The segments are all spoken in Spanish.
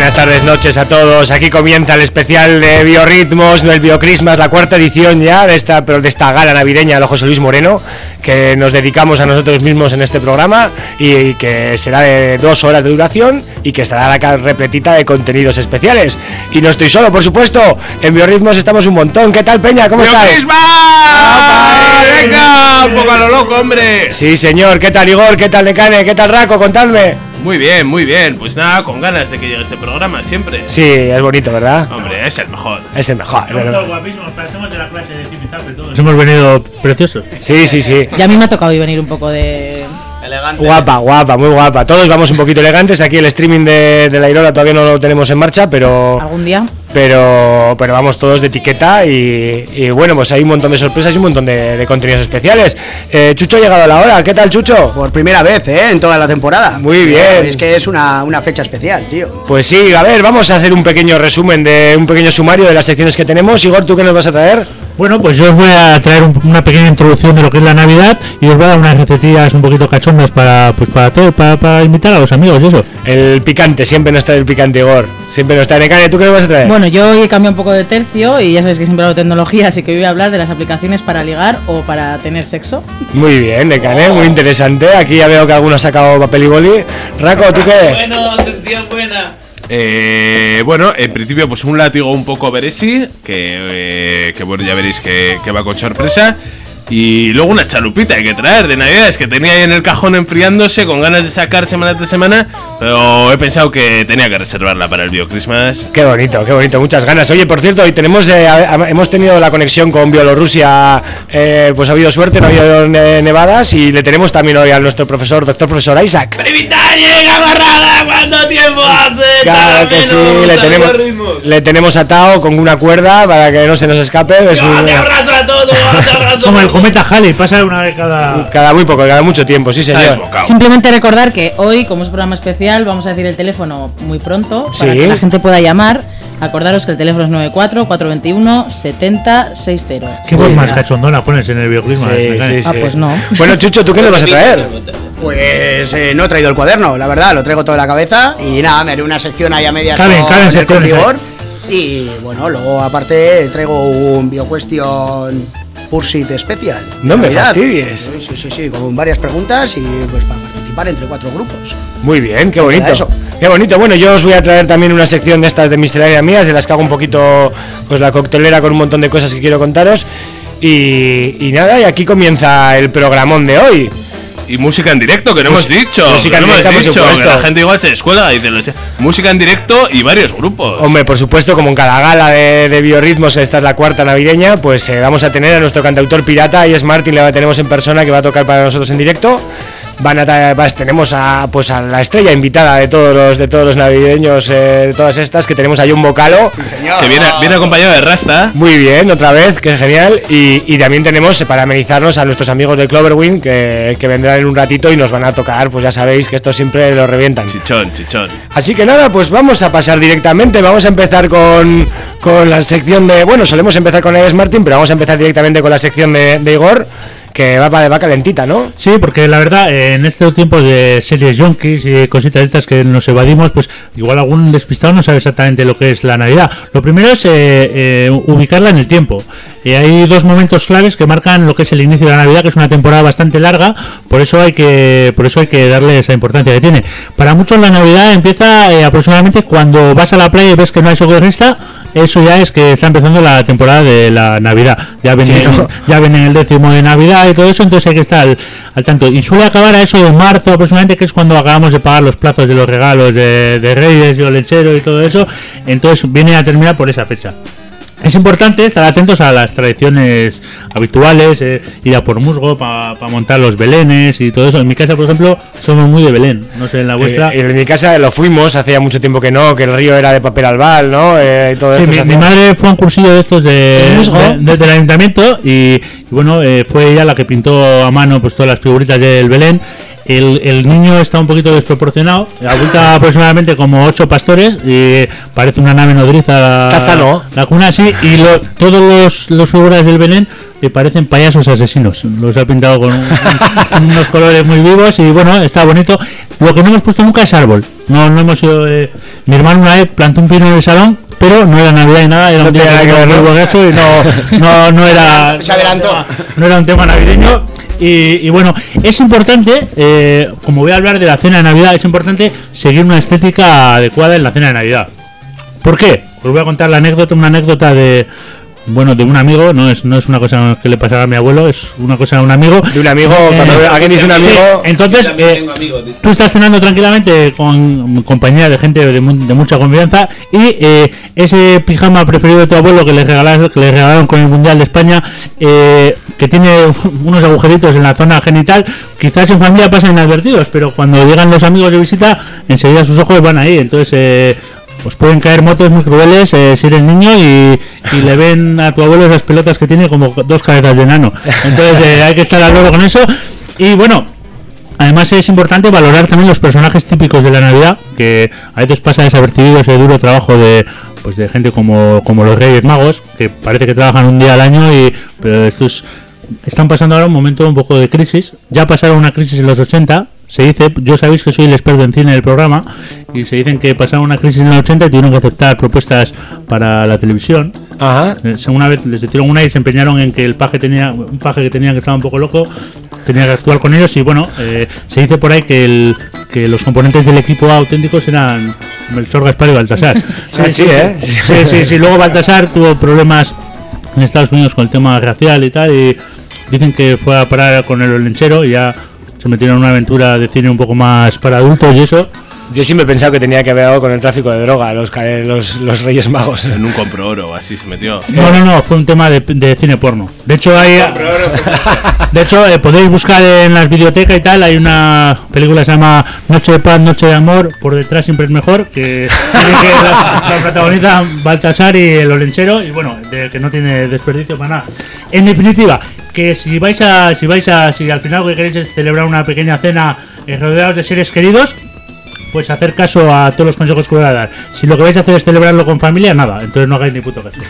buenas tardes, noches a todos. Aquí comienza el especial de Biorritmos, el Biocrismas, la cuarta edición ya de esta gala navideña de José Luis Moreno, que nos dedicamos a nosotros mismos en este programa y que será de 2 horas de duración y que estará acá repletita de contenidos especiales. Y no estoy solo, por supuesto, en Biorritmos estamos un montón. ¿Qué tal, Peña? ¿Cómo estáis? ¡Biocrismas! ¡Venga! Un poco a lo loco, hombre. Sí, señor. ¿Qué tal, Igor? ¿Qué tal, Decane? ¿Qué tal, Raco? Contadme. Muy bien, muy bien. Pues nada, con ganas de que llegue este programa siempre. Sí, es bonito, ¿verdad? Hombre, es el mejor. Es el mejor. Somos guapísimos, parecemos de la clase de Zipizarre todos. Hemos venido preciosos. Sí, sí, sí. Y a mí me ha tocado hoy venir un poco de... Elegante. Guapa, muy guapa. Todos vamos un poquito elegantes. Aquí el streaming de la Irola todavía no lo tenemos en marcha, pero... ¿Algún día? Pero vamos todos de etiqueta y bueno, pues hay un montón de sorpresas y un montón de contenidos especiales. Chucho ha llegado a la hora. ¿Qué tal, Chucho? Por primera vez, en toda la temporada. Muy bien. Es que es una fecha especial, tío. Pues sí, a ver, vamos a hacer un pequeño resumen, un pequeño sumario de las secciones que tenemos. Igor, ¿tú qué nos vas a traer? Bueno, pues yo os voy a traer una pequeña introducción de lo que es la Navidad y os voy a dar unas recetillas un poquito cachondas para invitar a los amigos y eso. El picante, siempre nos trae el picante, Igor. Siempre nos trae. Necane, ¿tú qué nos vas a traer? Bueno, yo hoy he cambiado un poco de tercio y ya sabéis que siempre hablo de tecnología, así que hoy voy a hablar de las aplicaciones para ligar o para tener sexo. Muy bien, Necane, muy interesante. Aquí ya veo que alguno ha sacado papel y boli. Raco, ¿tú qué? Bueno, atención buena. Bueno, en principio pues un látigo un poco Beresi, que bueno, ya veréis que va con sorpresa. Y luego una chalupita hay que traer de Navidades, que tenía ahí en el cajón enfriándose, con ganas de sacar semana tras semana, pero he pensado que tenía que reservarla para el Biocrismas. Qué bonito, muchas ganas. Oye, por cierto, hoy tenemos hemos tenido la conexión con Bielorrusia, pues ha habido suerte, no ha habido nevadas, y le tenemos también hoy a nuestro profesor, doctor profesor Isaac. ¡Primitaria, camarada! ¿Cuánto tiempo hace? Claro que sí, le tenemos atado con una cuerda para que no se nos escape. ¡Te abrazo a todos! ¡Te abrazo! Como el cometa Halley, pasa una vez cada muy poco, cada mucho tiempo, sí señor. Simplemente recordar que hoy, como es un programa especial, vamos a decir el teléfono muy pronto para Sí. que la gente pueda llamar. Acordaros que el teléfono es 94-421-7060. ¿Qué voz más cachondona pones en el Biocrismas? Sí. Ah, pues no. Bueno, Chucho, ¿tú qué nos vas a traer? Pues no he traído el cuaderno, la verdad, lo traigo todo en la cabeza. Y nada, me haré una sección ahí a medias Caben con secciones, rigor. Y bueno, luego aparte traigo un BioQuestion Pursuit especial. No me Navidad. fastidies. Sí, con varias preguntas y pues para participar entre 4 grupos. Muy bien, qué bonito. Eso. Qué bonito. Bueno, yo os voy a traer también una sección de estas de miscelánea mías, de las que hago un poquito pues la coctelera con un montón de cosas que quiero contaros. Y nada, y aquí comienza el programón de hoy. Y música en directo, que no hemos dicho. Música en que no directo, hemos por dicho, supuesto. que la gente igual se descuelga y dice música en directo y varios grupos. Hombre, por supuesto, como en cada gala de Biorritmos, esta es la cuarta navideña, pues vamos a tener a nuestro cantautor pirata, Ies Martin, le tenemos en persona, que va a tocar para nosotros en directo. Tenemos a la estrella invitada de todos los navideños, de todas estas, que tenemos a John Vocalo. Sí, señor. Que viene acompañado de Rasta. Muy bien, otra vez, que es genial. Y también tenemos para amenizarnos a nuestros amigos de Cloverwind, que vendrán en un ratito y nos van a tocar, pues ya sabéis que esto siempre lo revientan. Chichón. Así que nada, pues vamos a pasar directamente. Vamos a empezar con la sección de... Bueno, solemos empezar con Ies Martin, pero vamos a empezar directamente con la sección de Igor, que va calentita, ¿no? Sí, porque la verdad, en estos tiempos de series junkies y cositas estas que nos evadimos, pues igual algún despistado no sabe exactamente lo que es la Navidad. Lo primero es ubicarla en el tiempo. Hay 2 momentos claves que marcan lo que es el inicio de la Navidad, que es una temporada bastante larga, por eso hay que darle esa importancia que tiene. Para muchos la Navidad empieza aproximadamente cuando vas a la playa y ves que no hay socorrista. Eso ya es que está empezando la temporada de la Navidad. Ya viene el 10º de Navidad y todo eso, entonces hay que estar al tanto. Y suele acabar a eso de marzo aproximadamente, que es cuando acabamos de pagar los plazos de los regalos de Reyes y Olechero y todo eso. Entonces viene a terminar por esa fecha. Es importante estar atentos a las tradiciones habituales, ir a por musgo para montar los belenes y todo eso. En mi casa, por ejemplo, somos muy de Belén, no sé en la vuestra. En mi casa lo fuimos, hacía mucho tiempo que no, que el río era de papel albal, ¿no? Y todo sí, eso mi madre fue a un cursillo de estos del ayuntamiento y bueno, fue ella la que pintó a mano pues todas las figuritas del Belén. El niño está un poquito desproporcionado, abulta aproximadamente como 8 pastores y parece una nave nodriza. Está sano. La cuna sí, y todos los figuras del Belén le parecen payasos asesinos. Los ha pintado con unos colores muy vivos y bueno, está bonito. Lo que no hemos puesto nunca es árbol. No hemos ido. Mi hermano una vez plantó un pino en el salón, pero no era Navidad ni nada, era un día muy borracho y no era. Se adelantó. No era un tema navideño. Y bueno, es importante, como voy a hablar de la cena de Navidad, es importante seguir una estética adecuada en la cena de Navidad. ¿Por qué? Os voy a contar una anécdota de un amigo, no es una cosa que le pasara a mi abuelo, es una cosa de un amigo. De un amigo, cuando alguien dice un amigo... Sí, entonces, tú estás cenando tranquilamente con compañía de gente de mucha confianza y ese pijama preferido de tu abuelo que le regalaron con el Mundial de España, que tiene unos agujeritos en la zona genital, quizás en familia pasan inadvertidos, pero cuando llegan los amigos de visita, enseguida sus ojos van ahí, entonces... os pueden caer motos muy crueles si eres niño y le ven a tu abuelo esas pelotas que tiene como 2 cabezas de enano. Entonces hay que estar al loro con eso. Y bueno, además es importante valorar también los personajes típicos de la Navidad, que a veces pasa desapercibido ese duro trabajo de gente como los Reyes Magos, que parece que trabajan un día al año, pero estos están pasando ahora un momento un poco de crisis. Ya pasaron una crisis en los 80. Se dice, yo sabéis que soy el experto en cine del programa, y se dicen que pasaron una crisis en los 80 y tuvieron que aceptar propuestas para la televisión. Ajá. Una vez les hicieron una y se empeñaron en que un paje que tenían que estaba un poco loco, tenía que actuar con ellos. Y bueno, se dice por ahí que los componentes del equipo auténticos eran Melchor, Gaspar y Baltasar. Sí. Luego Baltasar tuvo problemas en Estados Unidos con el tema racial y tal, y dicen que fue a parar con el Olenchero y ya se metieron en una aventura de cine un poco más para adultos y eso. Yo siempre he pensado que tenía que ver algo con el tráfico de droga, los Reyes Magos. En un compro oro, así se metió. No, fue un tema de cine porno. De hecho, podéis buscar en las videotecas y tal, hay una película que se llama Noche de Paz, Noche de Amor, por detrás siempre es mejor, que la protagonizan Baltasar y el Olenchero, y bueno, que no tiene desperdicio para nada. En definitiva, que si al final lo que queréis es celebrar una pequeña cena rodeados de seres queridos, pues hacer caso a todos los consejos que voy a dar. Si lo que vais a hacer es celebrarlo con familia, nada, entonces no hagáis ni puto caso.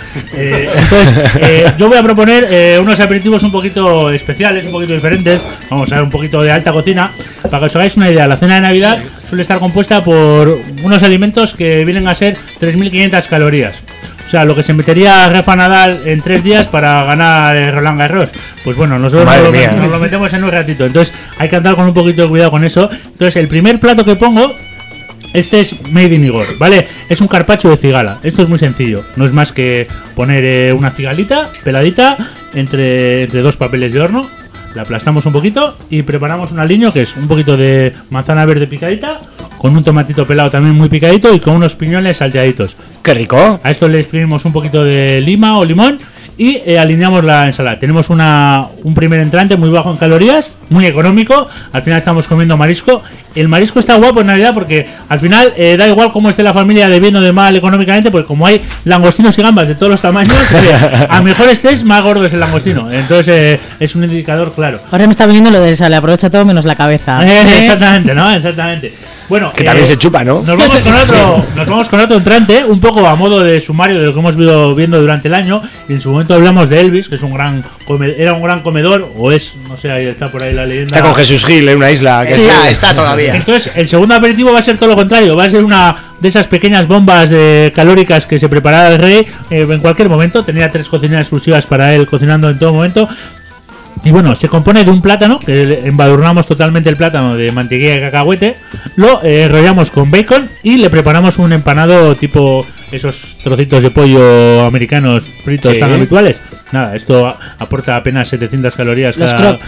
Yo voy a proponer unos aperitivos un poquito especiales, un poquito diferentes. Vamos a ver un poquito de alta cocina. Para que os hagáis una idea, la cena de Navidad suele estar compuesta por unos alimentos que vienen a ser 3.500 calorías. O sea, lo que se metería Rafa Nadal en 3 días para ganar Roland Garros. Pues bueno, nosotros nos lo metemos en un ratito. Entonces hay que andar con un poquito de cuidado con eso. Entonces el primer plato que pongo, este es Made in Igor, ¿vale? Es un carpaccio de cigala. Esto es muy sencillo. No es más que poner una cigalita peladita entre 2 papeles de horno. La aplastamos un poquito y preparamos un aliño que es un poquito de manzana verde picadita, con un tomatito pelado también muy picadito y con unos piñones salteaditos. ¡Qué rico! A esto le exprimimos un poquito de lima o limón y alineamos la ensalada. Tenemos un primer entrante muy bajo en calorías, muy económico. Al final estamos comiendo marisco. El marisco está guapo en Navidad porque al final da igual cómo esté la familia de bien o de mal económicamente, porque como hay langostinos y gambas de todos los tamaños, a mejor estés, más gordo es el langostino. Entonces es un indicador claro. Ahora me está viniendo lo de sale, aprovecha todo menos la cabeza. Exactamente, ¿no? Exactamente. Bueno, que también se chupa, ¿no? Nos vamos con otro entrante, un poco a modo de sumario de lo que hemos ido viendo durante el año. Y en su momento hablamos de Elvis, que es era un gran comedor, o es, no sé, ahí está por ahí la leyenda. Está con Jesús Gil en una isla. Que está todavía. Entonces, el segundo aperitivo va a ser todo lo contrario. Va a ser una de esas pequeñas bombas calóricas que se preparaba el rey en cualquier momento. Tenía 3 cocineras exclusivas para él cocinando en todo momento. Y bueno, se compone de un plátano, que embadurnamos totalmente el plátano de mantequilla y cacahuete, lo enrollamos con bacon y le preparamos un empanado tipo esos trocitos de pollo americanos fritos tan habituales. Nada, esto aporta apenas 700 calorías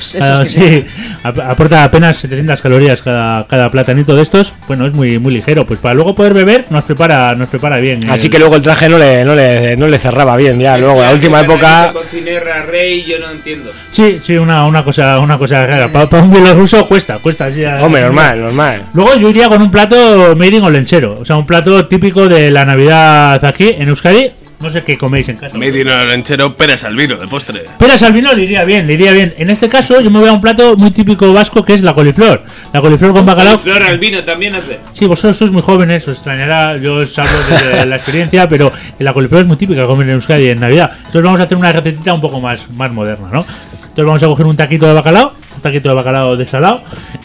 aporta apenas 700 calorías cada platanito de estos. Bueno, es muy muy ligero, pues para luego poder beber nos prepara bien. Así que luego el traje no le cerraba bien, ya luego la última época. Cocinera rey, yo no entiendo. Sí, una cosa rara. Para un bielorruso cuesta. Sí, hombre, normal. Luego yo iría con un plato made in Olenchero, o sea, un plato típico de la Navidad aquí en Euskadi. No sé qué coméis en casa. Made in Olenchero, peras al vino de postre. Peras al vino le iría bien. En este caso yo me voy a un plato muy típico vasco que es la coliflor. La coliflor con bacalao. Coliflor al vino también hace. Sí, vosotros sois muy jóvenes, os extrañará, yo os hablo desde la experiencia, pero la coliflor es muy típica comer en Euskadi en Navidad. Entonces vamos a hacer una recetita un poco más moderna, ¿no? Entonces vamos a coger un taquito de bacalao, un taquito de bacalao desalado.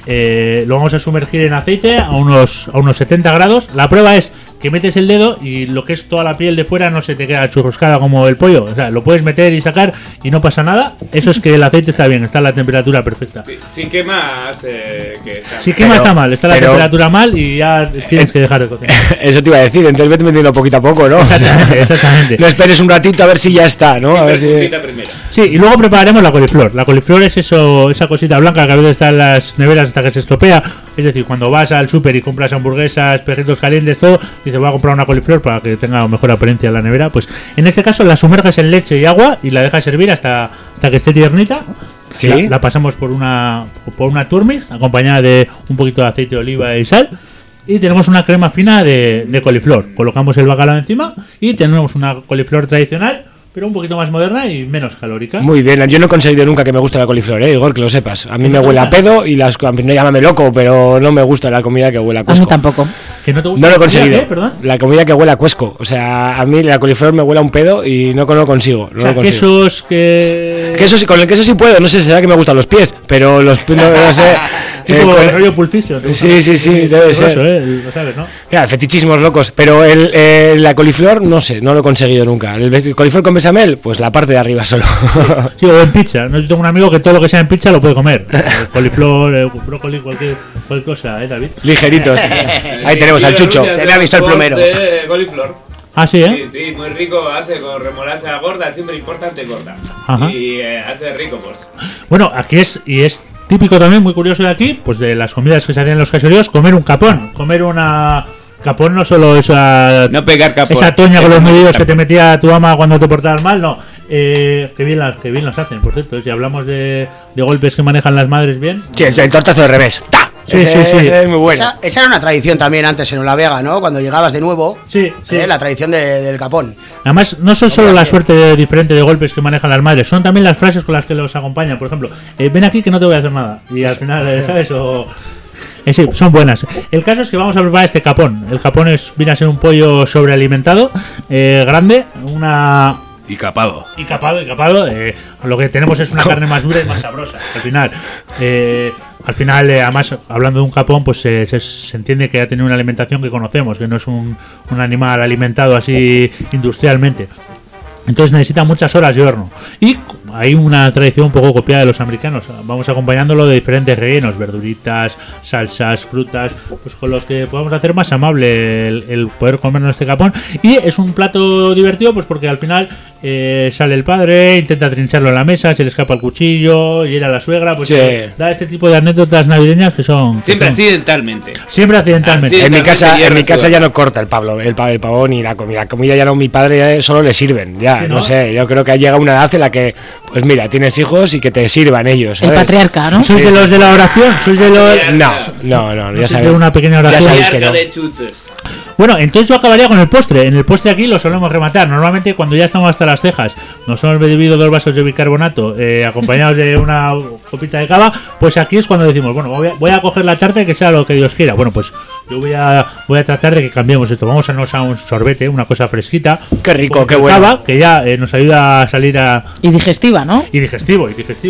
Lo vamos a sumergir en aceite a unos 70 grados. La prueba es que metes el dedo y lo que es toda la piel de fuera no se te queda churruscada como el pollo. O sea, lo puedes meter y sacar y no pasa nada. Eso es que el aceite está bien, está a la temperatura perfecta. Si quema, hace que está. Si quema está mal, está la temperatura mal y ya tienes que dejar de cocinar. Eso te iba a decir, entonces vete metiendo poquito a poco, ¿no? Exactamente. No esperes un ratito a ver si ya está, ¿no? A ver si... Sí, y luego prepararemos la coliflor. La coliflor es eso, esa cosita blanca que a veces está en las neveras hasta que se estropea. Es decir, cuando vas al súper y compras hamburguesas, perritos calientes, todo, dices voy a comprar una coliflor para que tenga mejor apariencia en la nevera. Pues en este caso la sumerges en leche y agua y la dejas hervir hasta que esté tiernita. ¿Sí? La pasamos por una turmis acompañada de un poquito de aceite de oliva y sal. Y tenemos una crema fina de coliflor. Colocamos el bacalao encima y tenemos una coliflor tradicional, pero un poquito más moderna y menos calórica. Muy bien, yo no he conseguido nunca que me guste la coliflor, Igor, que lo sepas. A mí me huele a pedo y no llámame loco, pero no me gusta la comida que huele a cuesco. A mí tampoco. ¿Que no te gusta No lo he conseguido. ¿Perdón? La comida que huele a cuesco. O sea, a mí la coliflor me huele a un pedo y no lo consigo. No lo consigo. Quesos que... Queso, con el queso sí puedo, no sé, será que me gustan los pies, pero los no sé. Tipo el rollo pulficio. Sí, debe ser. Lo sabes, ¿no? Ya, fetichismos locos, pero la coliflor no sé, no lo he conseguido nunca. El coliflor con bechamel, pues la parte de arriba solo. Sí, o en pizza. No, yo tengo un amigo que todo lo que sea en pizza lo puede comer. El coliflor, brócoli, cualquier cosa, David. Ligeritos. Ahí tenemos al Chucho. Se le ha visto el plumero. De coliflor. Ah, sí, Sí, muy rico, hace con remolacha gorda, siempre importante gorda. Ajá. Y hace rico, pues. Bueno, aquí es típico también, muy curioso de aquí, pues de las comidas que se hacían en los caseríos, comer un capón, comer una... Capón no solo esa... No pegar capón. Esa toña con los medios que te metía tu ama cuando te portabas mal, no. Que bien las hacen, por cierto. Si hablamos de golpes que manejan las madres bien... Sí, el tortazo de revés. ¡Ta! Sí. Es muy bueno. Esa era una tradición también antes en Olavega, ¿no? Cuando llegabas de nuevo. Sí. La tradición del capón. Además, no son solo la suerte diferente de golpes que manejan las madres, son también las frases con las que los acompañan. Por ejemplo, ven aquí que no te voy a hacer nada. Y al final, ¿sabes? Sí, son buenas. El caso es que vamos a preparar este capón. El capón viene a ser un pollo sobrealimentado, grande, Y capado. Y capado. Lo que tenemos es una carne más dura y más sabrosa. Al final, además, hablando de un capón, pues se entiende que ha tenido una alimentación que conocemos, que no es un animal alimentado así industrialmente. Entonces necesita muchas horas de horno. Y hay una tradición un poco copiada de los americanos. Vamos acompañándolo de diferentes rellenos, verduritas, salsas, frutas, pues con los que podamos hacer más amable el poder comernos este capón. Y es un plato divertido, pues porque al final sale el padre, intenta trincharlo en la mesa, se le escapa el cuchillo, y era la suegra, pues da este tipo de anécdotas navideñas que son... Siempre accidentalmente. Siempre accidentalmente. En mi casa ya no corta el pavón y la comida ya no, mi padre ya solo le sirven, ya, Sí, ¿no? ¿no? Sé, yo creo que ha llegado una edad en la que, pues mira, tienes hijos y que te sirvan ellos, El ¿sabes? patriarca, ¿no? ¿Sois de los de la oración? ¿Sois de los...? No, ya sois sabéis. de una pequeña Ya oración. sabéis que no. de chuches. Bueno, entonces yo acabaría con el postre. En el postre aquí lo solemos rematar. Normalmente cuando ya estamos hasta las cejas, nos hemos bebido 2 vasos de bicarbonato acompañados de una copita de cava, pues aquí es cuando decimos, bueno, voy a coger la tarta y que sea lo que Dios quiera. Bueno, pues yo voy a tratar de que cambiemos esto. Vamos a nos a un sorbete, una cosa fresquita. Qué rico, con qué bueno. cava, que ya nos ayuda a salir a... Y digestiva, ¿no? Y digestivo.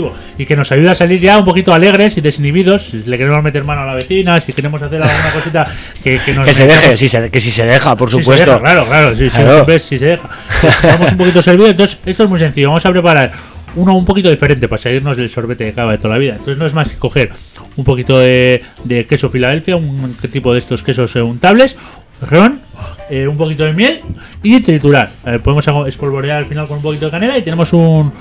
Y que nos ayuda a salir ya un poquito alegres y desinhibidos. Si le queremos meter mano a la vecina, si queremos hacer alguna cosita que nos... Que se deje, que si se deja, por Sí, supuesto. se deja, claro, sí, Claro. siempre si se deja. Vamos un poquito servido, entonces esto es muy sencillo. Vamos a preparar uno un poquito diferente para salirnos del sorbete de cava de toda la vida. Entonces no es más que coger un poquito de queso Filadelfia, un tipo de estos quesos untables, ron, un poquito de miel y triturar. Podemos espolvorear al final con un poquito de canela y tenemos un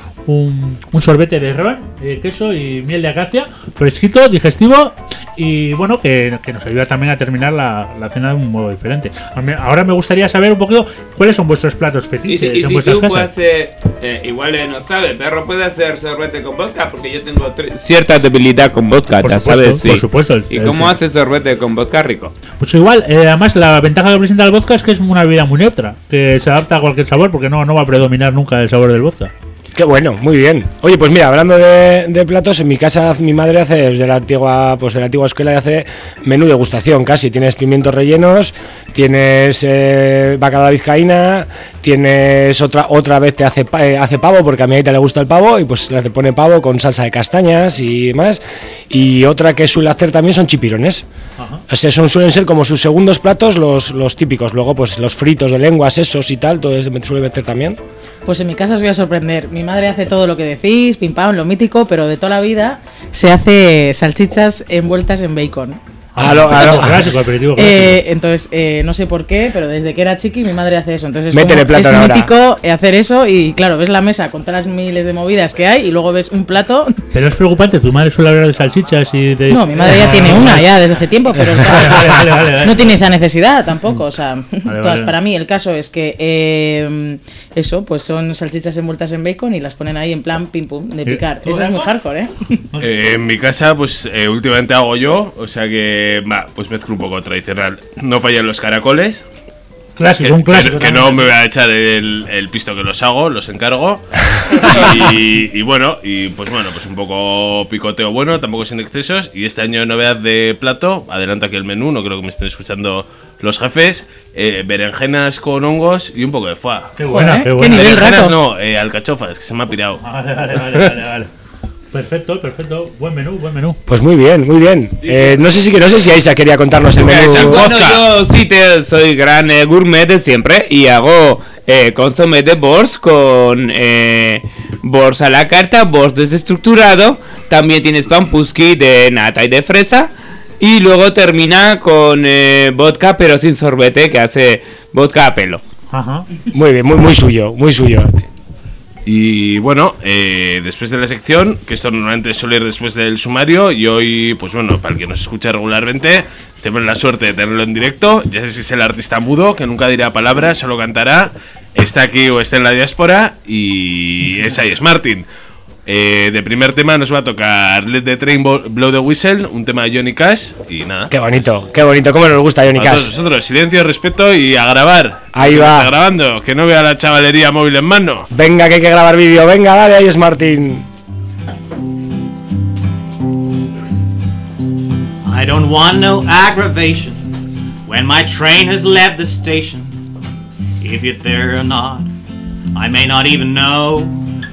sorbete de ron, queso y miel de acacia, fresquito, digestivo y bueno, que nos ayuda también a terminar la cena de un modo diferente. Ahora me gustaría saber un poquito cuáles son vuestros platos Y fetiches si en vuestras tú puedes casas. hacer, igual no sabe, perro puede hacer sorbete con vodka porque yo tengo cierta debilidad con vodka, Por ya supuesto, sabes, sí. por supuesto. ¿Y cómo haces sorbete con vodka rico? Pues igual, además la ventaja que presenta el vodka es que es una bebida muy neutra, que se adapta a cualquier sabor porque no va a predominar nunca el sabor del vodka. Qué bueno, muy bien. Oye, pues mira, hablando de platos, en mi casa mi madre hace de la antigua escuela, y hace menú degustación casi. Tienes pimientos rellenos, tienes bacalao a la vizcaína, tienes otra vez te hace pavo, porque a mi aita le gusta el pavo, y pues le pone pavo con salsa de castañas y demás. Y otra que suele hacer también son chipirones. O sea, suelen ser como sus segundos platos los típicos. Luego pues los fritos de lengua, sesos y tal, todo eso me suele meter también. Pues en mi casa os voy a sorprender. Mi madre hace todo lo que decís, pim pam, lo mítico, pero de toda la vida se hace salchichas envueltas en bacon. Clásico, aperitivo clásico. Entonces, no sé por qué, pero desde que era chiqui mi madre hace eso. Entonces Métele plato es ahora. mítico hacer eso y claro, ves la mesa con todas las miles de movidas que hay y luego ves un plato. Pero es preocupante, tu madre suele hablar de salchichas y de... No, mi madre ya tiene una ya desde hace tiempo, pero Vale. no tiene esa necesidad tampoco. O sea, Vale. para mí el caso es que eso, pues son salchichas envueltas en bacon y las ponen ahí en plan pim pum de picar. ¿Tú, Eso es muy Rafa? hardcore, En mi casa, pues últimamente hago yo, o sea que, pues mezclo un poco tradicional. No fallan los caracoles. Clásico, un clásico. Que no me voy a echar el pisto que los hago, los encargo. Y bueno, pues un poco picoteo bueno, tampoco sin excesos. Y este año novedad de plato, adelanto aquí el menú, no creo que me estén escuchando los jefes. Berenjenas con hongos y un poco de foie. Qué buena, Joder, qué qué buena. nivel. Berenjenas rato. no, alcachofas, que se me ha pirado. Vale. Perfecto. Buen menú. Pues muy bien, muy bien. No sé si Aisa quería contarnos el menú. Bueno, yo sí soy gran gourmet de siempre y hago consomé de bors con bors a la carta, bors desestructurado. También tienes pampuski de nata y de fresa. Y luego termina con vodka pero sin sorbete, que hace vodka a pelo. Ajá. Muy bien, muy suyo. Y bueno, después de la sección, que esto normalmente suele ir después del sumario, y hoy, pues bueno, para el que nos escucha regularmente, tenemos la suerte de tenerlo en directo. Ya sé si es el artista mudo, que nunca dirá palabras, solo cantará, está aquí o está en la diáspora, y es ahí, es Martin. De primer tema nos va a tocar Let the Train Blow the Whistle, un tema de Johnny Cash, y nada. Qué bonito, cómo nos gusta Johnny A todos Cash. nosotros, silencio, respeto y a grabar. Ahí Que va. está grabando, que no vea la chavalería móvil en mano. Venga, que hay que grabar vídeo, venga, dale, ahí es Martín. I don't want no aggravation when my train has left the station. If you're there or not, I may not even know.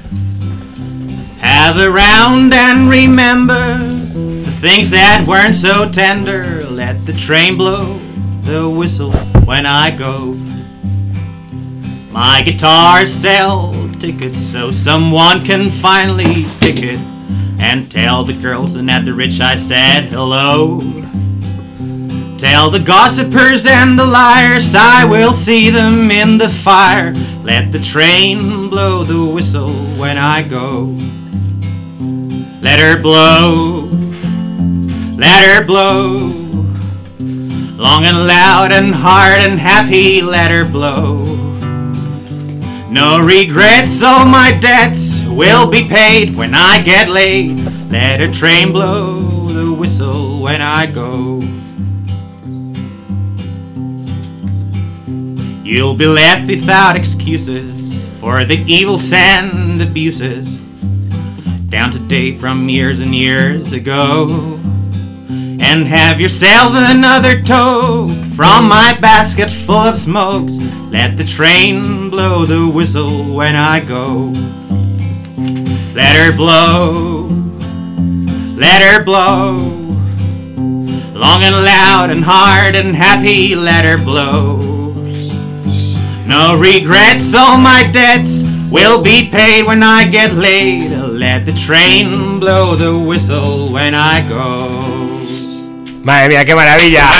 Have around and remember the things that weren't so tender. Let the train blow the whistle when I go. My guitar sell tickets so someone can finally pick it and tell the girls and at the rich I said hello. Tell the gossipers and the liars I will see them in the fire. Let the train blow the whistle when I go. Let her blow, let her blow, long and loud and hard and happy, let her blow. No regrets, all my debts will be paid when I get laid. Let her train blow the whistle when I go. You'll be left without excuses for the evils and abuses down to date from years and years ago. And have yourself another toke from my basket full of smokes. Let the train blow the whistle when I go. Let her blow, let her blow, long and loud and hard and happy, let her blow. No regrets, all my debts will be paid when I get laid. Let the train blow the whistle when I go. Madre mía, qué maravilla.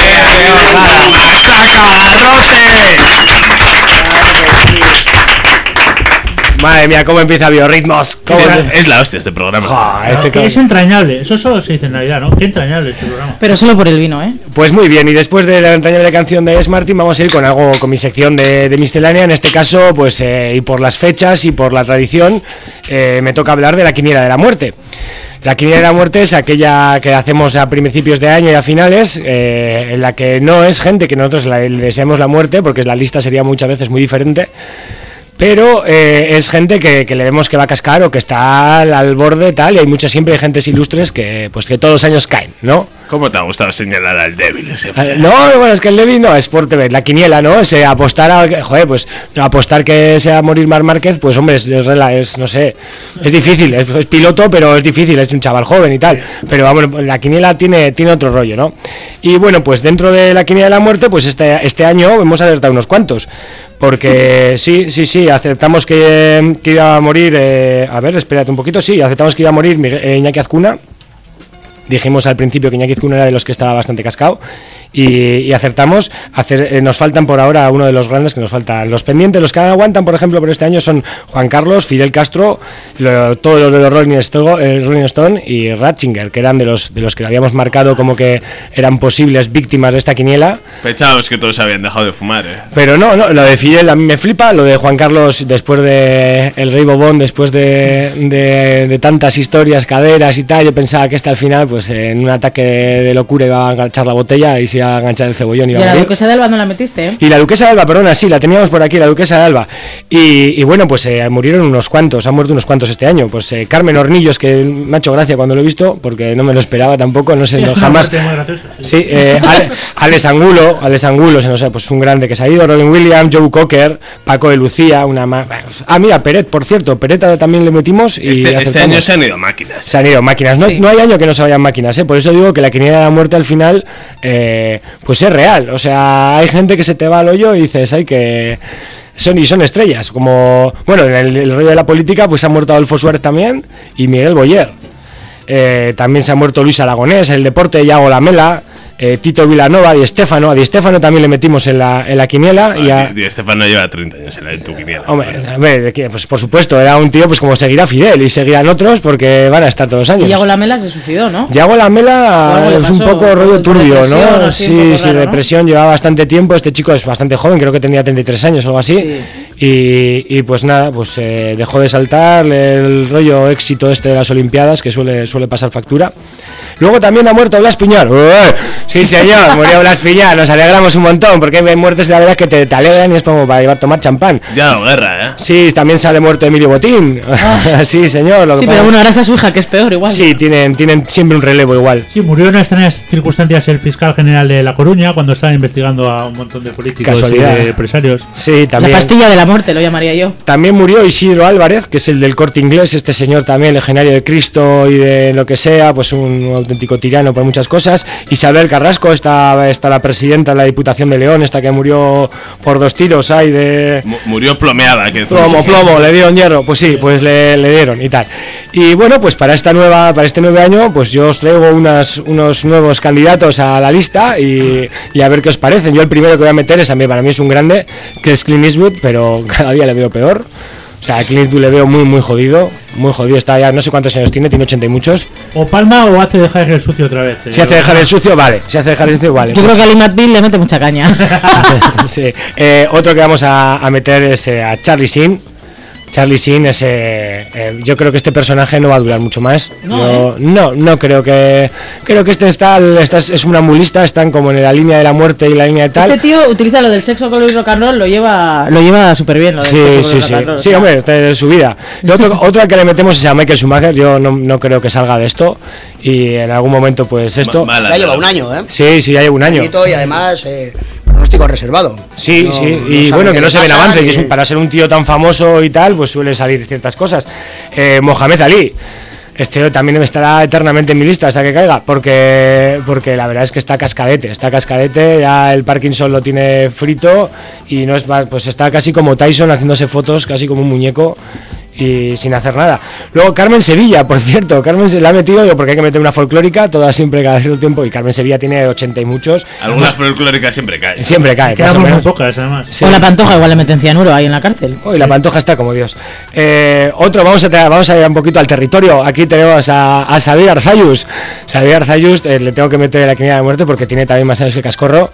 Madre mía, cómo empieza Biorritmos. ¿Cómo Es la hostia este programa. Es entrañable, eso solo se dice en Navidad, ¿no? Qué entrañable este programa. Pero solo por el vino, ¿eh? Pues muy bien, y después de la entrañable canción de Es Martin, vamos a ir con mi sección de miscelánea. En este caso, pues, y por las fechas y por la tradición, me toca hablar de la quiniela de la muerte. La quiniela de la muerte es aquella que hacemos a principios de año y a finales, en la que no es gente que nosotros le deseemos la muerte, porque la lista sería muchas veces muy diferente. pero es gente que le vemos que va a cascar o que está al borde tal, y hay siempre hay gentes ilustres que pues que todos los años caen, ¿no? ¿Cómo te ha gustado señalar al débil? No, bueno, es que el débil no, es por TV, la quiniela, ¿no? Ese apostar a, joder, pues no, apostar que sea morir Marc Márquez, pues hombre, es no sé, es difícil, es piloto, pero es difícil, es un chaval joven y tal, pero vamos, la quiniela tiene otro rollo, ¿no? Y bueno, pues dentro de la quiniela de la muerte, pues este año hemos acertado unos cuantos, porque sí, aceptamos que iba a morir, a ver, espérate un poquito, sí, aceptamos que iba a morir Iñaki Azcuna. Dijimos al principio que Iñaki Azcuna era de los que estaba bastante cascado y acertamos. Nos faltan por ahora uno de los grandes que nos faltan. Los pendientes, los que aguantan, por ejemplo, por este año son Juan Carlos, Fidel Castro, todos los de los Rolling Stone y Ratzinger, que eran de los que habíamos marcado como que eran posibles víctimas de esta quiniela. Pensábamos que todos habían dejado de fumar, Pero no, lo de Fidel a mí me flipa, lo de Juan Carlos después de el Rey Bobón, después de tantas historias, caderas y tal, yo pensaba que al final, pues en un ataque de locura iba a enganchar la botella y se iba a enganchar el cebollón y a la Duquesa de Alba no la metiste, ¿eh? Y la Duquesa de Alba, perdona, sí, la teníamos por aquí, la Duquesa de Alba. Y bueno, pues murieron unos cuantos, han muerto unos cuantos este año. Pues Carmen Hornillos, que me ha hecho gracia cuando lo he visto, porque no me lo esperaba tampoco, no sé, jamás. Sí, Alex Angulo, no sé, pues un grande que se ha ido, Robin Williams, Joe Cocker, Paco de Lucía, una más. Mira, Peret, por cierto, Peret también le metimos y este año se han ido máquinas. Se han ido máquinas, no, sí. No hay año que no se vayan máquinas, por eso digo que la quiniela de la muerte al final pues es real, o sea, hay gente que se te va al hoyo y dices, hay que son estrellas, como bueno, en el rollo de la política pues se ha muerto Adolfo Suárez también y Miguel Boyer, también se ha muerto Luis Aragonés, el deporte Iago Lamela, Tito Vilanova, Di Stéfano. A Di Stéfano también le metimos en la quiniela. Di Stéfano lleva 30 años en tu quiniela. Hombre, pues por supuesto, era un tío pues como seguirá Fidel y seguirán otros porque van a estar todos los años. Y Iago Lamela se suicidó, ¿no? Iago Lamela es un poco rollo turbio, ¿no? Sí, raro, depresión, ¿no? Lleva bastante tiempo. Este chico es bastante joven, creo que tenía 33 años o algo así. Sí. Y pues nada, pues dejó de saltar el rollo éxito de las Olimpiadas, que suele pasar factura. Luego también ha muerto Blas Piñar. Sí, señor, murió Blas Piñar. Nos alegramos un montón, porque hay muertes de la verdad que te alegran y es como para llevar a tomar champán. Ya no, guerra, Sí, también sale muerto Emilio Botín. Sí, señor. Sí, pero bueno, ahora está su hija, que es peor igual. Sí, tienen siempre un relevo igual. Sí, murió en extrañas circunstancias el fiscal general de La Coruña cuando estaba investigando a un montón de políticos Casualidad. Y de empresarios. Sí, también. La pastilla de la muerte, lo llamaría yo. También murió Isidro Álvarez, que es el del Corte Inglés, este señor también, legionario de Cristo y de lo que sea, pues un auténtico tirano por muchas cosas. Isabel Carrasco, está la presidenta de la Diputación de León, esta que murió por 2 tiros ahí de... Murió plomeada, que plomo, le dieron hierro, pues sí, pues le dieron y tal. Y bueno, pues para este nuevo año, pues yo os traigo unos nuevos candidatos a la lista y a ver qué os parecen. Yo el primero que voy a meter para mí es un grande, que es Clint Eastwood, pero cada día le veo peor. O sea, a Clint Eastwood le veo muy jodido, está ya, no sé cuántos años tiene 80 y muchos. O palma o hace dejar el sucio otra vez. Si hace dejar el sucio, vale. Yo creo que a Lee McBeal le mete mucha caña. Sí. Otro que vamos a meter es a Charlie Sheen. Charlie Sheen es yo creo que este personaje no va a durar mucho más. No creo que este es un ambulista, están como en la línea de la muerte y la línea de tal. Este tío utiliza lo del sexo con el rock and roll, lo lleva súper bien. Sí, hombre, de su vida. Y otro que le metemos es a Michael Schumacher. Yo no creo que salga de esto y en algún momento pues esto ya lleva un año, Sí, ya lleva un año. Y además pronóstico reservado. Sí, y bueno, que no se ven avances, y para ser un tío tan famoso y tal, pues suelen salir ciertas cosas. Mohamed Ali, este también estará eternamente en mi lista hasta que caiga, porque la verdad es que está cascadete, ya el Parkinson lo tiene frito y no es, pues está casi como Tyson haciéndose fotos, casi como un muñeco y sin hacer nada. Luego Carmen Sevilla, por cierto, Carmen se la ha metido yo porque hay que meter una folclórica, toda siempre cada cierto tiempo, y Carmen Sevilla tiene 80 y muchos. Algunas folclóricas siempre caen. Siempre cae, más o menos. Pocas, además. Sí. O la Pantoja, igual le meten cianuro ahí en la cárcel. La Pantoja está como Dios. Otro, vamos a ir un poquito al territorio. Aquí tenemos a Xavier Arzallus. Xavier Arzallus le tengo que meter en la quiniela de muerte porque tiene también más años que Cascorro.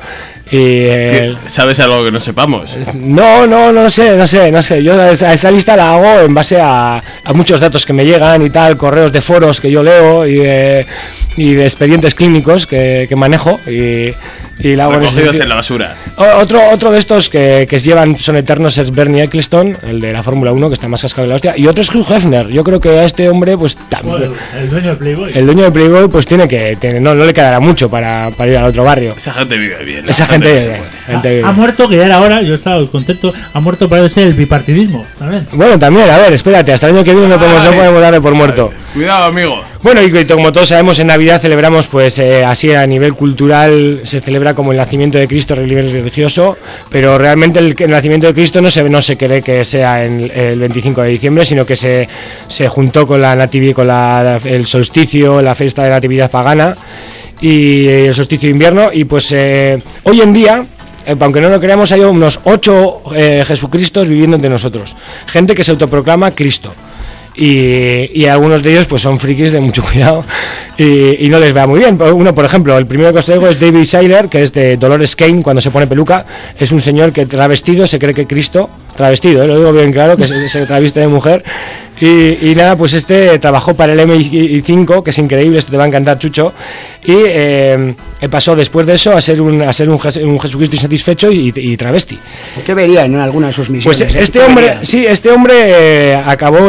¿Sabes algo que no sepamos? No sé. Yo a esta lista la hago en base a muchos datos que me llegan y tal, correos de foros que yo leo y de expedientes clínicos que manejo Y la hago en ese recogidos sentido. en la basura. Otro de estos que llevan, son eternos, es Bernie Ecclestone, el de la Fórmula 1, que está más cascado que la hostia. Y otro es Hugh Hefner. Yo creo que a este hombre, pues también. El dueño del Playboy. El dueño de Playboy, pues tiene que. No le quedará mucho para ir al otro barrio. Esa gente vive bien. Esa gente vive bien. Ha muerto, que ya era hora, yo estaba contento, ha muerto para ser el bipartidismo, ¿sabes? Bueno, también, a ver, espérate, hasta el año que viene no podemos darle por muerto. Cuidado, amigo. Bueno, y como todos sabemos, en Navidad celebramos, pues así a nivel cultural, se celebra como el nacimiento de Cristo a nivel religioso, pero realmente el nacimiento de Cristo no se cree que sea el 25 de diciembre, sino que se juntó con el solsticio, la fiesta de natividad pagana y el solsticio de invierno, y pues hoy en día, aunque no lo creamos, hay unos 8 Jesucristos viviendo entre nosotros, gente que se autoproclama Cristo. Y algunos de ellos pues son frikis de mucho cuidado y no les va muy bien. Uno, por ejemplo, el primero que os traigo es David Seiler, que es de Dolores Kane cuando se pone peluca. Es un señor que travestido se cree que Cristo, travestido, lo digo bien claro, que se traviste de mujer. Y nada, pues este trabajó para el MI5, que es increíble, esto te va a encantar, Chucho. Y pasó después de eso a ser un Jesucristo insatisfecho y travesti. ¿Qué vería en alguna de sus misiones? Pues este hombre acabó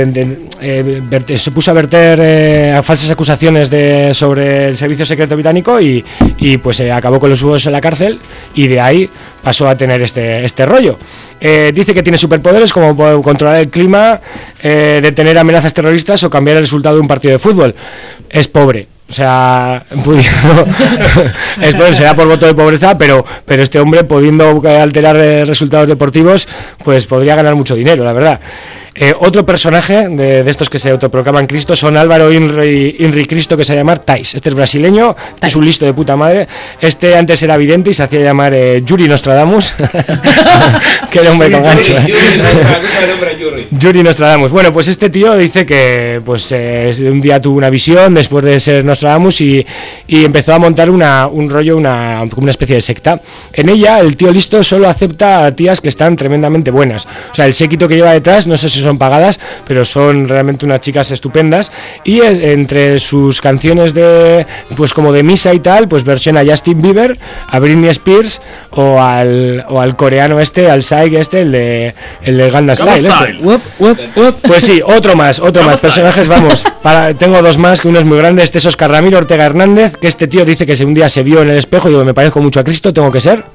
se puso a verter falsas acusaciones sobre el servicio secreto británico y pues acabó con los huevos en la cárcel, y de ahí pasó a tener este rollo. Dice que tiene superpoderes como controlar el clima, detener amenazas terroristas o cambiar el resultado de un partido de fútbol. Es pobre. O sea, será por voto de pobreza, pero este hombre, pudiendo alterar resultados deportivos, pues podría ganar mucho dinero, la verdad. Otro personaje de estos que se autoproclaman Cristo son Álvaro Inri Cristo, que se llama Tais. Este es brasileño, es un listo de puta madre. Este antes era vidente y se hacía llamar Yuri Nostradamus. Que hombre con gancho. Yuri Nostradamus. Bueno, pues este tío dice que pues un día tuvo una visión después de ser Nostradamus y empezó a montar un rollo, como una especie de secta. En ella el tío listo solo acepta a tías que están tremendamente buenas. O sea, el séquito que lleva detrás, no sé si son pagadas, pero son realmente unas chicas estupendas, y entre sus canciones pues como de misa y tal, pues versiona a Justin Bieber, a Britney Spears o al coreano al Psy el de Gangnam Style. Pues sí, otro más personajes, vamos, tengo dos más, que uno es muy grande, este es Oscar Ramiro Ortega Hernández, que este tío dice que un día se vio en el espejo y digo, me parezco mucho a Cristo, tengo que ser.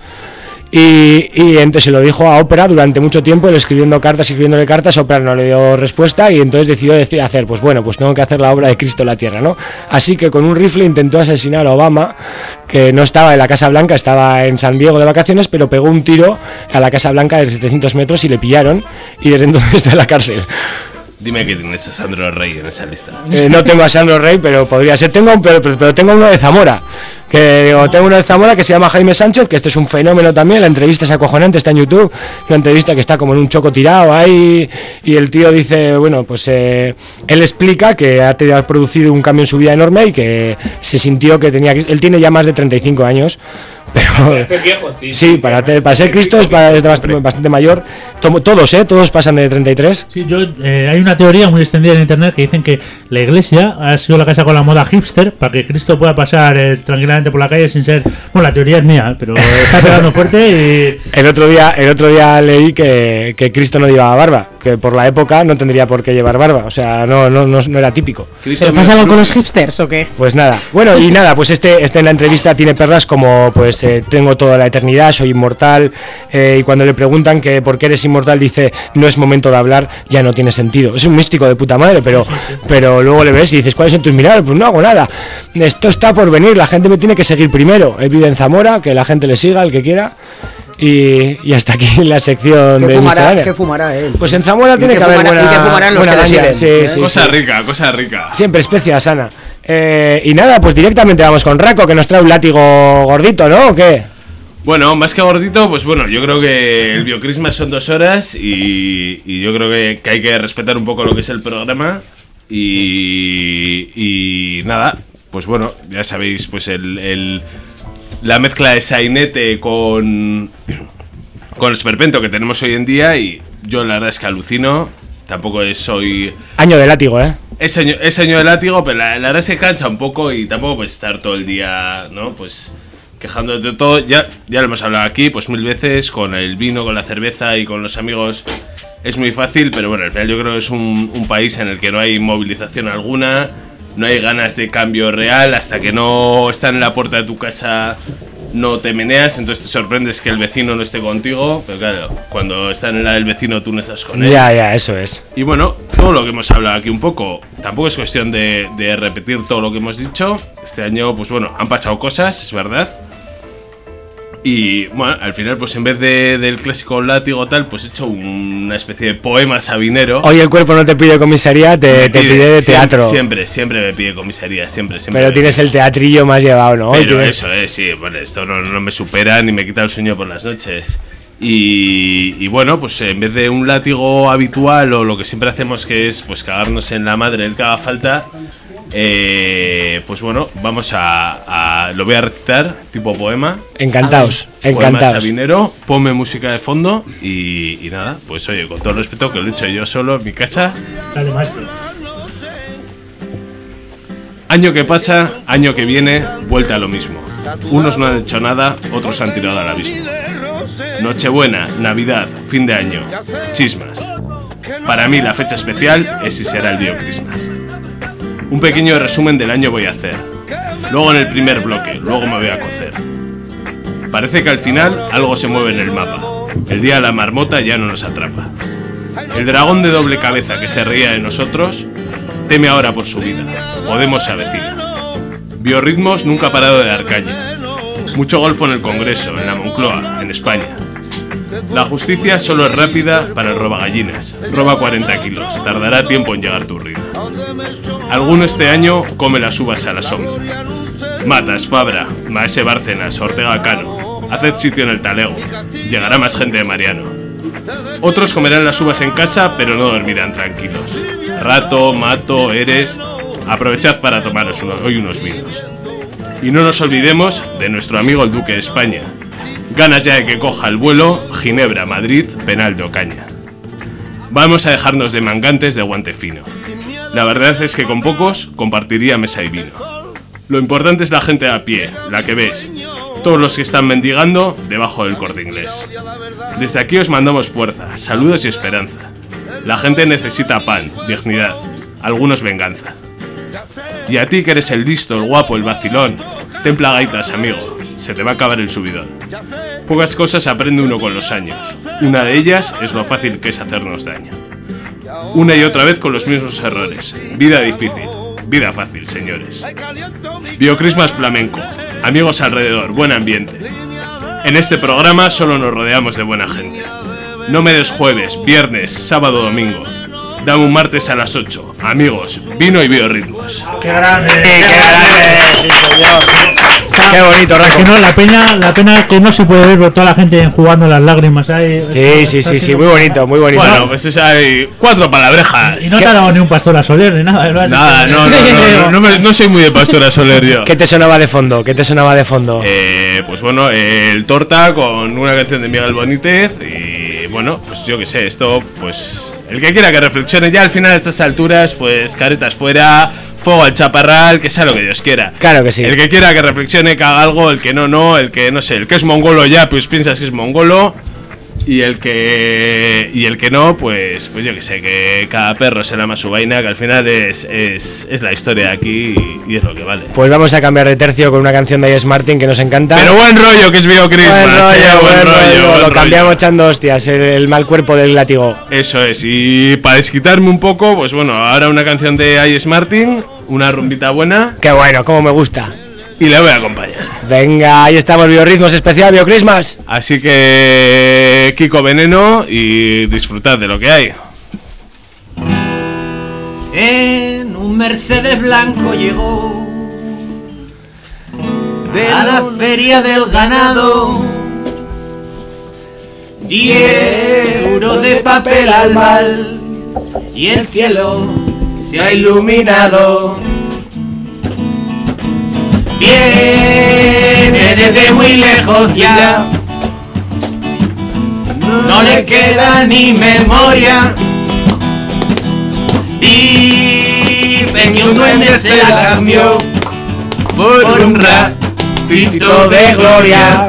Y entonces se lo dijo a Oprah durante mucho tiempo, escribiéndole cartas, Oprah no le dio respuesta y entonces decidió hacer, pues bueno, pues tengo que hacer la obra de Cristo en la tierra, ¿no? Así que con un rifle intentó asesinar a Obama, que no estaba en la Casa Blanca, estaba en San Diego de vacaciones, pero pegó un tiro a la Casa Blanca de 700 metros y le pillaron, y desde entonces está en la cárcel. Dime que tienes a Sandro Rey en esa lista. No tengo a Sandro Rey, pero podría ser. Pero tengo uno de Zamora. Tengo uno de Zamora que se llama Jaime Sánchez, que este es un fenómeno también. La entrevista es acojonante, está en YouTube. Una entrevista que está como en un choco tirado ahí. Y el tío dice, bueno, pues él explica que ha producido un cambio en su vida enorme y que se sintió que él tiene ya más de 35 años. Pero viejo, sí, para ser Cristo es bastante mayor. Todos pasan de 33. Sí, hay una teoría muy extendida en internet que dicen que la iglesia ha sido la casa con la moda hipster para que Cristo pueda pasar tranquilamente por la calle sin ser... Bueno, la teoría es mía, pero está pegando fuerte y... El otro día leí que Cristo no llevaba barba, que por la época no tendría por qué llevar barba, o sea, no era típico. ¿Pero pasa algo con los hipsters o qué? Pues nada, bueno, y nada, pues este en la entrevista tiene perlas como, pues tengo toda la eternidad, soy inmortal, y cuando le preguntan que por qué eres inmortal dice, no es momento de hablar, ya no tiene sentido. Es un místico de puta madre, pero luego le ves y dices, ¿cuáles son tus milagros? Pues no hago nada, esto está por venir, la gente me tiene que seguir primero. Él vive en Zamora, que la gente le siga, el que quiera. Y hasta aquí la sección de ¿Qué fumará él? Pues en Zamora tiene que haber buena ganja. Sí, cosa rica. Siempre especia sana. Y nada, pues directamente vamos con Raco, que nos trae un látigo gordito, ¿no? ¿O qué? Bueno, más que gordito, pues bueno, yo creo que el Biocrismas son 2 horas y yo creo que hay que respetar un poco lo que es el programa y nada, pues bueno, ya sabéis, pues la mezcla de sainete con esperpento que tenemos hoy en día, y yo la verdad es que alucino. Tampoco soy... Año de látigo, Es año de látigo, pero la verdad es que cansa un poco y tampoco puedes estar todo el día, ¿no? Pues quejándote de todo. Ya lo hemos hablado aquí pues 1000 veces, con el vino, con la cerveza y con los amigos es muy fácil, pero bueno, al final yo creo que es un país en el que no hay movilización alguna, no hay ganas de cambio real, hasta que no están en la puerta de tu casa no te meneas, entonces te sorprendes que el vecino no esté contigo, pero claro, cuando está en la del vecino tú no estás con él. Ya, eso es. Y bueno, todo lo que hemos hablado aquí un poco, tampoco es cuestión de repetir todo lo que hemos dicho. Este año, pues bueno, han pasado cosas, es verdad. Y bueno, al final, pues en vez del clásico látigo tal, pues he hecho una especie de poema sabinero. Hoy el cuerpo no te pide comisaría, te pide de teatro. Siempre me pide comisaría, siempre. Pero tienes el teatrillo más llevado, ¿no? Pero eso es, sí, bueno, esto no me supera ni me quita el sueño por las noches. Y bueno, pues en vez de un látigo habitual o lo que siempre hacemos, que es pues cagarnos en la madre del que haga falta, pues bueno, vamos lo voy a recitar tipo poema. Encantados. Poema sabinero, ponme música de fondo y nada, pues oye, con todo el respeto, que lo he hecho yo solo en mi casa. Dale, maestro. Año que pasa, año que viene, vuelta a lo mismo. Unos no han hecho nada, otros han tirado al abismo. Nochebuena, Navidad, fin de año, chismas. Para mí la fecha especial es y será el BioChristmas. Un pequeño resumen del año voy a hacer. Luego en el primer bloque, luego me voy a cocer. Parece que al final algo se mueve en el mapa. El día de la marmota ya no nos atrapa. El dragón de doble cabeza que se reía de nosotros teme ahora por su vida. Podemos se avecina. Biorritmos nunca ha parado de dar caña. Mucho golfo en el Congreso, en la Moncloa, en España. La justicia solo es rápida para el robagallinas. Roba 40 kilos. Tardará tiempo en llegar tu ruina. Alguno este año come las uvas a la sombra. Matas, Fabra, Maese Bárcenas, Ortega Cano. Haced sitio en el talego. Llegará más gente de Mariano. Otros comerán las uvas en casa, pero no dormirán tranquilos. Rato, Mato, Eres, aprovechad para tomaros hoy unos vinos. Y no nos olvidemos de nuestro amigo el Duque de España. Ganas ya de que coja el vuelo, Ginebra, Madrid, Penal de Ocaña. Vamos a dejarnos de mangantes de guante fino. La verdad es que con pocos compartiría mesa y vino. Lo importante es la gente de a pie, la que ves. Todos los que están mendigando debajo del Corte Inglés. Desde aquí os mandamos fuerza, saludos y esperanza. La gente necesita pan, dignidad, algunos venganza. Y a ti que eres el listo, el guapo, el vacilón, templa gaitas, amigo, se te va a acabar el subidón. Pocas cosas aprende uno con los años. Una de ellas es lo fácil que es hacernos daño. Una y otra vez con los mismos errores. Vida difícil, vida fácil, señores. BioChristmas flamenco, amigos alrededor, buen ambiente. En este programa solo nos rodeamos de buena gente. No me des jueves, viernes, sábado, domingo. Dame un martes a las 8. Amigos, vino y biorritmos. ¡Qué grande! ¡Qué grande! ¡Sí, señor! ¡Qué bonito, Raco! Que no, la pena que no se puede ver por toda la gente jugando las lágrimas ahí. Sí, muy bonito, muy bonito. Bueno, pues hay 4 palabrejas. Y no te ha dado ni un Pastora Soler ni nada. Nada, no soy muy de Pastora Soler yo. ¿Qué te sonaba de fondo? Pues bueno, el Torta con una canción de Miguel Bonítez y bueno, pues yo qué sé, esto pues el que quiera que reflexione ya al final de estas alturas, pues caretas fuera, fuego al chaparral, que sea lo que Dios quiera. Claro que sí. El que quiera que reflexione, que haga algo, el que no, el que no sé, el que es mongolo ya, pues piensas que es mongolo. Y el que no, pues yo que sé, que cada perro se lama su vaina, que al final es la historia de aquí y es lo que vale. Pues vamos a cambiar de tercio con una canción de Ives Martin que nos encanta. Pero buen rollo, que es BioChristmas. Buen rollo. Lo cambiamos echando hostias, el mal cuerpo del látigo. Eso es, y para desquitarme un poco, pues bueno, ahora una canción de Ives Martin, una rumbita buena. Qué bueno, como me gusta. Y le voy a acompañar. Venga, ahí estamos, Biorritmos especial BioChristmas. Así que Kiko Veneno y disfrutad de lo que hay. En un Mercedes blanco llegó a la feria del ganado. 10 euros de papel al mal y el cielo se ha iluminado. Viene desde muy lejos ya, no le queda ni memoria. Dice que un duende se la cambió por un pito de gloria.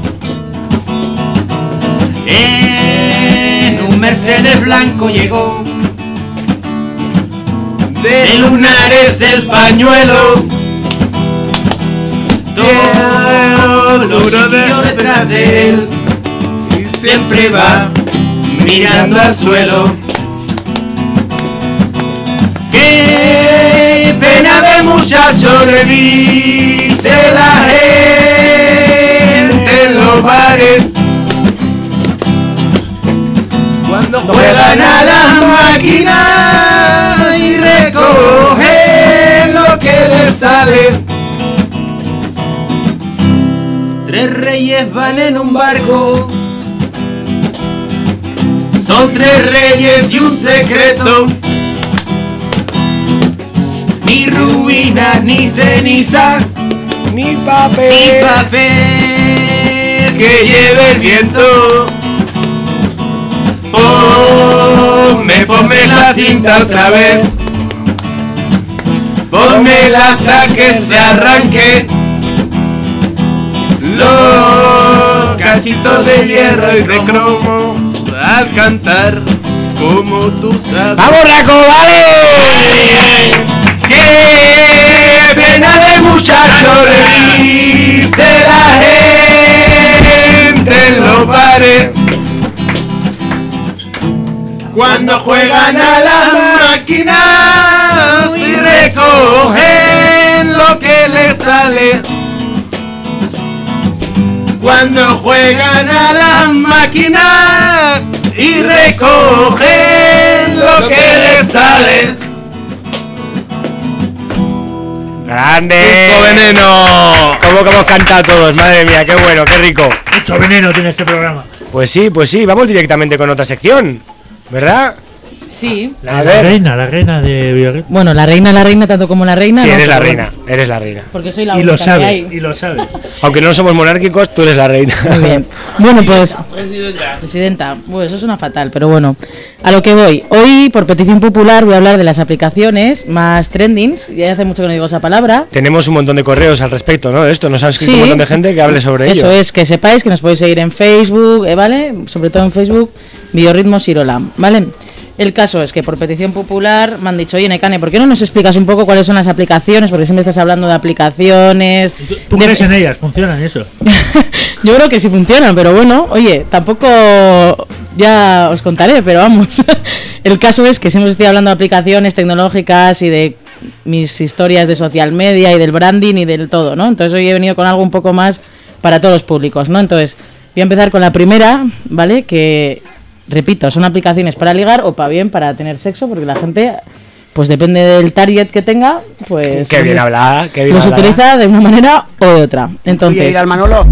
En un Mercedes blanco llegó, de lunares el pañuelo, todo lo siguió detrás de él y siempre va mirando al suelo. Qué pena de muchacho, le dice la gente en los bares, cuando juegan a las máquinas y recogen lo que les sale. 3 reyes van en un barco, son 3 reyes y un secreto. Ni ruinas, ni ceniza, Ni papel. ni papel que lleve el viento. Ponme la cinta otra vez, ponmela hasta que se arranque. Los cachitos de hierro y de cromo Al cantar como tú sabes. ¡Vamos, Raco, vale! ¡Qué pena de muchacho! Le dice la gente en los bares, cuando juegan a las máquinas y recogen lo que les sale. Cuando juegan a las máquinas y recogen lo que les sale. ¡Grande! ¡Rico veneno! ¿Cómo que hemos cantado todos? Madre mía, qué bueno, qué rico. Mucho veneno tiene este programa. Pues sí, vamos directamente con otra sección, ¿verdad? Sí. A La ver. reina de Biorritmo. Bueno, la reina tanto como la reina. Sí, no, eres la pero reina, bueno, eres la reina. porque soy la Y única lo que sabes, hay. y lo sabes. Aunque no somos monárquicos, tú eres la reina. Muy bien. Bueno, pues Presidenta. presidenta, bueno, eso suena fatal, pero bueno, a lo que voy. Hoy, por petición popular, voy a hablar de las aplicaciones más trendings. Ya hace mucho que no digo esa palabra. Tenemos un montón de correos al respecto, ¿no? De esto nos han escrito un montón de gente que hable sobre ello. Eso es, que sepáis que nos podéis seguir en Facebook, ¿vale? Sobre todo en Facebook, Biorritmos Irola, ¿vale? El caso es que por petición popular me han dicho, oye, Nekane, ¿por qué no nos explicas un poco cuáles son las aplicaciones? Porque siempre estás hablando de aplicaciones. ¿Tú crees en ellas? ¿Funcionan eso? Yo creo que sí funcionan, pero bueno, oye, tampoco ya os contaré, pero vamos. El caso es que siempre estoy hablando de aplicaciones tecnológicas y de mis historias de social media y del branding y del todo, ¿no? Entonces hoy he venido con algo un poco más para todos los públicos, ¿no? Entonces voy a empezar con la primera, ¿vale? Que, repito, son aplicaciones para ligar o para tener sexo, porque la gente, pues depende del target que tenga, pues Qué bien hablada, qué bien los hablada. utiliza de una manera o de otra. Oye, Entonces, ir al Manolo.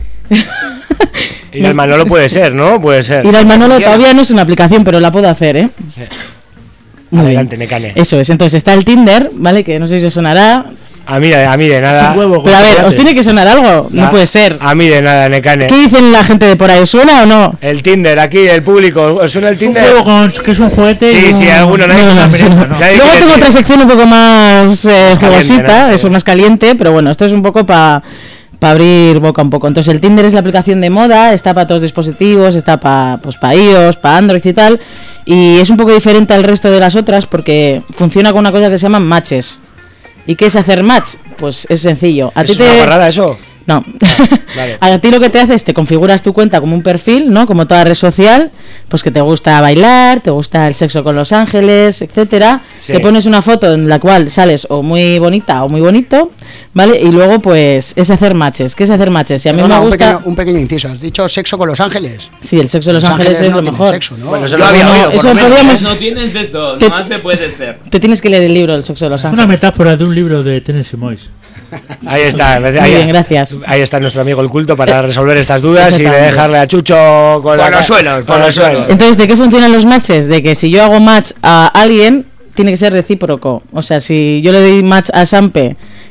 Ir al Manolo puede ser, ¿no? Puede ser. ir al Manolo todavía no es una aplicación, pero la puedo hacer, ¿eh? Muy Adelante, bien. Nekane. Eso es, entonces está el Tinder, ¿vale? Que no sé si os sonará. A mí de nada. Un huevo con Pero a ver, chocolate. os tiene que sonar algo, no Ah, puede ser. A mí de nada, Nekane. ¿Qué dicen la gente de por ahí? ¿Suena o no? El Tinder, aquí, el público. ¿Os suena el Un Tinder? juego que es un juguete. Sí, y un- sí, alguno, nadie- una merenda, ¿no? nadie- Luego quiere tengo decir- otra sección un poco más caliente, jugosita, ¿no? eso Sí. más caliente, pero bueno, esto es un poco para abrir boca un poco. Entonces el Tinder es la aplicación de moda, está para todos los dispositivos, está para iOS, para Android y tal, y es un poco diferente al resto de las otras porque funciona con una cosa que se llaman matches. ¿Y qué es hacer match? Pues es sencillo. A ti ¿Es una te... guarrada eso? No. vale. A ti lo que te hace es te configuras tu cuenta como un perfil, ¿no? Como toda red social, pues que te gusta bailar, te gusta el sexo con los ángeles, etcétera. Sí. Te pones una foto en la cual sales o muy bonita o muy bonito, ¿vale? Y luego pues es hacer matches. ¿Qué es hacer matches? Si a mí Perdona, me gusta... un pequeño inciso. Has dicho sexo con los ángeles. Sí, el sexo de los ángeles es no lo tienen mejor. sexo, ¿no? Bueno, eso Yo lo había bueno, oído, por eso lo menos. podríamos... No tienen eso, Te- no se puede ser. Te tienes que leer el libro del sexo de los Es una ángeles. metáfora de un libro de Tennessee Moyes. Ahí está. Muy bien, gracias. Ahí está nuestro amigo el culto para resolver estas dudas y Exactamente. dejarle a Chucho con los suelos, con los suelos. Entonces, ¿de qué funcionan los matches? De que si yo hago match a alguien, tiene que ser recíproco. O sea, si yo le doy match a Sampe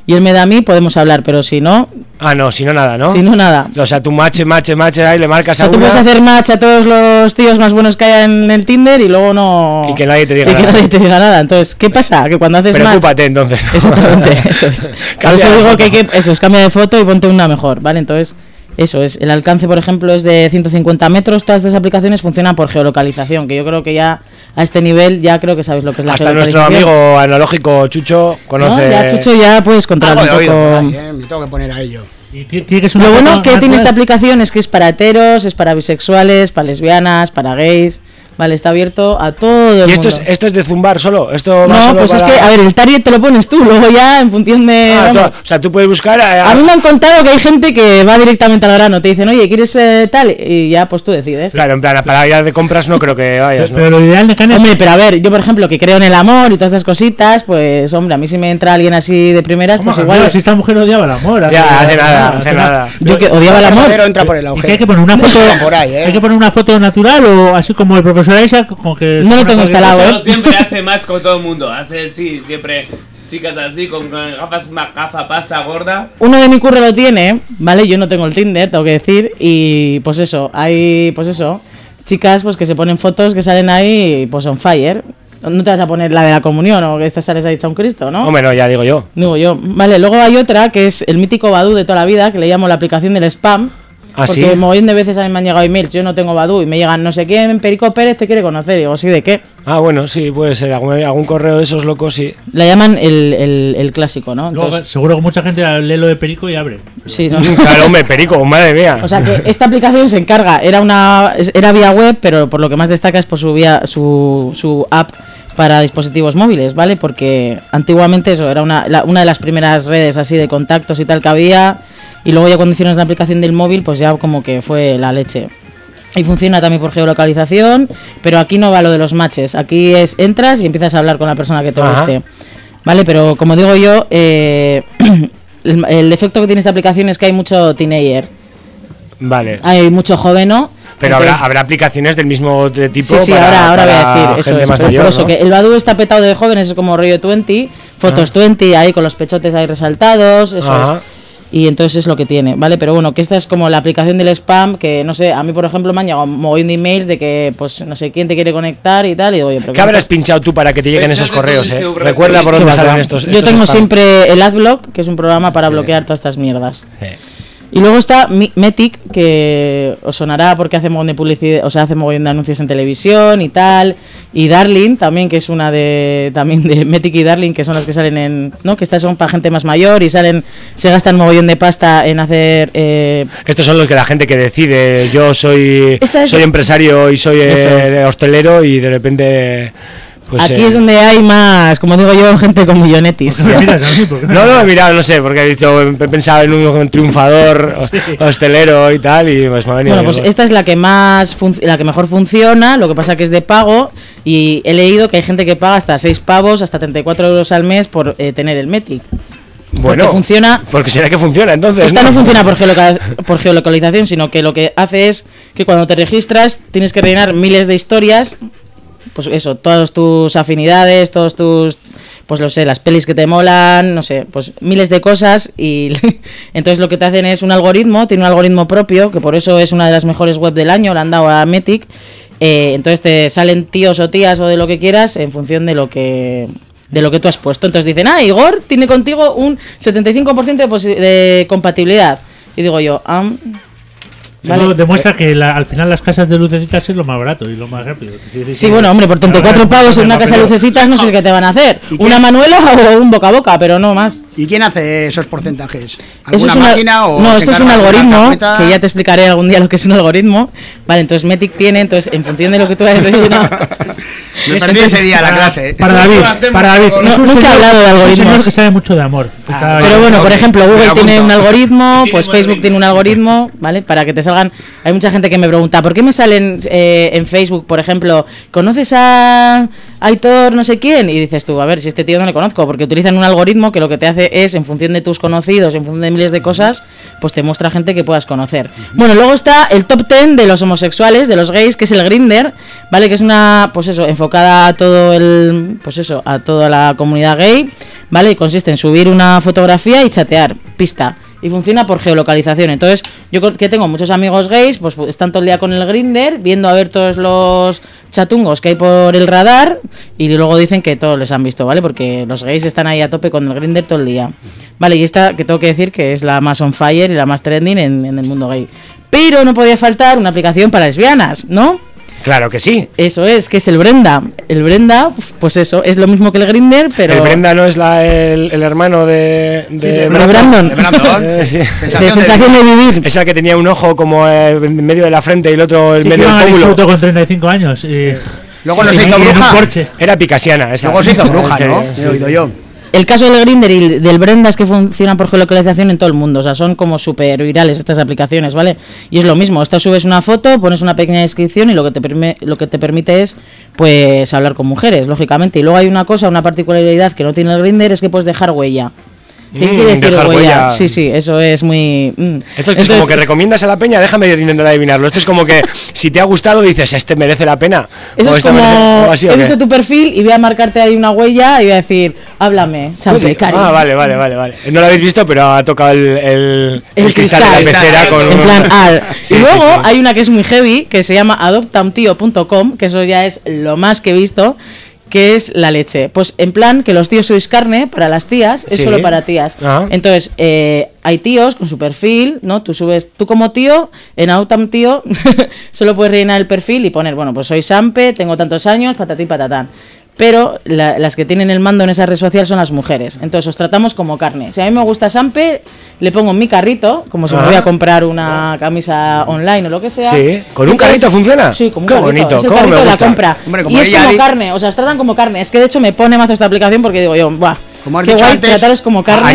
y él me da a mí, podemos hablar, pero si no... Ah, no, si no nada, ¿no? Si no nada. O sea, tú match, ahí le marcas a tú una... puedes hacer match a todos los tíos más buenos que haya en el Tinder y luego no... Y que nadie te diga y nada. que nadie te diga nada. Entonces, ¿qué pasa? Que cuando haces Preocúpate, match... entonces. Exactamente, eso es. Por eso digo que eso es, cambia de foto y ponte una mejor, ¿vale? Entonces... Eso es, el alcance, por ejemplo, es de 150 metros. Todas estas aplicaciones funcionan por geolocalización, que yo creo que ya a este nivel ya creo que sabéis lo que es la Hasta geolocalización. nuestro amigo analógico Chucho conoce... ¿No? Ya, Chucho, ya puedes controlar Algo un de poco... oído por ahí, me tengo que poner a ello. Y tiene que ser una Lo bueno foto que tiene esta natural. aplicación es que es para heteros, es para bisexuales, para lesbianas, para gays... Vale, está abierto a todo el ¿Y mundo. esto es de zumbar solo? ¿Esto va No, solo pues para... es que, a ver, el target te lo pones tú, luego ya en función de... Ah, vamos. o sea, tú puedes buscar... A mí me han contado que hay gente que va directamente al grano, te dicen, oye, ¿quieres tal? Y ya, pues tú decides. Claro, en plan, para ir de compras no creo que vayas, ¿no? Pero lo ideal de Cane es Hombre, pero a ver, yo por ejemplo, que creo en el amor y todas estas cositas, pues hombre, a mí si me entra alguien así de primeras, pues Hombre, igual... si esta mujer odiaba el amor. Ya, hace nada. Yo que odiaba el amor. Pero entra por el ¿Y agujero. que hay que poner una foto? Por ahí, ¿eh? ¿Hay que poner una foto natural o así como el profesor Isaac? Como que No lo tengo instalado, Pero ¿eh? siempre hace más con todo el mundo. Hace, sí, siempre chicas así, con gafas, gafa pasta gorda. Uno de mi curro lo tiene, ¿vale? Yo no tengo el Tinder, tengo que decir, y pues eso, hay, pues eso, chicas pues que se ponen fotos que salen ahí, pues on fire. No te vas a poner la de la comunión o que esta sales ahí hecha un Cristo, ¿no? Hombre, no, ya digo yo. Digo yo. Vale, luego hay otra que es el mítico Badoo de toda la vida, que le llamo la aplicación del spam. ¿Ah, porque sí? mogollón de veces a mí me han llegado emails, yo no tengo Badoo y me llegan no sé quién, Perico Pérez te quiere conocer. Digo, ¿sí de qué? Ah, bueno, sí, puede ser. Algún correo de esos locos, sí. Le llaman el clásico, ¿no? Luego, Entonces, seguro que mucha gente lee lo de Perico y abre. sí, ¿no? Claro, hombre, perico, madre mía. O sea que esta aplicación se encarga, era vía web, pero por lo que más destaca es por su app para dispositivos móviles, ¿vale? Porque antiguamente eso era una de las primeras redes así de contactos y tal que había, y luego ya cuando hicieron la aplicación del móvil, pues ya como que fue la leche. Y funciona también por geolocalización, pero aquí no va lo de los matches, aquí entras y empiezas a hablar con la persona que te Ajá. guste, ¿vale? Pero como digo yo, el defecto que tiene esta aplicación es que hay mucho teenager, Vale. hay mucho joveno. Pero Entonces- habrá aplicaciones del mismo tipo Sí, para, ahora voy a para decir eso. gente Es, más pero mayor, por eso ¿no? que el Badoo está petado de jóvenes, es como rollo 20, fotos 20 ahí con los pechotes ahí resaltados, eso Ajá. es. Y entonces es lo que tiene, ¿vale? Pero bueno, que esta es como la aplicación del spam, que no sé, a mí por ejemplo me han llegado un montón de emails de que pues no sé quién te quiere conectar y tal, y digo, oye, pero ¿Qué habrás pinchado tú para que te lleguen esos correos, Recuerda por ¿Qué dónde va, salen va? estos. Yo estos tengo spam. siempre el Adblock, que es un programa para Sí. bloquear todas estas mierdas. Sí. Y luego está Metic, que os sonará porque hace mogollón de publicidad, o sea, hace mogollón de anuncios en televisión y tal. Y Darling también, que es una de Metic y Darling, que son las que salen en, ¿no? Que estas son para gente más mayor y se gastan mogollón de pasta en hacer Estos son los que la gente que decide. Yo soy Esta es- empresario y soy Eso es. hostelero y de repente. Pues, aquí es donde hay más, como digo yo, gente con millonetis. ¿Me miras a mí? ¿Por qué No, he mirado, no sé, porque he dicho, he pensado en un triunfador hostelero y tal, y pues me ha venido. Bueno, pues bien. esta es la que la que mejor funciona, lo que pasa que es de pago y he leído que hay gente que paga hasta 6 pavos, hasta 34 euros al mes por tener el Metic. Bueno, porque funciona. Porque será que funciona entonces. Esta no funciona por geolocalización, sino que lo que hace es que cuando te registras tienes que rellenar miles de historias, pues eso, todas tus afinidades, todos tus, pues lo sé, las pelis que te molan, no sé, pues miles de cosas y entonces lo que te hacen es un algoritmo, tiene un algoritmo propio, que por eso es una de las mejores web del año, la han dado a Metic, entonces te salen tíos o tías o de lo que quieras en función de lo que tú has puesto. Entonces dicen, Igor tiene contigo un 75% de compatibilidad. Y digo yo, Eso demuestra que al final las casas de lucecitas es lo más barato y lo más rápido. sí, bueno, hombre, por 34 pavos en una casa de lucecitas no sé qué te van a hacer. ¿Y qué? Una manuela o un boca a boca, pero no más. ¿Y quién hace esos porcentajes? Eso ¿Alguna es una- máquina o no, se esto es un encarga de una algoritmo carpeta? que ya te explicaré algún día lo que es un algoritmo. Vale, entonces Metic tiene, entonces en función de lo que tú hayas rellenado. Me perdí ese día la clase. ¿eh? Para David, No, es un nunca he señor- hablado de un algoritmos. señor que sabe mucho de amor. Pero bueno, por ejemplo, Google Me tiene apunto. un algoritmo, Tiene pues un Facebook algoritmo. tiene un algoritmo, ¿vale? Para que te salgan. Hay mucha gente que me pregunta, ¿por qué me salen en Facebook, por ejemplo, ¿conoces a Aitor no sé quién? Y dices tú, a ver, si este tío no le conozco, porque utilizan un algoritmo que lo que te hace es, en función de tus conocidos, en función de miles de cosas, pues te muestra gente que puedas conocer. Bueno, luego está el top 10 de los homosexuales, de los gays, que es el Grindr, ¿vale? Que es una, pues eso, enfocada a todo el, pues eso, a toda la comunidad gay, ¿vale? Y consiste en subir una fotografía y chatear, pista. Y funciona por geolocalización. Entonces, yo que tengo muchos amigos gays, pues están todo el día con el Grindr, viendo a ver todos los chatungos que hay por el radar, y luego dicen que todos les han visto, ¿vale? Porque los gays están ahí a tope con el Grindr todo el día. Vale, y esta, que tengo que decir que es la más on fire y la más trending en el mundo gay. Pero no podía faltar una aplicación para lesbianas, ¿no? Claro que sí. Eso es, que es el Brenda. El Brenda, pues eso, es lo mismo que el Grindr, pero... El Brenda no es el hermano de Brandon. De Brandon. Sí. De sensación de vivir. Esa que tenía un ojo como en medio de la frente y el otro en Sí, medio que del iban al pómulo. instituto con 35 años. Luego no Sí, se hizo en un bruja. Porsche. Era picasiana esa. Luego se hizo bruja, Sí, ¿no? sí. He oído yo. El caso del Grindr y del Brenda es que funcionan por geolocalización en todo el mundo, o sea, son como súper virales estas aplicaciones, ¿vale? Y es lo mismo, esto subes una foto, pones una pequeña descripción y lo que te permite es, pues, hablar con mujeres, lógicamente. Y luego hay una cosa, una particularidad que no tiene el Grindr, es que puedes dejar huella. ¿Qué quiere decir dejar huella. Sí, eso es muy... Esto es como que recomiendas a la peña, déjame intentar adivinarlo. Esto es como que si te ha gustado dices, este merece la pena. Eso O es esta como, merece- o así, ¿o he qué? visto tu perfil y voy a marcarte ahí una huella y voy a decir, háblame, Sampe, cari. Ah, vale. No lo habéis visto, pero ha tocado el cristal de la pecera con en un- plan Sí, y luego sí. hay una que es muy heavy, que se llama adoptauntío.com, que eso ya es lo más que he visto, que es la leche. Pues en plan que los tíos sois carne para las tías, es Sí. solo para tías. Ah. Entonces, hay tíos con su perfil, ¿no? Tú como tío, en Adopta un tío, solo puedes rellenar el perfil y poner, bueno, pues soy Sampe, tengo tantos años, patatí patatán. Pero las que tienen el mando en esa red social son las mujeres. Entonces os tratamos como carne. Si a mí me gusta Sampe, le pongo en mi carrito, como si me voy a comprar una camisa online o lo que sea. Sí, ¿con un carrito funciona? Sí, como un Qué carrito. bonito, Es el cómo carrito me de la gusta. compra. Hombre, como y es ella como di- carne, o sea, os tratan como carne. Es que de hecho me pone mazo esta aplicación porque digo yo, buah, Como has qué dicho guay antes, trataros como carne.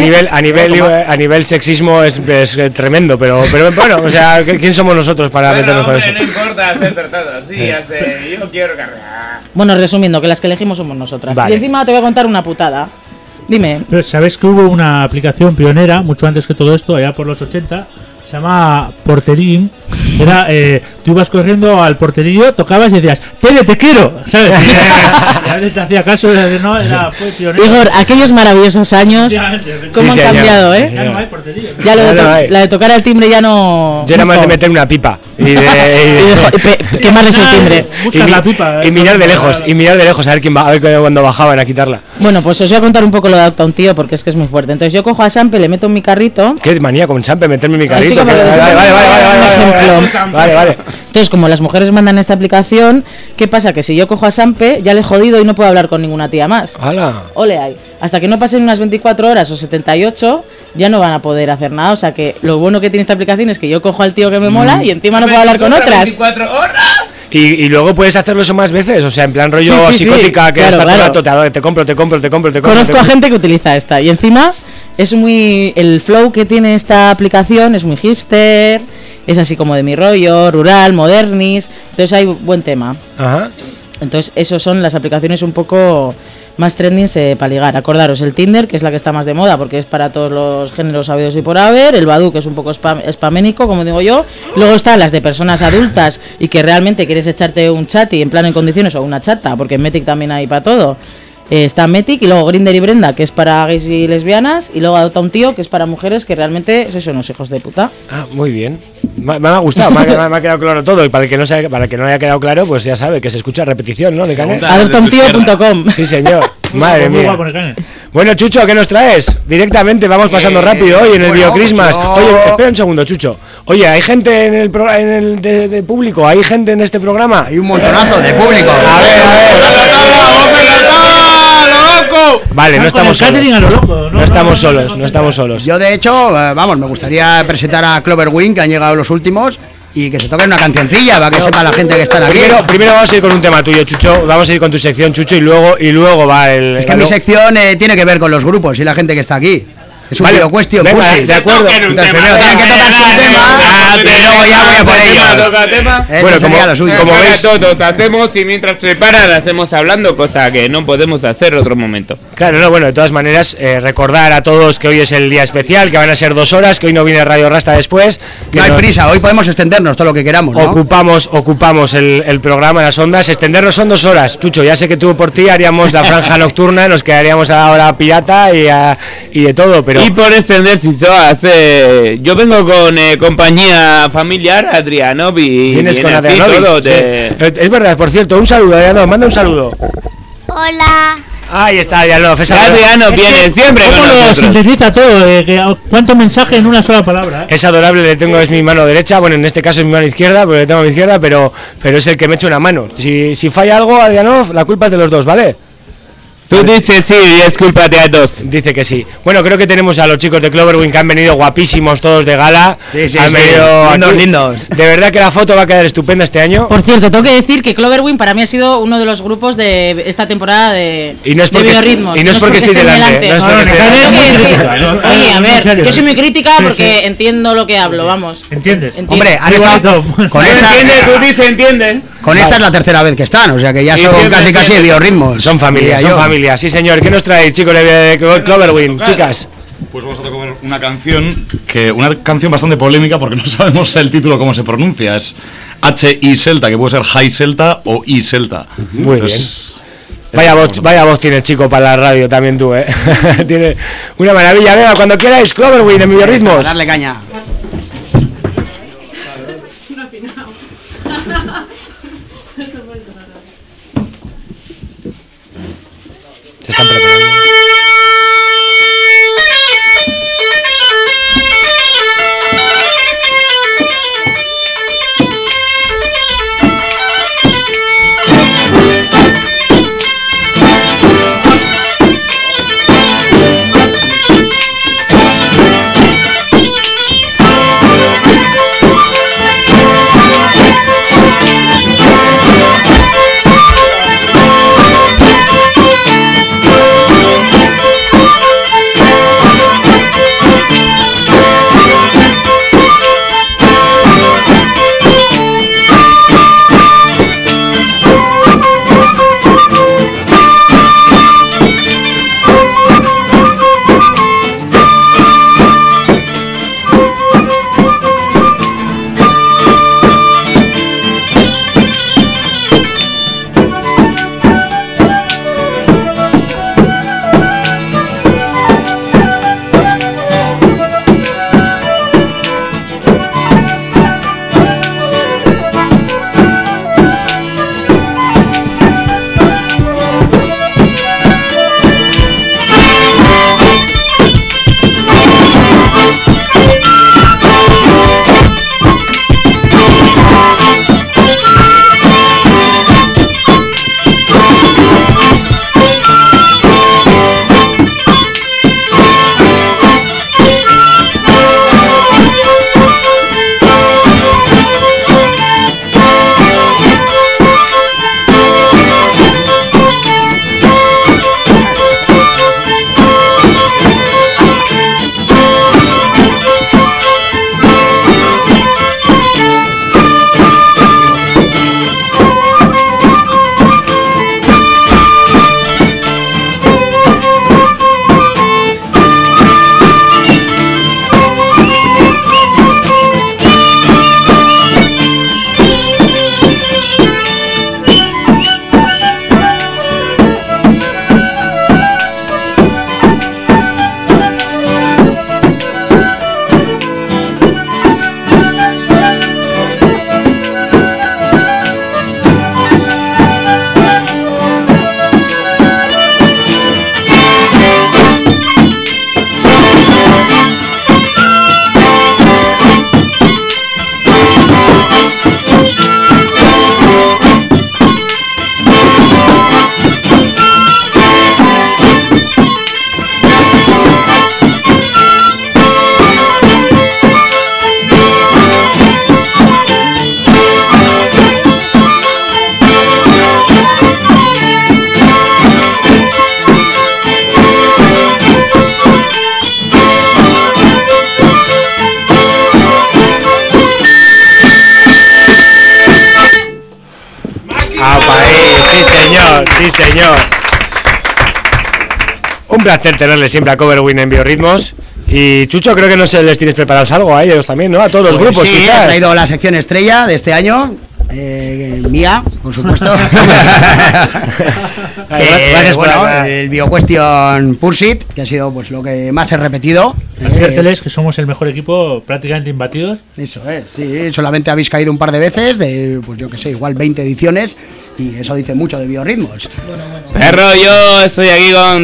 A nivel sexismo es tremendo, pero bueno, o sea, ¿quién somos nosotros para meternos con eso? no importa hacer tratado. Sí, yo quiero cargar. Bueno, resumiendo, que las que elegimos somos nosotras. Vale. Y encima te voy a contar una putada. Dime. Pero sabes que hubo una aplicación pionera, mucho antes que todo esto, allá por los 80, se llama Porterín. Era, tú ibas corriendo al porterillo, tocabas y decías, Tere, te quiero, ¿sabes? Y a veces te hacía caso, fue pionero. Igor, aquellos maravillosos años, ¿cómo Sí, han señor. cambiado, Sí, eh? Ya no hay porterillo. Ya lo Ya de no hay. la de tocar al timbre ya no... Yo era más de no. meter una pipa y Quemarles el timbre. Buscas la pipa. y mirar de lejos, a ver quién va, a ver cuando bajaban a quitarla. Bueno, pues os voy a contar un poco lo de Adopta un tío porque es que es muy fuerte. Entonces yo cojo a Sampe, le meto en mi carrito. Qué manía con Sampe meterme en mi Ay, carrito. chico, pero Vale. Entonces, como las mujeres mandan esta aplicación, ¿qué pasa? Que si yo cojo a Sampe, ya le he jodido y no puedo hablar con ninguna tía más. ¡Hala! Ole ahí. Hasta que no pasen unas 24 horas o 78, ya no van a poder hacer nada. O sea que lo bueno que tiene esta aplicación es que yo cojo al tío que me mola y encima no puedo hablar con otras. 24 horas. Y luego puedes hacerlo eso más veces, o sea, en plan rollo Sí, sí, sí. psicótica, que Claro, hasta todo el claro. rato te compro. Conozco a gente que utiliza esta y encima es muy... El flow que tiene esta aplicación es muy hipster, es así como de mi rollo, rural, modernis, entonces hay buen tema. Ajá. Entonces esos son las aplicaciones un poco más trending para ligar. Acordaros, el Tinder, que es la que está más de moda porque es para todos los géneros habidos y por haber, el Badoo, que es un poco spaménico, como digo yo, luego están las de personas adultas y que realmente quieres echarte un chat y en plan en condiciones o una chata, porque en Metic también hay para todo. Está Metic y luego Grindr y Brenda, que es para gays y lesbianas, y luego Adopta un tío, que es para mujeres que realmente sois unos hijos de puta. Ah, muy bien. Me ha gustado, me ha quedado claro todo. Y para el que no haya quedado claro, pues ya sabe que se escucha repetición, ¿no? De Cane. Adoptauntío.com. Sí, señor. Madre Muy mía. guapo, Necane. Bueno, Chucho, ¿qué nos traes? Directamente, vamos pasando rápido hoy en el bueno, BioChristmas. pues yo- Oye, espera un segundo, Chucho. Oye, ¿hay gente en el de público? ¿Hay gente en este programa? Hay un montonazo de público. A ver. Vale, no estamos Con el catering a lo solos. loco, No estamos solos. Yo, de hecho, me gustaría presentar a Clover Wing, que han llegado los últimos, y que se toquen una cancioncilla para que sepa la gente que están aquí. Primero vamos a ir con un tema tuyo, Chucho. Vamos a ir con tu sección, Chucho, y luego va el. Es que mi sección tiene que ver con los grupos y la gente que está aquí. Es un video cuestión, venga, Pussy. de acuerdo. Toquen un Entonces, tema. primero Tiene que tocarse un tema y luego ya voy a por ello. Toca tema. Bueno, Sería lo suyo. como ves- todos hacemos y mientras preparan hacemos hablando, cosa que no podemos hacer otro momento. Claro, no, bueno, de todas maneras, recordar a todos que hoy es el día especial, que van a ser 2 horas, que hoy no viene Radio Rasta después. Que No hay nos- prisa, hoy podemos extendernos todo lo que queramos, ¿no? Ocupamos el programa, las ondas. Extendernos son 2 horas. Chucho, ya sé que tú por ti haríamos la franja nocturna, nos quedaríamos ahora pirata y de todo, pero... Y por extender, si yo vengo con compañía familiar, Adriano, y Vienes con viene así Adrianovic, todo sí. de- Es verdad, por cierto, un saludo, Adriano, manda un saludo. Hola. Ahí está, Adriano, Adriano viene siempre con ¿Cómo lo nosotros. sintetiza todo? ¿Cuánto mensaje en una sola palabra? Es adorable, le tengo, es mi mano derecha, bueno, en este caso es mi mano izquierda, porque le tengo a mi izquierda, pero es el que me echa una mano. Si falla algo, Adriano, la culpa es de los dos, ¿vale? Tú dices sí y es culpa de a dos. Dice que sí. Bueno, creo que tenemos a los chicos de Cloverwing que han venido guapísimos todos de gala. Sí, han sí, venido lindos, aquí. lindos. De verdad que la foto va a quedar estupenda este año. Por cierto, tengo que decir que Cloverwing para mí ha sido uno de los grupos de esta temporada de Y no es porque, Biorritmos. y no es porque estéis estén delante. No es No, porque no, estéis no, delante. no, Tengo que decir- Oye, a En ver, serio, yo soy muy crítica Sí, porque sí. entiendo lo que hablo, vamos. ¿Entiendes? Entiendo. Hombre, han Muy estado bonito. con ¿No esta, entiende? Tú dices entiende. con esta es la tercera vez que están, o sea que ya Y son siempre casi biorritmos. Son familia, diría son yo. familia. Sí, señor. ¿Qué nos traéis, chicos de Cloverwing? Chicas. Pues vamos a tocar una canción bastante polémica porque no sabemos el título cómo se pronuncia. Es H-I Celta, que puede ser High Celta o I Celta. Muy Entonces, Vaya voz tiene el chico para la radio también tú, ¿eh? Tiene una maravilla. Venga, cuando queráis, Cloverwing en Biorritmos. Darle caña. Se están preparando. señor, sí, señor. Un placer tenerle siempre a Coverwin en Biorritmos. Y Chucho, creo que no sé, les tienes preparados algo a ellos también, ¿no? A todos los grupos, sí, quizás. he traído la sección estrella de este año. Mía, por supuesto. Gracias por bueno, la- el BioQuestion Pursuit, que ha sido pues lo que más he repetido. Adviérteles que somos el mejor equipo, prácticamente imbatidos. Eso es, sí, solamente habéis caído un par de veces, de pues yo que sé, igual 20 ediciones, y eso dice mucho de Biorritmos. Perro, yo estoy aquí con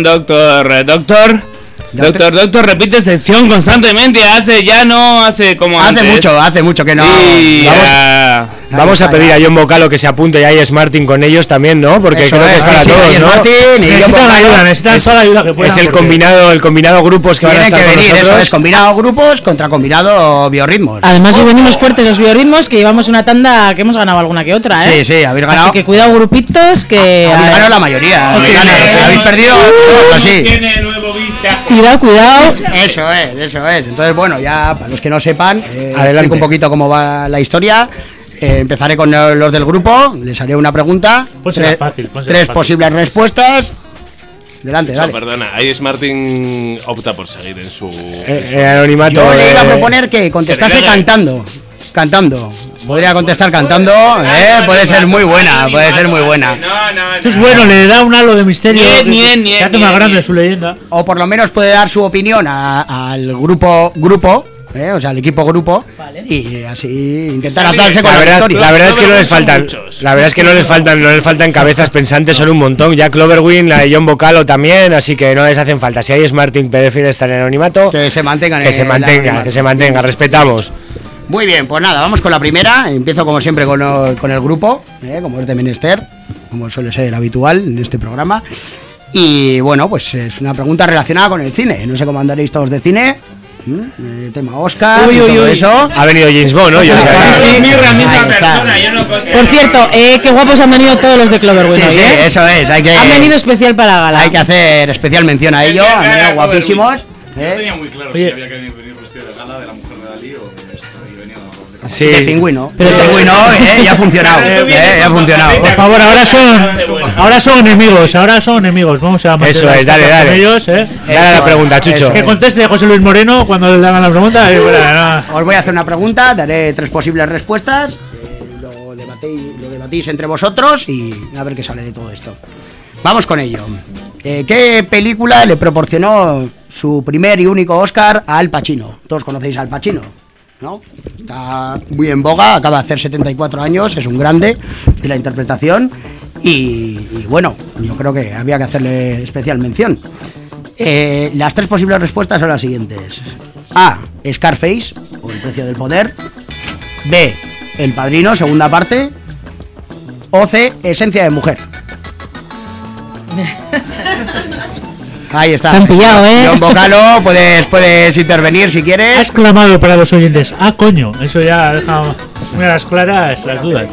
Doctor, repite sección constantemente, hace como antes. Hace mucho que no. Y Vamos a pedir a John Vocalo que se apunte y a Ies Martin con ellos también, ¿no? Porque Eso creo que es para sí, todos, Ies ¿no? Martin y John Necesitan Vocalo. ayuda, necesitan toda la ayuda que puedan. Es el porque- combinado grupos que van a Tienen estar que con venir, eso nosotros. es, combinado grupos contra combinado Biorritmos. Además, hoy venimos fuertes los biorritmos, que llevamos una tanda que hemos ganado alguna que otra, ¿eh? Sí, habéis ganado. Así que cuidado, grupitos, que... Habéis ganado la mayoría. Habéis perdido todos, sí. Tiene nuevo bichaje. Cuidado. Eso es. Entonces, bueno, ya para los que no sepan, Adelante. explico un poquito cómo va la historia. Empezaré con los del grupo, les haré una pregunta. Pónsela fácil, pónsela tres fácil. posibles respuestas. Adelante, No, dale. perdona, Ies Martin opta por seguir en su. El anonimato. Yo le iba a de- proponer que contestase cantando. Podría contestar cantando, puede ser muy buena, No. Es bueno, le da un halo de misterio. Bien, que hace más grande su leyenda. O por lo menos puede dar su opinión al grupo, o sea, al equipo grupo, y así intentar alzarse con la victoria. La verdad es que no les Son faltan. muchos. La verdad es que no les faltan cabezas pensantes, son un montón. Ya Cloverwin, la de John Vocalo también, así que no les hacen falta. Si Ies Martin prefiere estar en anonimato, Que se mantengan que se en el mantenga, anonimato. que se mantenga, respetamos. Muy bien, pues nada, vamos con la primera. Empiezo como siempre con el grupo, como es de menester, como suele ser habitual en este programa. Y bueno, pues es una pregunta relacionada con el cine. No sé cómo andaréis todos de cine. El tema Oscar y todo eso. Ha venido James Bond, ¿no? Yo sé. Sí, misma Ahí está. persona, yo no Por cierto, qué guapos han venido todos los de Cloverwin Sí, hoy, sí, ¿eh? eso es. Han venido especial para la gala. Hay que hacer especial mención a ello. Han venido guapísimos. tenía muy claro Oye. si había que venir vestido de gala de la mujer de Dalí o de esto. Y venía de Sí. De pingüino. Pero De pingüino, ya ha funcionado. Ya ha funcionado. Por favor, ahora son enemigos. Vamos a Eso es, dale, con dale. ellos, Dale a la pregunta, Chucho. Que conteste José Luis Moreno cuando le hagan la pregunta. Y bueno, nada. Os voy a hacer una pregunta, daré tres posibles respuestas. Lo debatís entre vosotros y a ver qué sale de todo esto. Vamos con ello. ¿Qué película le proporcionó su primer y único Oscar a Al Pacino? Todos conocéis a Al Pacino, ¿no? Está muy en boga, acaba de hacer 74 años, es un grande de la interpretación y bueno, yo creo que había que hacerle especial mención. Las tres posibles respuestas son las siguientes. A. Scarface, o El precio del poder. B. El Padrino, segunda parte. O C. Esencia de mujer. Ahí está. Te han pillado, ¿eh? John Vocalo, puedes intervenir si Ha quieres. exclamado para los oyentes. Ah, coño. Eso ya deja muy a las claras las dudas.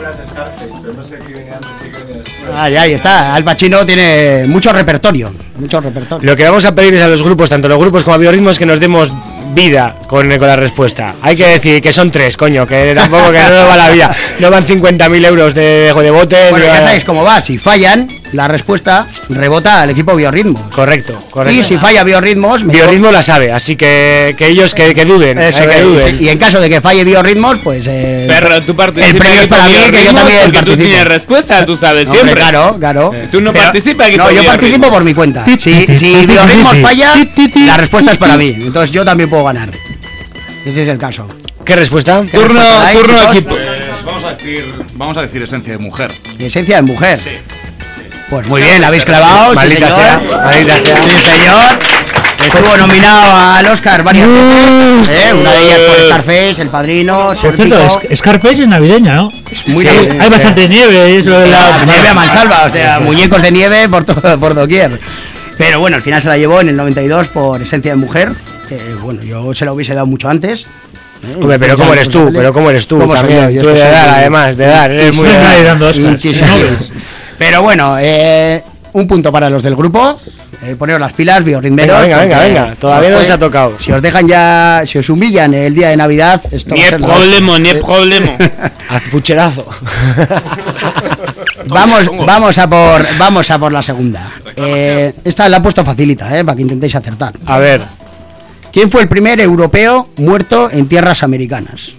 Ahí está. Al Pacino tiene mucho repertorio. Lo que vamos a pedir es a los grupos, tanto los grupos como a Biorritmos, que nos demos vida con la respuesta. Hay que decir que son tres, coño, que tampoco que no nos va la vida. No van 50.000 euros de bote. Bueno, ni ya va- sabéis cómo va. Si fallan, la respuesta rebota al equipo Biorritmos. Correcto. Y si falla Biorritmos, Biorritmo la sabe, así que ellos que duden. Eso que es, duden. y en caso de que falle Biorritmos, pues Perro, tú participas. el premio es para mí, que yo también porque tú participo. tienes respuesta, tú sabes Hombre, siempre. claro. Tú no participas aquí No, por yo Biorritmos. participo por mi cuenta. Si Biorritmos falla, la respuesta es para mí. Entonces yo también puedo ganar. Ese es el caso. ¿Qué respuesta? Turno chicos? equipo. Pues vamos a decir esencia de mujer. Esencia de mujer. Pues muy bien, la habéis clavado. sí, Maldita señor. sea, maldita sea. Sí, señor. Estuvo nominado al Oscar varias veces. Una de ellas por Scarface, El Padrino, Por cierto, Sérpico. Scarface es navideña, ¿no? Muy Sí, navideña. Hay bastante nieve y eso de La nieve a la... mansalva, o sea, muñecos de nieve por doquier. Pero bueno, al final se la llevó en el 92 por Esencia de mujer. Bueno, yo se la hubiese dado mucho antes. Hombre, pero ¿cómo eres tú? ¿Cómo soy también. yo? Tú Yo de soy edad, muy- además, de edad. Eres muy de Siempre edad. hay dando Oscars. Inquisitivo. Nobels. Pero bueno, un punto para los del grupo. Poneros las pilas, biorritmeros. Venga, porque venga. Todavía no después, les ha tocado. Si os dejan ya, si os humillan el día de Navidad, esto Ni va a es ser la problema, hostia. ni es problema. Haz pucherazo. Vamos a por la segunda. Esta la he puesto facilita, para que intentéis acertar. A ver. ¿Quién fue el primer europeo muerto en tierras americanas?